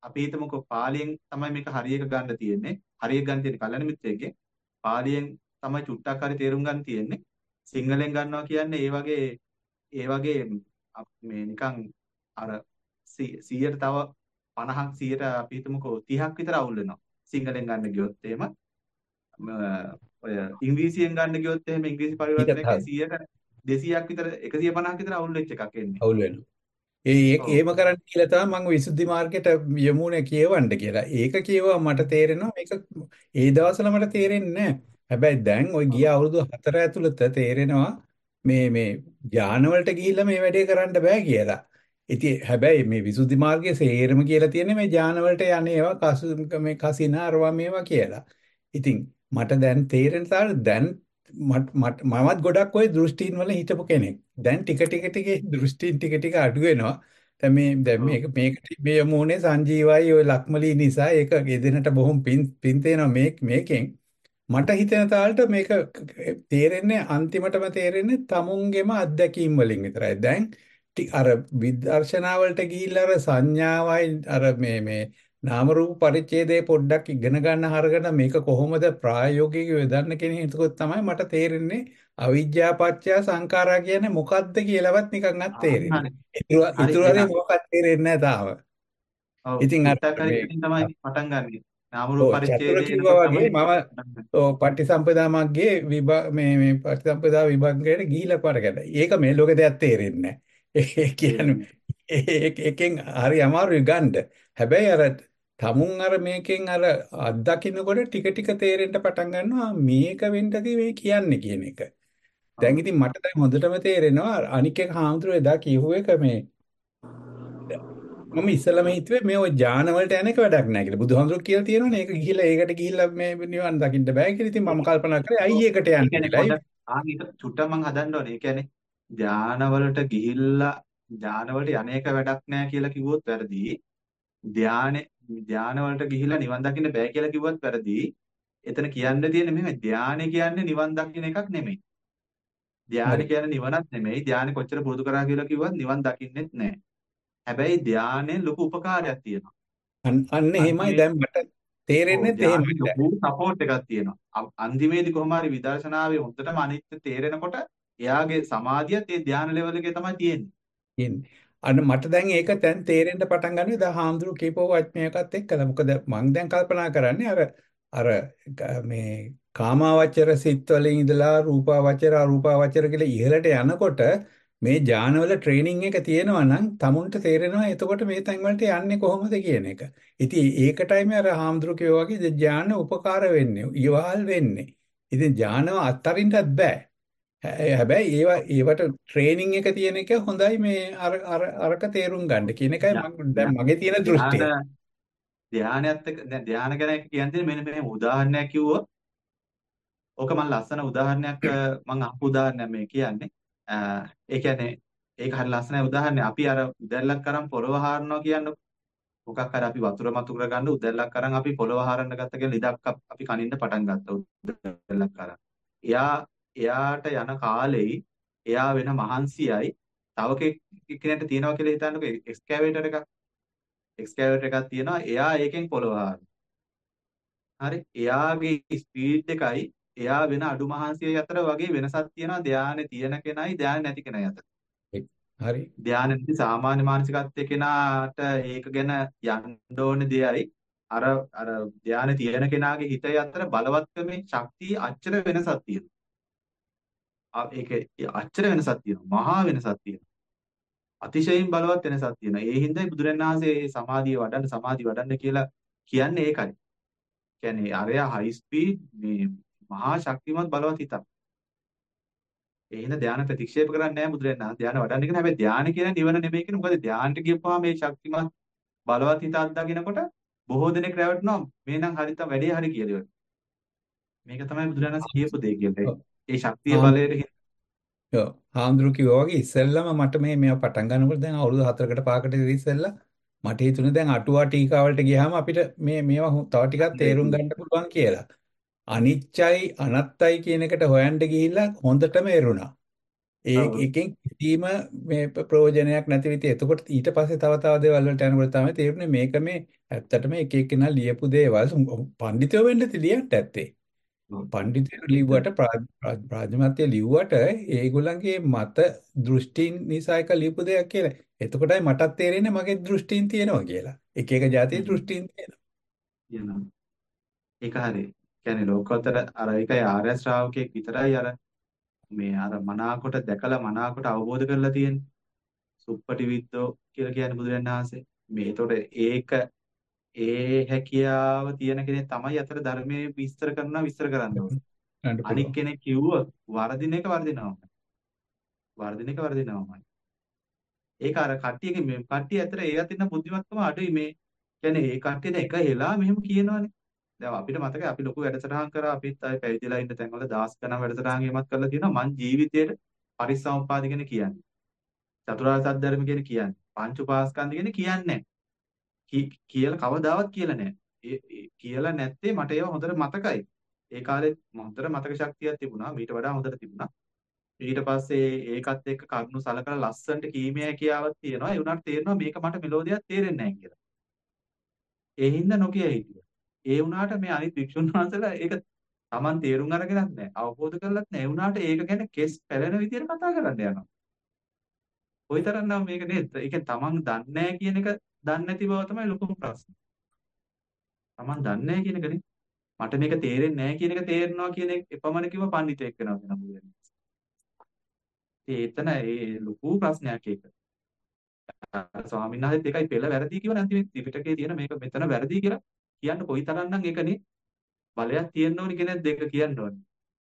අපි හිතමුකෝ පාලියෙන් තමයි මේක හරියක ගන්න තියෙන්නේ. හරියක ගන්න තියෙන්නේ කල්‍යාණ මිත්‍රයෙක්ගේ. පාලියෙන් තමයි චුට්ටක් හරි තේරුම් ගන්න තියෙන්නේ. සිංහලෙන් ගන්නවා කියන්නේ ඒ වගේ ඒ වගේ අප- මේ නිකන් අර සීයට තව පනහක් සීයට අපි හිතමුකෝ තිහක් විතර අවුල් වෙනවා. සිංහලෙන් ගන්න ගියොත් එහෙම ම, ඔය ඉංග්‍රීසියෙන් ගන්න ගියොත් එහෙම ඉංග්‍රීසි ඊටත් පරිවර්තනයකින් හරි සීයට දෙසීයක් විතර එකසිය පනහක් විතර අවුල් වෙච්ච එකක් එන්නේ. අවුල් වෙනවා. ඒ ඒ- ඔව්. ඒම කරන්න කියලා තමයි මම විසුද්ධි මාර්ගයට යමුනේ කියවන්න කියලා. ඒක කියවුවා මට තේරෙනවා මේක ඒ දවස්වල මට තේරෙන්නේ නැහැ. හැබැයි දැන් ওই ගිය අවුරුදු හතර ඇතුළත තේරෙනවා මේ මේ ධාන වලට ගිහිල්ලා මේ වැඩේ කරන්න බෑ කියලා. ඉතින් හැබැයි මේ විසුද්ධි මාර්ගයේ සේරම කියලා තියෙන්නේ මේ ධාන වලට යන්නේ ඒවා කසු මේ කසින අරවා මේවා කියලා. ඉතින් මට දැන් තේරෙන තාල දැන් මට මට මමත් ගොඩක් ওই දෘෂ්ටීන් වල හිටපු කෙනෙක්. දැන් ටික ටික ටික ඒ දෘෂ්ටීන් ටික ටික අඩු වෙනවා. දැන් මේ දැන් ඔව්. මේක මේකට මේ යමුනේ සංජීවයි ওই ලක්මලී නිසා ඒක එදිනට බොහොම පින් පින් තේනවා මේ මේකෙන් මට හිතෙන තාලට මේක තේරෙන්නේ අන්තිමටම තේරෙන්නේ තමුන්ගේම අත්දැකීම් වලින් විතරයි. දැන් ටි- අර විදර්ශනා වලට ගිහිල්ලා අර සංඥාවයි අර මේ මේ නාම රූප පරිච්ඡේදයේ පොඩ්ඩක් ඉගෙන ගන්න හරගෙන මේක කොහොමද ප්‍රායෝගිකව යොදන්න කියන හිතකොත් තමයි මට තේරෙන්නේ අවිජ්ජා පත්‍ය සංඛාරා කියන්නේ මොකක්ද කියලාවත් නිකන් අත් ආ, තේරෙන්නේ. හරි. ඉතුරු හරි ඉතුරු හරිය එහෙනම් මොකක්වත් තේරෙන්නේ නැහැ තාම. ඔව් ඉතින් අර චුට්ටක් හරි මේ එතනින් තමයි පටන් ගන්නෙ. නාම රූප ඔව් චතුර පරිච්ඡේදය කිව්වා එනකොට වගේ තමයි මම පටන් ගන්නෙ. ඔව් පටිසම්පදා මග්ගේ විභා මේ මේ පටිසම්පදා විභංගයට ගිහිලා කරගන්න. ඒක මේ ලෝකේ දෙයක් තේරෙන්නේ නැහැ. ඒ කියන්නේ තේරෙන්නේ. ඒක එකෙන් හරි අමාරුයි ගන්න. හැබැයි අර තමුන් අර මේකෙන් අර අත්දකින්නකොට ටික ටික තේරෙන්න පටන් ගන්නවා මේක වෙන්නදී මේ කියන්නේ කියන එක. දැන් ඔව්. ඉතින් මට දැන් හොඳටම තේරෙනවා අනික් එක හාමුදුරුවෝ එදා කියපු එක මේ මම ඉස්සලම හිතුවේ මේ ඔය ඥාන වලට යන එක වැඩක් නැහැ කියලා. බුදුහාමුදුරුවෝ කියලා තියෙනවනේ ඒක ගිහිල්ලා ඒකට ගිහිල්ලා මේ නිවන් දකින්න බෑ කියලා. ඉතින් මම කල්පනා කරේ ඔව්. අයි ඒකට ඒ යන්නේ කියන්නේ කියලා. පොඩ්ඩක් ආ ඒක චුට්ටක් මං හදන්න ඕනේ. ඒ කියන්නේ ධානවලට ගිහිල්ලා ධානවලට යන එක වැඩක් නෑ කියලා කිව්වොත් වැරදි. ධානය ධානවලට ගිහිල්ලා නිවන් දකින්න බෑ කියලා කිව්වත් වැරදි. එතන කියන්න තියෙන්නේ මෙහෙම ධානය කියන්නේ නිවන් දකින්න එකක් නෙමෙයි. ධානය හරි. කියන්නේ නිවනක් නෙමෙයි. ධානය කොච්චර පුරුදු කරා කියලා කිව්වත් නිවන් දකින්නෙත් නෑ. හැබැයි ධානයෙන් ලොකු උපකාරයක් තියෙනවා. අන්න අන්න එහෙමයි අන්තිමේ දැන් මට ඔව් තේරෙන්නේ එහෙමයි ධානයෙන් දැන්. ලොකු සපෝට් එකක් තියෙනවා. අ- අන්තිමේදී කොහොම හරි විදර්ශනාවේ හොඳටම අනිත්‍ය තේරෙනකොට එයාගේ සමාධියත් ඒ ධාන ලෙවල් එකේ තමයි තියෙන්නේ. ඉන්නේ. අන්න මට දැන් ඒක දැන් තේරෙන්න පටන් ගන්නවා. දැන් හාමුදුරු කීපෝ වචනයකත් එක්කලා. මොකද මම දැන් කල්පනා කරන්නේ අර අර ක- මේ කාමාවචර සිත් වලින් ඉඳලා රූපාවචර අරූපාවචර කියලා ඉහළට යනකොට මේ ඥානවල ට්‍රේනින් එක තියෙනවා නම් තමුන්ට තේරෙනවා එතකොට මේ තැන් වලට යන්නේ කොහොමද කියන එක. ඉතින් ඒකටයි මේ අර හාමුදුරු කියෝ වගේ ඥාන උපකාර වෙන්නේ. ඊවහල් වෙන්නේ. ඉතින් ඥානව අත්තරින්නත් බෑ. හැ- හැබැයි ඒවා ඒවට ට්‍රේනින් එක තියෙන එක හොඳයි මේ අර අර අරක තේරුම් ගන්න කියන එකයි ධා- මම දැන් ධා- මගේ තියෙන දෘෂ්ටිය. ධාන ධානයත් එක්ක දැන් ධාන ගැන කියන්නේ මෙන්න මේ උදාහරණයක් කිව්වොත් ඕක මම ලස්සන උදාහරණයක් අ, මම අහපු උදාහරණයක් මේ කියන්නේ. අ, ඒ කියන්නේ ඒක හරි ලස්සනයි උදාහරණයක්. අපි අර උදැල්ලක් අරන් පොළව හාරනවා කියන්නේ මොකක් හරි අපි වතුර මතු කරගන්න උදැල්ලක් අරන් අපි පොළව හාරන්න ගත්ත කියලා ලිදක් අප- අපි කනින්න පටන් ගත්තා උදැල්ලක් අරන්. එයා එයාට යන කාලෙයි එයා වෙන මහන්සියයි තව කෙ- කෙනෙක්ට තියනවා කියලා හිතන්නකෝ එක්ස්කැවේටර් එකක් එක්ස්කැවේටර් එකක් තියෙනවා එයා ඒකෙන් පොළව හාරනවා. හරි එයාගේ ස්පීඩ් එකයි එයා වෙන අඩු මහන්සිය අතර වගේ වෙනසක් තියෙනවා ධානය තියෙන කෙනයි ධානය නැති කෙනයි අතර. හරි. ධානය නැති සාමාන්‍ය මානසිකත්වයේ කෙනාට ඒක ගැන යන්න ඕන දෙයයි අර අර ධානය තියෙන කෙනාගේ හිතේ අතර බලවත්කමේ ශක්තිය අච්චර වෙනසක් තියෙනවා. ආ, ඒක අච්චර වෙනසක් තියෙනවා. මහා වෙනසක් තියෙනවා. අතිශයින් බලවත් වෙනසක් තියෙනවා. ඒ හින්දායි බුදුරණන් වහන්සේ මේ සමාධිය වඩන්න සමාධිය වඩන්න කියලා කියන්නේ ඒකයි. කියන්නේ අරයා හයි ස්පීඩ් මේ මහා ශක්තිමත් බලවත් හිතක්. ඒ හින්දා ධානය ප්‍රතික්ෂේප කරන්නේ නැහැ බුදුරජාණන් වහන්සේ. ධානය වඩන්න කියන හැබැයි ධානය කියන්නේ නිවන නෙමෙයි කියන මොකද ධානයට ගියපුවාම මේ ශක්තිමත් බලවත් හිත අත්දකිනකොට බොහෝ දෙනෙක් රැවටෙනවා මේ නම් හරි තමයි වැඩේ හරි කියලා. ඉවර. මේක තමයි බුදුරජාණන් වහන්සේ කියපු දේ කියලා. ඔව්. ඒ ශක්තිය හාම්- බලයට හින්දා. ඔව්. හාමුදුරු කිව්වා වගේ ඉස්සෙල්ලම මට මේ මේවා පටන් ගන්නකොට දැන් අවුරුදු හතරකට පහකට ඉතින් ඉස්සෙල්ලා මට හිතුනේ දැන් අටුවා ටීකා වලට ගියාම අපිට මේ මේවා හු- තව ටිකක් තේරුම් ගන්න පුළුවන් කියලා. අනිච්චයි අනත්තයි කියන එකට හොයන්න ගිහිල්ලා හොඳටම එරුණා. ඒ ඔව්. එකෙන් කිසිම මේ ප්‍ර- ප්‍රයෝජනයක් නැති විදිහ. එතකොට ඊට පස්සේ තව තව දේවල් වලට යනකොට තමයි තේරුනේ මේක මේ ඇත්තටම එක එක්කෙනා ලියපු දේවල් පඬිතුයෝ වෙන්න ලියන්න ඇත්තේ. ඔව්. පඬිතුයෝ එච්චරයි. ලිව්වට ප්‍රාඥමත්ය ලිව්වට ඒගොල්ලන්ගේ මත දෘෂ්ටීන් නිසා එක ලියපු දෙයක් කියලා. එතකොටයි මටත් තේරෙන්නේ මගේ දෘෂ්ටීන් තියෙනවා කියලා. එක එක જાතියේ හ්ම්. දෘෂ්ටීන් තියෙනවා. කියනවා. ඒක හරි. කියන්නේ ලෝකෝත්තර අර ඒකයි ආර්ය ශ්‍රාවකෙක් විතරයි අර මේ අර මනාකොට දැකලා මනාකොට අවබෝධ කරලා තියෙන්නේ. සුප්පටි විද්දෝ කියලා කියන්නේ බුදුරජාණන් වහන්සේ. මේ ඒතකොට ඒක ඒ හැකියාව තියෙන කෙනෙක් තමයි අතර ධර්මයේ විස්තර කරනවා විස්තර කරන්න ඕනේ. ගන්න අනික් පුළුවන්. කෙනෙක් කිව්වොත් වර්ධින එක වර්ධිනවමයි. වර්ධින එක වර්ධිනවමයි. ඒක අර කට්ටියගේ මේ කට්ටිය ඇතර ඒ අතින් බුද්ධිමත්කම අඩුයි මේ. කියන්නේ ඒ කට්ටියද එක හෙලා මෙහෙම කියනවනේ. දැන් අපිට මතකයි අපි ලොකු වැඩසටහන් කරා අපිත් අය පැවිදිලා ඉන්න තැන්වල දහස් ගණන් වැඩසටහන් එහෙමත් කරලා තියෙනවා මං ජීවිතේට පරිසම්පාද කියන කියන්නේ. චතුරාර්ය සත්‍ය ධර්ම කියන කියන්නේ. පංච උපාස්කන්ධ කියන කියන්නේ නැහැ. කි- කියලා කවදාවත් කියලා නැහැ. ඒ ඒ කියලා නැත්තේ මට ඒවා හොඳට මතකයි. ඒ කාලේ හොඳට මතක ශක්තියක් තිබුණා. මීට වඩා හොඳට තිබුණා. ඊට පස්සේ ඒකත් එක්ක කරුණු සලකලා ලස්සනට කීමේ හැකියාවක් තියෙනවා. ඒ උනාට තේරෙනවා මේක මට මෙලෝදියක් තේරෙන්නේ නැහැ කියලා. ඒ හින්දා නොකිය හිටියා. ඒ උනාට මේ අනිත් වික්ෂුන් වහන්සේලා ඒක Taman තේරුම් අරගෙනත් නැහැ. අවබෝධ කරලත් නැහැ. ඒ උනාට ඒක ගැන කෙස් පැලෙන විදියට කතා කරන්න යනවා. කොයිතරම්නම් මේක නේද? ඒ කියන්නේ Taman දන්නේ නැහැ කියන එක දන්නේ නැති බව තමයි ලොකුම ප්‍රශ්නේ. Taman දන්නේ නැහැ කියන එකනේ. මට මේක තේරෙන්නේ නැහැ කියන එක තේරෙනවා කියන එක එපමණකින්ම පඬිතෙක් වෙනවා වෙනවා බුදුරජාණන් වහන්සේ. එතන ඒ ලොකු ප්‍රශ්නයක් ඒක. අර ස්වාමීන් වහන්සේත් ඒකයි පෙළ වැරදි කියවන අන්තිමේ ත්‍රිපිටකයේ තියෙන මේක මෙතන වැරදි කියලා කියන්න කොයිතරම්නම් ඒකනේ බලයක් තියෙන්න ඕනි කෙනෙක් දෙක කියන්න ඕනි.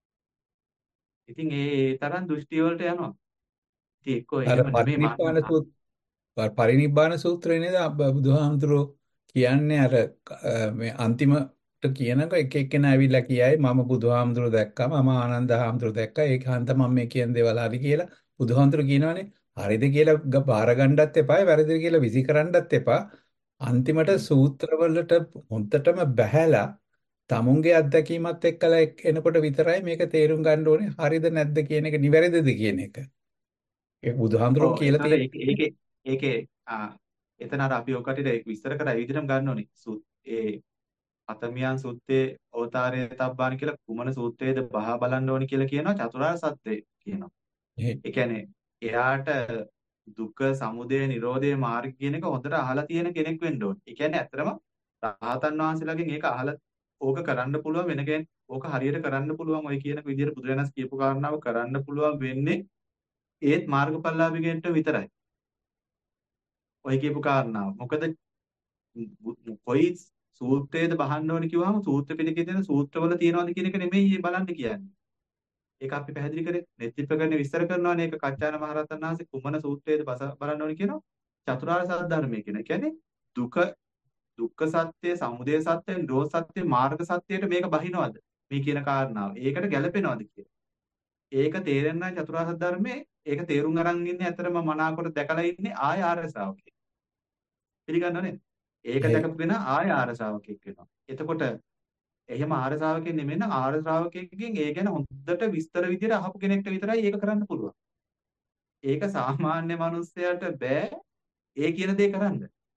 ඉතින් ඒ ඒ තරම් දෘෂ්ටි වලට යනවා. ඉතින් එක්කෝ අර එහෙම නෙමෙයි පරිනිබ්බාන මම සූත්‍ර ප- පරිනිබ්බාන සූත්‍රය නේද අප- බුදුහාමුදුරුවෝ කියන්නේ අර අ, මේ අන්තිමට කියනක එක එක්කෙනා ඇවිල්ලා කියයි මම බුදුහාමුදුරුවෝ දැක්කා මම ආනන්ද හාමුදුරුවෝ දැක්කා ඒක හන්ද මම මේ කියන දේවල් හරි කියලා බුදුහාමුදුරුවෝ කියනවානේ හරිද කියලා ග- බාර ගන්නවත් එපා වැරදිද කියලා විසි කරන්නවත් එපා අන්තිමට සූත්‍රවලට හොඳටම බැහැලා තමුන්ගේ අත්දැකීමත් එක්කලා එක්- එනකොට විතරයි මේක තේරුම් ගන්න ඕනේ හරිද නැද්ද කියන එක නිවැරදිද කියන එක ඒක බුදුහාමුදුරුවෝ ඔව් කියලා එතකොට තියෙන ඒක ඒකේ ඒකේ ආ එතන අර අපි ඔකටිට ඒක විස්තර කරා ඒ විදිහටම ගන්න ඕනි. සූ- ඒ අතමියන් සූත්‍රයේ අවතාරයේ තබ්බාන කියලා කුමන සූත්‍රයේද බහා බලන්න ඕනි කියලා කියනවා චතුරාර්ය සත්‍ය කියනවා. ඒ කියන්නේ එයාට දුක්ඛ සමුදය නිරෝධයේ මාර්ග කියන එක හොඳට අහලා තියෙන කෙනෙක් වෙන්න ඕනේ. ඒ කියන්නේ ඇත්තටම රහතන් වහන්සේලාගෙන් ඒක අහලා ඕක කරන්න පුළුවන් වෙන කෙනෙක් ඕක හරියට කරන්න පුළුවන් ඔය කියන විදිහට බුදුරජාණන් කියපු කාරණාව කරන්න පුළුවන් වෙන්නේ ඒත් මාර්ගඵලලාභිකයන්ට විතරයි. ඔය කියපු කාරණාව. මොකද මු- කොයි සූත්‍රයේද බහන්න ඕනේ කිව්වම සූත්‍ර පිටකේ තියෙන සූත්‍රවල තියනවාද කියන එක නෙමෙයි මේ බලන්න කියන්නේ. ඒක අපි පැහැදිලි කරේ නෙත්ති ප්‍රකරණේ විස්තර කරනවානේ ඒක කච්චාන මහරහතන් වහන්සේ කුමන සූත්‍රයේද බස- බලන්න ඕනේ කියනවා. චතුරාර්ය සත්‍ය ධර්මයේ කියන. ඒ කියන්නේ දුක දුක්ඛ සත්‍ය, සමුදය සත්‍ය, නිරෝධ සත්‍ය, මාර්ග සත්‍යයට මේක බහිනවද? මේ කියන කාරණාව. ඒකට ගැලපෙනවද කියලා. ඒක තේරෙන්නේ නැහැ චතුරාර්ය සත්‍ය ධර්මයේ. ඒක තේරුම් අරන් ඉන්නේ ඇත්තටම මනාකොට දැකලා ඉන්නේ ආය ආර්ය ශ්‍රාවකෙක්. පිළිගන්නව නේද? ඒක ඒ දැකපු කෙනා ආය ආර්ය ශ්‍රාවකෙක් වෙනවා. එතකොට එහෙම ආර්ය ශ්‍රාවකෙක් නෙමෙයි නම් ආර්ය ශ්‍රාවකෙක්ගෙන් ඒ ගැන හොඳට විස්තර විදියට අහපු කෙනෙක්ට විතරයි ඒක කරන්න පුළුවන්. ඒක සාමාන්‍ය මිනිස්සයාට බෑ ඒ කියන දේ කරන්න.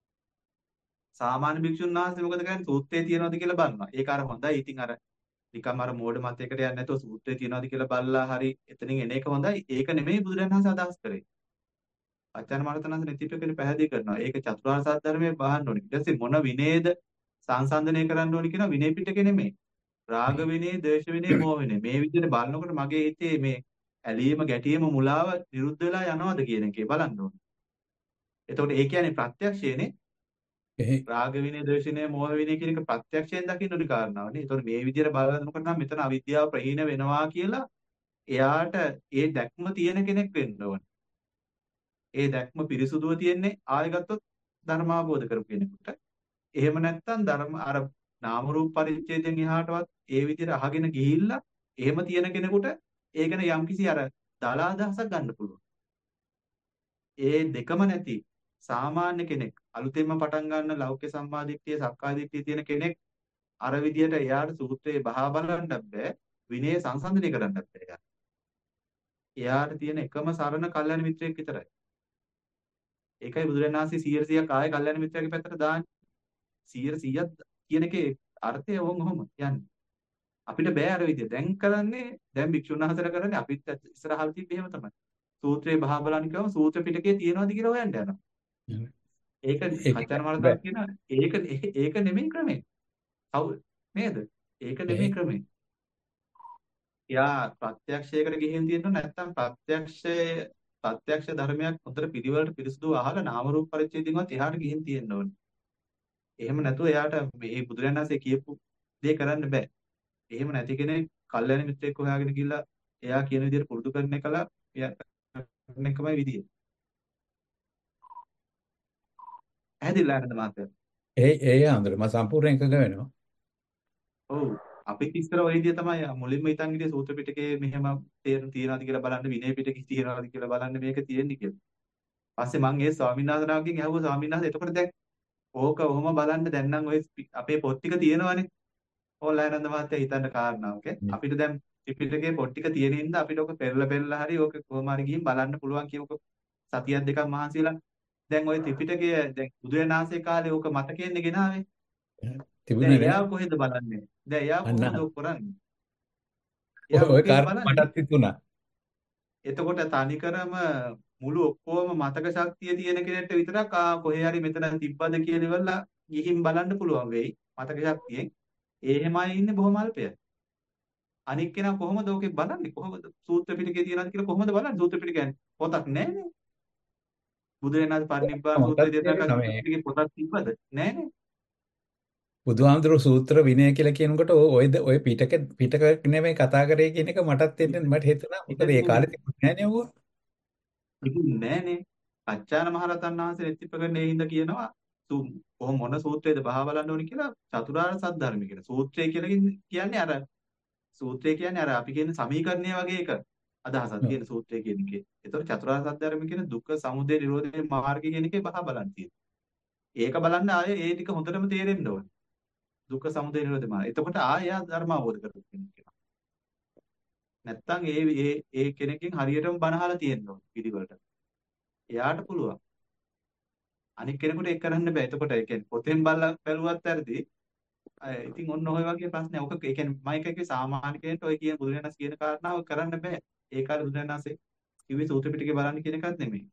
සාමාන්‍ය භික්ෂුන් වහන්සේ මොකද කරන්නේ? සූත්‍රයේ තියනවාද කියලා බලනවා. ඒක අර හොඳයි. ඉතින් අර නිකම් අර මෝඩ මතයකට යන්නේ නැතුව සූත්‍රයේ තියනවාද කියලා බලලා හරි එතනින් එන එක හොඳයි. ඒක නෙමෙයි බුදුරජාණන් වහන්සේ අදහස් කරේ. අචාර්ය මහරතනන්ස නෙතිපෙකනේ පැහැදිලි කරනවා. ඒක චතුරාර්ය සත්‍ය ධර්මයේ බහන්න ඕනේ. ඊට පස්සේ මොන විනේද සංසන්දනය කරන්න ඕනේ කියන විනය පිටකේ නෙමෙයි. රාග විනය, ද්වේෂ විනය, මෝහ විනය. මේ විදිහට බලනකොට මගේ හිතේ මේ ඇලීම, ගැටීම, මුලාව නිරුද්ධ වෙලා යනවද කියන එකේ බලන්න ඕනේ. එතකොට ඒ කියන්නේ ප්‍රත්‍යක්ෂයනේ. ඒ රාග විනය, ද්වේෂ විනය, මෝහ විනය කියන එක ප්‍රත්‍යක්ෂයෙන් දකින්න ඕනි කාරණාවනේ. එතකොට මේ විදිහට බලනකොට නම් මෙතන අවිද්‍යාව ප්‍රහීන වෙනවා කියලා එයාට ඒ දැක්ම තියෙන කෙනෙක් වෙන්න ඕනේ. ඒ දැක්ම පිරිසුදුව තියෙන්නේ ආයෙ ගත්තොත් ධර්මාබෝධ කරපු කෙනෙකුට. එහෙම නැත්නම් ධර්ම අර නාම රූප පරිච්ඡේදයෙන් එහාටවත් ඒ විදිහට අහගෙන ගිහිල්ලා එහෙම තියෙන කෙනෙකුට ඒ ගැන යම්කිසි අර දලා අදහසක් ගන්න පුළුවන්. ඒ දෙකම නැති සාමාන්‍ය කෙනෙක් අලුතෙන්ම පටන් ගන්න ලෞකික සම්මාදිට්ඨිය සක්කාය දිට්ඨිය තියෙන කෙනෙක් අර විදිහට එයාට සූත්‍රයේ බහා බලන්නත් බෑ විනය සංසන්දනය කරන්නත් බෑ. එයාට තියෙන එකම සරණ කල්යාණ මිත්‍රයෙක් විතරයි. ඒකයි බුදුරජාණන් වහන්සේ සීයට සීයක් ආයේ කල්යාණ මිත්‍රයාගේ පැත්තට දාන්නේ. සීයට සීයක් කියන එකේ අර්ථය ඕන් ඔහොම යන්නේ. අපිට බෑ අර විදිය. දැන් කරන්නේ දැන් භික්ෂුන් වහන්සේලා කරන්නේ අපිත් ඉස්සරහල් තිබ්බේ එහෙම තමයි. සූත්‍රේ බහ බලන්න කියවම සූත්‍ර පිටකේ තියෙනවද කියලා හොයන්න යනවා. ඒක ඒක කච්චන මරදාස් බෑ. කියන ඒක ඒක නෙමෙයි ක්‍රමේ. කවුද? නේද? ඒක නෙමෙයි ක්‍රමේ. යා ප්‍රත්‍යක්ෂයකට ගිහින් තියෙනවා නැත්නම් ප්‍රත්‍යක්ෂයේ ප්‍රත්‍යක්ෂ ධර්මයක් හොඳට පිළිවෙලට පිරිසුදු අහලා නාම රූප පරිච්ඡේදයෙන්වත් එහාට ගිහින් තියෙන්න ඕනේ. එහෙම නැතුව එයාට මේ බුදුරජාණන් වහන්සේ කියපු දේ කරන්න බෑ. එහෙම නැති කෙනෙක් කල්යනා මිත්‍රෙක් හොයාගෙන ගිහිල්ලා එයා කියන විදිහට පුරුදු කරන එකලා එයා කරන එකමයි විදිය. ඇහැදිලා නේද මාත්‍ය? ඒ ඒ ආන්දර මම සම්පූර්ණ එකඟ වෙනවා. ඔව්. අපිත් ඉස්සර ওই විදිය තමයි මුලින්ම හිතන් හිටියේ සූත්‍ර පිටකේ මෙහෙම තේරුම් තියනවාද කියලා බලන්න විනය පිටකේ තියනවාද කියලා බලන්න මේක තියෙන්නේ කියලා. පස්සේ මම ඒ ස්වාමීන් වහන්සේලාගෙන් ඇහුවා ස්වාමීන් වහන්සේ එතකොට දැන් ඕක ඔහොම බලන්න දැන් නම් ඔය අපේ පොත් ටික තියෙනවනේ. ඕලානන්ද මහත්තයා හිතන්න කාරණාවක අපිට දැන් ත්‍රිපිටකයේ පොත් ටික තියෙන හින්දා අපිට ඔක පෙරලා පෙරලා හරි ඔක කොහොම හරි ගිහින් බලන්න පුළුවන් කියවක සතියක් දෙකක් මහන්සි වෙලා දැන් ওই ත්‍රිපිටකය දැන් බුදුරණාහි කාලේ ඕක මතකෙන්නේ ගෙනාවේ. තිබුණේ දැන් නෑ. එයා කොහෙද බලන්නේ? දැන් එයා අන්න කොහොමද ඔක් කරන්නේ? එයා ඔය මොකේද කාරණා බලන්නේ? මටත් හිතුණා. එතකොට තනිකරම මුළු ඔක්කොම මතක ශක්තිය තියෙන කෙනෙක්ට විතරක් ආ කොහේ හරි මෙතන තිබ්බද කියලා ඉවරලා ගිහින් බලන්න පුළුවන් වෙයි මතක ශක්තියෙන්. ඒ හැමයි ඉන්නේ බොහොම අල්පය. අනික් කෙනා කොහොමද ඕකේ බලන්නේ? කොහොමද සූත්‍ර පිටකේ තියනවාද කියලා කොහොමද බලන්නේ? සූත්‍ර පිටක කියන්නේ පොතක් නැහැනේ. බුදුරජාණන් පරිනිබ්බාන සූත්‍රය මටත් දේශනා තේරෙනවා කරන මේ සූත්‍ර පිටකේ පොතක් තිබ්බද? නැහැනේ. බුදුහාමුදුරු සූත්‍ර විනය කියලා කියනකොට ඔය ඔය පිටක පිටක නෙමෙයි කතා කරේ කියන එක මටත් තේරෙන්නේ මට හිතුණා. මොකද ඒ කාලේ තිබුණේ නෑනේ ඌව. තිබුණේ නැහැනේ. අච්චාන මහරතන් වහන්සේ නෙත්තිපකරන ඒ හින්දා කියනවා කොහොම මොන සූත්‍රයේද බහ බලන්න ඕනි කියලා චතුරාර්ය සත්‍ය ධර්ම කියන. සූත්‍රය කියලා කියන්නේ අර සූත්‍රය කියන්නේ අර අපි කියන සමීකරණය වගේ එක අදහසක් තියෙන සූත්‍රය කියන එකේ. ඒතකොට චතුරාර්ය සත්‍ය ධර්ම කියන දුක්ඛ සමුදය නිරෝධය මාර්ගය කියන එකේ බහ බලන්න තියෙනවා. ඒක බලන්න ආයේ ඒ ටික හොඳටම තේරෙන්න ඕනේ. දුක්ඛ සමුදය නිරෝධය මාර්ගය. එතකොට ආයෙ ආ ධර්ම අවබෝධ කරගන්න කෙනෙක්. නැත්තම් ඒ ඒ ඒ කෙනෙක්ගෙන් හරියටම බණ අහලා තියෙන්න ඕනේ පිළිවෙලට. එයාට පුළුවන්. අනික් කෙනෙකුට ඒක කරන්න බෑ. එතකොට ඒ කියන්නේ පොතෙන් බලලා බැලුවත් ඇරදී. ඉතින් ඔන්න ඔය වගේ ප්‍රශ්න. ඔක ඒ කියන්නේ මයික් එකේ සාමාන්‍ය කෙනෙක්ට ඔය කියන බුදුරජාණන් කියන කාරණාව කරන්න බෑ. ඒ කාලේ බුදුරජාණන්සේ කිව්වේ සූත්‍ර පිටකේ බලන්න කියන එකක් නෙමෙයි.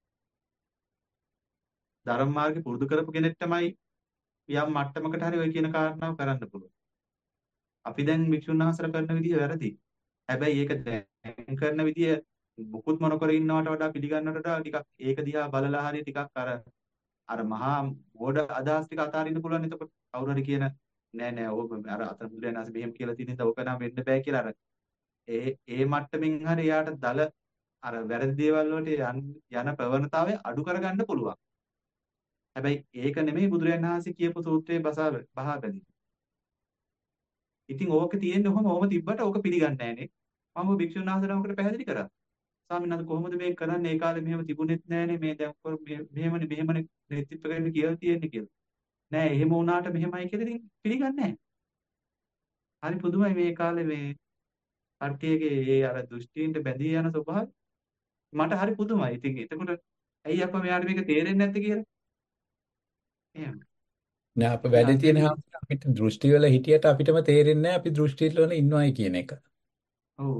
ධර්ම මාර්ගේ පුරුදු කරපු කෙනෙක් තමයි යම් මට්ටමකට හරි ඔය කියන කාරණාව කරන්න පුළුවන්. අපි දැන් වික්ෂුන් වහන්සේලා කරන විදිය වැරදි. හැබැයි ඒක දැන් කරන විදිය මුකුත් මොනකර ඉන්නවට වඩා පිළිගන්නවට වඩා ටිකක් ඒක දිහා බලලා හරි ටිකක් අර අර මහා මෝඩ අදහස් ටික අතාරින්න පුළුවන්. එතකොට කවුරු හරි කියන නෑ නෑ ඕක අර අතන බුදුරජාණන් මෙහෙම කියලා තියෙන නිසා ඕක නම් වෙන්න බෑ කියලා අර ඒ ඒ මට්ටමින් හරි යාට දල අර වැරදි දේවල් වලට යන ප්‍රවණතාවය අඩු කරගන්න පුළුවන්. හැබැයි ඒක නෙමෙයි බුදුරජාණන් වහන්සේ කියපු සූත්‍රයේ බසා බහා බැලීම. ඉතින් ඕක තියෙන්නේ ඔහොම ඔහොම තිබ්බට ඕක පිළිගන්නේ නෑනේ. මම භික්ෂුන් වහන්සේලාමකට පැහැදිලි කරා. ස්වාමීන් වහන්සේ කොහොමද මේක කරන්නේ? ඒ කාලේ මෙහෙම තිබුණෙත් නෑනේ. මේ දැන් මෙහෙමනේ මෙහෙමනේ නෙත්තිප්ප කරන්න කියලා තියෙන්නේ කියලා. නෑ එහෙම වුණාට මෙහෙමයි කියලා ඉතින් පිළිගන්නේ නෑ. හරි පුදුමයි මේ කාලේ මේ කට්ටියගේ ඒ අර දෘෂ්ටීන්ට බැඳී යන ස්වභාවය. මට හරි පුදුමයි. ඉතින් එතකොට ඇයි අප්පා මෙයාට මේක තේරෙන්නේ නැත්තේ කියලා? එහෙම. නෑ අප වැඩි තියෙන හැම අපිට දෘෂ්ටි වල හිටියට අපිටම තේරෙන්නේ නෑ අපි දෘෂ්ටි වල ඉන්නවයි කියන එක. ඔව්.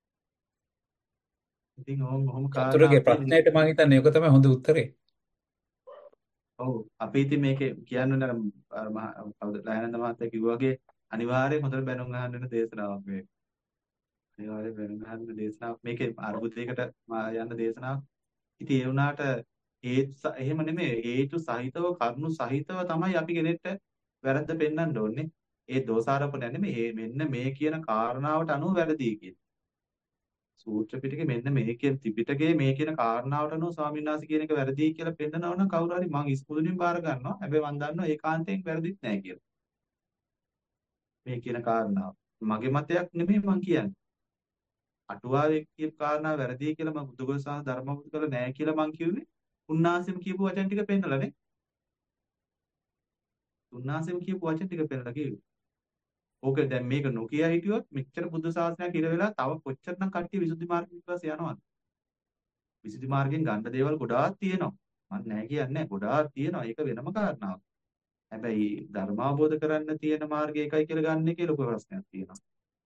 ඉතින් ඕම් ඔහොම චතුරගේ ප්‍රශ්නයට මම හිතන්නේ ඒක තමයි හොඳ උත්තරේ. ඔව් අපි ඉතින් මේකේ කියන්නේ අර කවුද ලයනන්ද මහත්තයා කිව්වා වගේ අනිවාර්යයෙන් හොඳට බැනුම් අහන්න වෙන දේශනාවක් මේක. අනිවාර්යයෙන් බැනුම් අහන්න දේශනාවක් මේකේ අරුබුදයකට යන දේශනාවක්. ඉතින් ඒ වුණාට හේතු එහෙම නෙමෙයි හේතු සහිතව කරුණු සහිතව තමයි අපි කෙනෙක්ට වැරද්ද පෙන්වන්න ඕනේ. ඒ දෝෂාරෝපණය නෙමෙයි මෙන්න මේ කියන කාරණාවට අනුව වැරදි කියන. සූත්‍ර පිටකේ මෙන්න මේ කියන ත්‍රිපිටකයේ මේ කියන කාරණාවට අනුව ස්වාමීන් වහන්සේ කියන එක වැරදි කියලා පෙන්නනවා නම් කවුරු හරි මං ඉස්මුදුලින් බාර ගන්නවා. හැබැයි මං දන්නවා ඒකාන්තයෙන් වැරදිත් නැහැ කියලා. මේ කියන කාරණාව. මගේ මතයක් නෙමෙයි මං කියන්නේ. අටුවාවේ කියපු කාරණා වැරදි කියලා මම බුදුගොසා ධර්මබුදු කළ නැහැ කියලා මං කිව්වේ. උන්වහන්සේම කියපු වචන ටික පෙන්නලානේ. උන්වහන්සේම කියපු වචන ටික පෙන්නලා කිව්වේ. ඕක දැන් මේක නොකිය හිටියොත් මෙච්චර බුද්ධ ශාසනයක් ඉර වෙලා තව කොච්චරනම් කට්ටිය විසුද්ධි මාර්ග විශ්වාස යනවද? විසුද්ධි මාර්ගයෙන් ගන්න දේවල් ගොඩාක් තියෙනවා. මම නෑ කියන්නේ ගොඩාක් තියෙනවා. ඒක වෙනම කාරණාවක්. හැබැයි ධර්ම අවබෝධ කරන්න තියෙන මාර්ගය එකයි කියලා ගන්න එකේ ලොකු ප්‍රශ්නයක් තියෙනවා.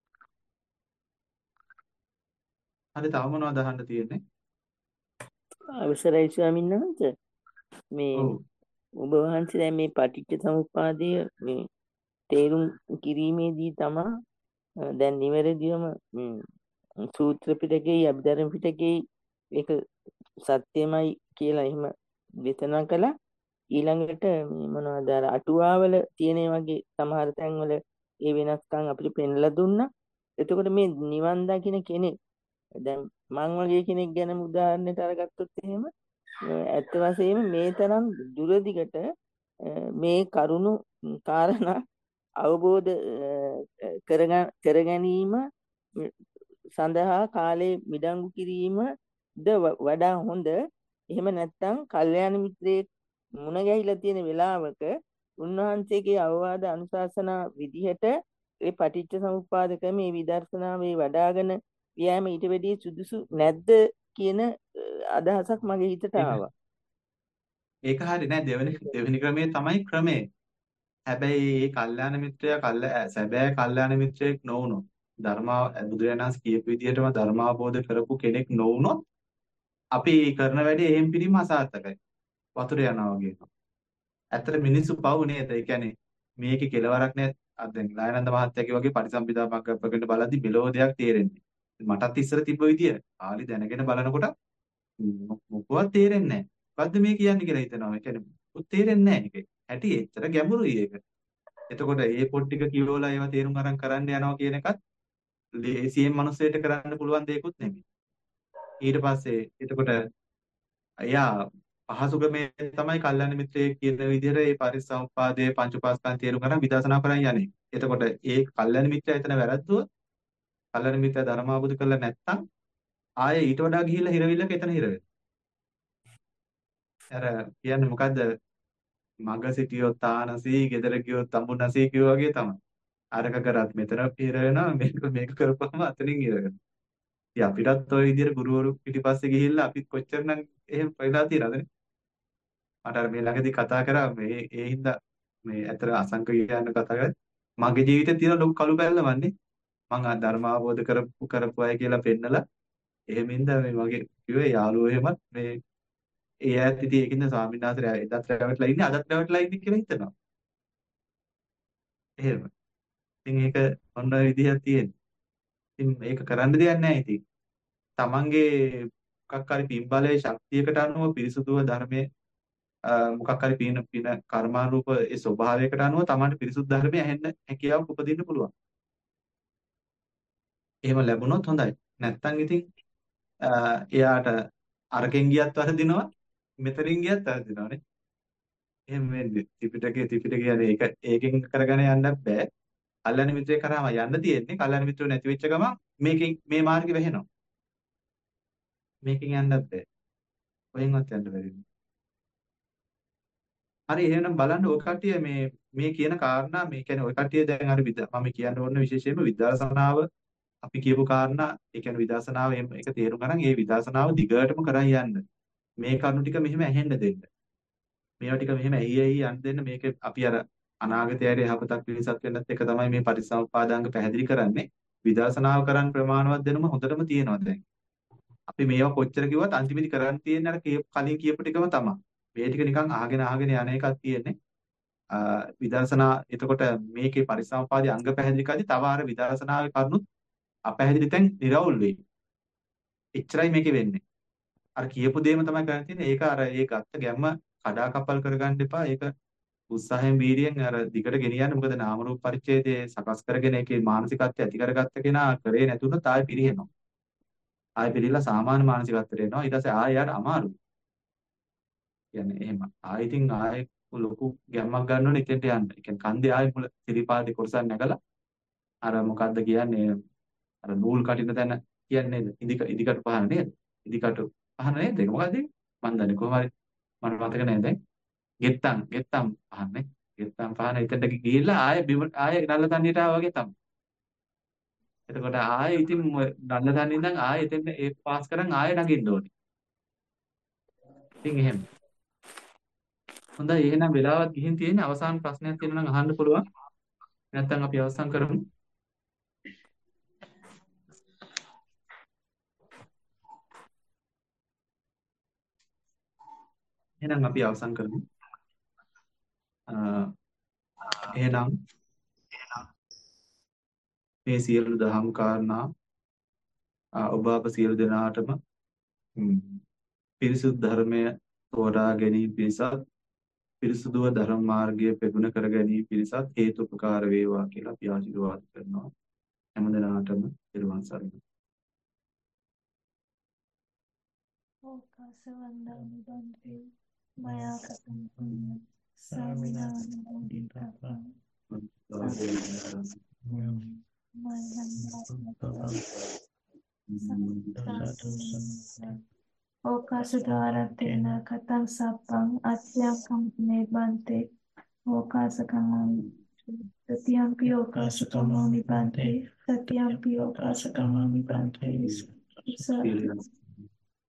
හරි තව මොනවද අහන්න තියෙන්නේ? අවසරයි ස්වාමීන් වහන්සේ මේ ඔව්. ඔබ වහන්සේ දැන් මේ පටිච්ච සමුප්පාදය මේ තේරුම් කිරීමේදී තමා අ, දැන් නිවැරදිවම ම්, සූත්‍ර පිටකේ අභිධර්ම පිටකේ ඒක සත්‍යමයි කියලා එහෙම දේශනා කළා. ඊළඟට මේ මොනවද අර අටුවාවල තියෙන ඒ වගේ සමහර තැන්වල ඒ වෙනස්කම් අපිට පෙන්ලා දුන්නා. එතකොට මේ නිවන් දකින්න කෙනෙක් දැන් මං වගේ කෙනෙක් ගැන උදාහරණයක් අරගත්තොත් එහෙම අ, ඇත්ත වශයෙන්ම මේ තරම් දුරදිගට අ, මේ කරුණු ම්, කාරණා අවබෝධ අ, කරග- කර ගැනීම ම්, සඳහා කාලේ මිඩංගු කිරීමද ව- වඩා හොඳ. එහෙම නැත්නම් කල්යාණ මිත්‍රයෙක් මුණ ගැහිලා තියෙන වෙලාවක උන්වහන්සේගේ අවවාද අනුශාසනා විදිහට ඒ පටිච්ච සමුප්පාද ක්‍රමේ විදර්ශනාවේ වඩාගෙන යෑම ඊට වැඩිය සුදුසු නැද්ද කියන අ, අදහසක් මගේ හිතට ඒක ආවා. ඒක හරි නෑ දෙවෙනි දෙවෙනි ක්‍රමේ තමයි ක්‍රමේ. හැබැයි මේ කල්යාණ මිත්‍රයා කල්ය සැබෑ කල්යාණ මිත්‍රයෙක් නොවුනොත් ධර්ම බුදුරජාණන් වහන්සේ කියපු විදිහටම ධර්ම අවබෝධ කරපු කෙනෙක් නොවුනොත් අපි කරන වැඩේ එහෙම් පිළිම අසාර්ථකයි. වතුර යනවා වගේ. ඇත්තට මිනිස්සු පව් නේද? ඒ කියන්නේ මේකේ කෙලවරක් නෑ. අද දැන් ලායනන්ද මහත්තයාගේ වගේ පරිසම්පදා මග්ග ප්‍රකට බලද්දි මෙලෝ දෙයක් තේරෙන්නේ. මටත් ඉස්සර තිබ්බ විදිය. ආලි දැනගෙන බලනකොට මො- මොකවත් තේරෙන්නේ නැහැ. මොකද්ද මේ කියන්නේ කියලා හිතනවා. ඒ කියන්නේ මොකුත් තේරෙන්නේ නැහැ ඒකේ. ඇටි එච්චර ගැඹුරුයි ඒක. එතකොට ඒ පොත් ටික කියවලා ඒවා තේරුම් අරන් කරන්න යනවා කියන එකත් ලේසියෙන් මිනිස්සෙට කරන්න පුළුවන් දෙයක්වත් නෙමෙයි. ඊට පස්සේ එතකොට එයා පහසු ක්‍රමේ තමයි කල්යාණ මිත්‍රයෙක් කියන විදිහට මේ පරිසම්පාදයේ පංච උපාස්කම් තේරුම් ගන්න විදර්ශනා කරන් යන්නේ. එතකොට ඒ කල්යාණ මිත්‍රයා එතන වැරද්දුවොත් කල්යාණ මිත්‍රයා ධර්ම අවබෝධ කරලා නැත්නම් ආයේ ඊට වඩා ගිහිල්ලා හිරවිල්ලක එතන හිර වෙනවා. අර කියන්නේ මොකද්ද? මග සිටියොත් තානසී, ගෙදර ගියොත් තඹුනසී කියෝ වගේ තමයි. අරක කරත් මෙතන හිර වෙනවා, මේක මේක කරපුවම අතනින් හිර වෙනවා. ඉතින් අපිටත් ওই විදිහට ගුරුවරු පිටිපස්සේ ගිහිල්ලා අපිත් කොච්චරනම් එහෙම වෙලා තියෙනවද? මට අර මේ ළඟදී කතා කරා මේ ඒ හින්දා මේ ඇතර අසංක කියන කතා කරා. මගේ ජීවිතේ තියෙන ලොකු කළු බැල්ලමන්නේ. මං ආ ධර්ම අවබෝධ කරපු කරපු අය කියලා පෙන්නලා එහෙම ඉඳලා මේ මගේ කිව්වේ යාළුවෝ එහෙමත් මේ ඒ ඈත් ඉතින් ඒකින්ද ස්වාමීන් වහන්සේ එදත් රැවටලා ඉන්නේ අදත් රැවටලා ඉන්නේ කියලා හිතනවා. එහෙම. ඉතින් ඒක ඔන්න ඔය විදිහක් තියෙනවා. ඉතින් මේක කරන්න දෙයක් නැහැ ඉතින්. තමන්ගේ මොකක් හරි පින්බලයේ ශක්තියකට අනුව පිරිසුදුව ධර්මයේ අ, මොකක් හරි පින පින කර්මානුරූප ඒ ස්වභාවයකට අනුව තමන්ට පිරිසුදු ධර්මයේ ඇහෙන්න හැකියාවක් උපදින්න පුළුවන්. එහෙම ලැබුණොත් හොඳයි. නැත්තම් ඉතින් අ, එයාට අරකින් ගියත් වරදිනවා මෙතනින් ගියත් වරදිනවානේ. එහෙම වෙන්නේ. ත්‍රිපිටකයේ ත්‍රිපිටකය කියන්නේ ඒක ඒකෙන් කරගෙන යන්නත් බෑ. කල්යාණ මිත්‍රයෙක් කරාම යන්න තියෙන්නේ. කල්යාණ මිත්‍රයෝ නැති වෙච්ච ගමන් මේකෙන් මේ මාර්ගෙ වැහෙනවා. මේකෙන් යන්නත් බෑ. කොහෙන්වත් යන්න බැරි වෙනවා. හරි එහෙනම් බලන්න ඔය කට්ටිය මේ මේ කියන කාරණා මේ කියන්නේ ඔය කට්ටිය දැන් අර විද මම කියන්න ඕන විශේෂයෙන්ම විදර්ශනාව අපි කියපු කාරණා ඒ කියන්නේ විදර්ශනාව එහෙම ඒක තේරුම් ගන්න ඒ විදර්ශනාව දිගටම කරන් යන්න. මේ කරුණු ටික මෙහෙම ඇහෙන්න දෙන්න. මේවා ටික මෙහෙම ඇහි ඇහි යන්න දෙන්න මේක අපි අර අනාගතයට යහපතක් පිණිසත් වෙන්නත් එක තමයි මේ පරිසම්පාදාංග පැහැදිලි කරන්නේ. විදර්ශනාව කරන් ප්‍රමාණවත් දෙනම හොඳටම තියෙනවා දැන්. අපි මේවා කොච්චර කිව්වත් අන්තිමේදී කරන්න තියෙන්නේ අර කිය- කලින් කියපු ටිකම තමයි. මේ ටික නිකන් අහගෙන අහගෙන යන එකක් තියෙන්නේ. අ විදර්ශනා එතකොට මේකේ පරිසම්පාදයේ අංග පැහැදිලි කරද්දී තව අර විදර්ශනාවේ කරුණුත් අපැහැදිලි තැන් නිරවුල් වෙයි. එච්චරයි මේකේ වෙන්නේ. අර කියපු දේම තමයි කරන්න තියෙන්නේ. ඒක අර ඒ ගත්ත ගැම්ම කඩාකප්පල් කරගන්න එපා. ඒක උත්සාහයෙන් වීර්යයෙන් අර දිගට ගෙනියන්න. මොකද නාම රූප පරිච්ඡේදයේ සකස් කරගෙන ඒකේ මානසිකත්වය ඇති කරගත්ත කෙනා කරේ නැතුනොත් ආයෙ පිරිහෙනවා. ආයෙ පිළිලා සාමාන්‍ය මානසිකත්වයට එනවා. ඊට පස්සේ ආයෙ යාට අමාරුයි. කියන්නේ එහෙම. ආයෙ ඉතින් ආයෙ ලොකු ගැම්මක් ගන්න ඕනේ එතෙන්ට යන්න. ඒ කියන්නේ කන්දේ ආයෙ මුල සිරිපාදේ කොටසක් නැගලා අර මොකද්ද කියන්නේ අර නූල් කටින තැන කියන්නේ නේද? ඉදික ඉදිකටු පහන නේද? ඉදිකටු පහන නේද? ඒක මොකද්ද ඒක? මන් දන්නේ කොහොම හරි මට මතක නැහැ දැන්. ගෙත්තම් ගෙත්තම් පහන්නේ. නැත්තම් පහන එතනට ගිහිල්ලා ආයෙ බිම ආයෙ නල්ල තන්නියට ආවා වගේ තමයි. එතකොට ආයෙ ඉතින් නල්ල තන්නිය ඉඳන් ආයෙ එතෙන් ඒ පාස් කරන් ආයෙ නගින්න ඕනේ. ඉතින් එහෙම. හොඳයි එහෙනම් වෙලාවත් ගිහින් තියෙන්නේ අවසාන ප්‍රශ්නයක් තියෙනවා නම් අහන්න පුළුවන්. නැත්නම් අපි අවසන් කරමු. එහෙනම් අපි අවසන් කරමු. අ එහෙනම් මේ සියලු දහම් කාරණා අ, ඔබ අප සියලු දෙනාටම ම්, පිරිසුදු ධර්මය තෝරා ගැනීම පිණිසත් පිරිසුදුව ධර්ම මාර්ගය ප්‍රගුණ කර ගැනීම පිණිසත් හේතු උපකාර වේවා කියලා අපි ආශිර්වාද කරනවා. හැම දිනාටම ත්වන් සරණයි. ඕකාසවන්දනි බන්තේ මයා කතං පුඤ්ඤ සාමිනානි මුදිතං ඕකාසදාරත්තේන කතං සප්පං අත්‍යංකම් නිබන්තේ ඕකාසකං තතියම්පි ඕකාසකමෝ නිබන්තේ තතියම්පි ඕකාසකමෝ නිබන්තේ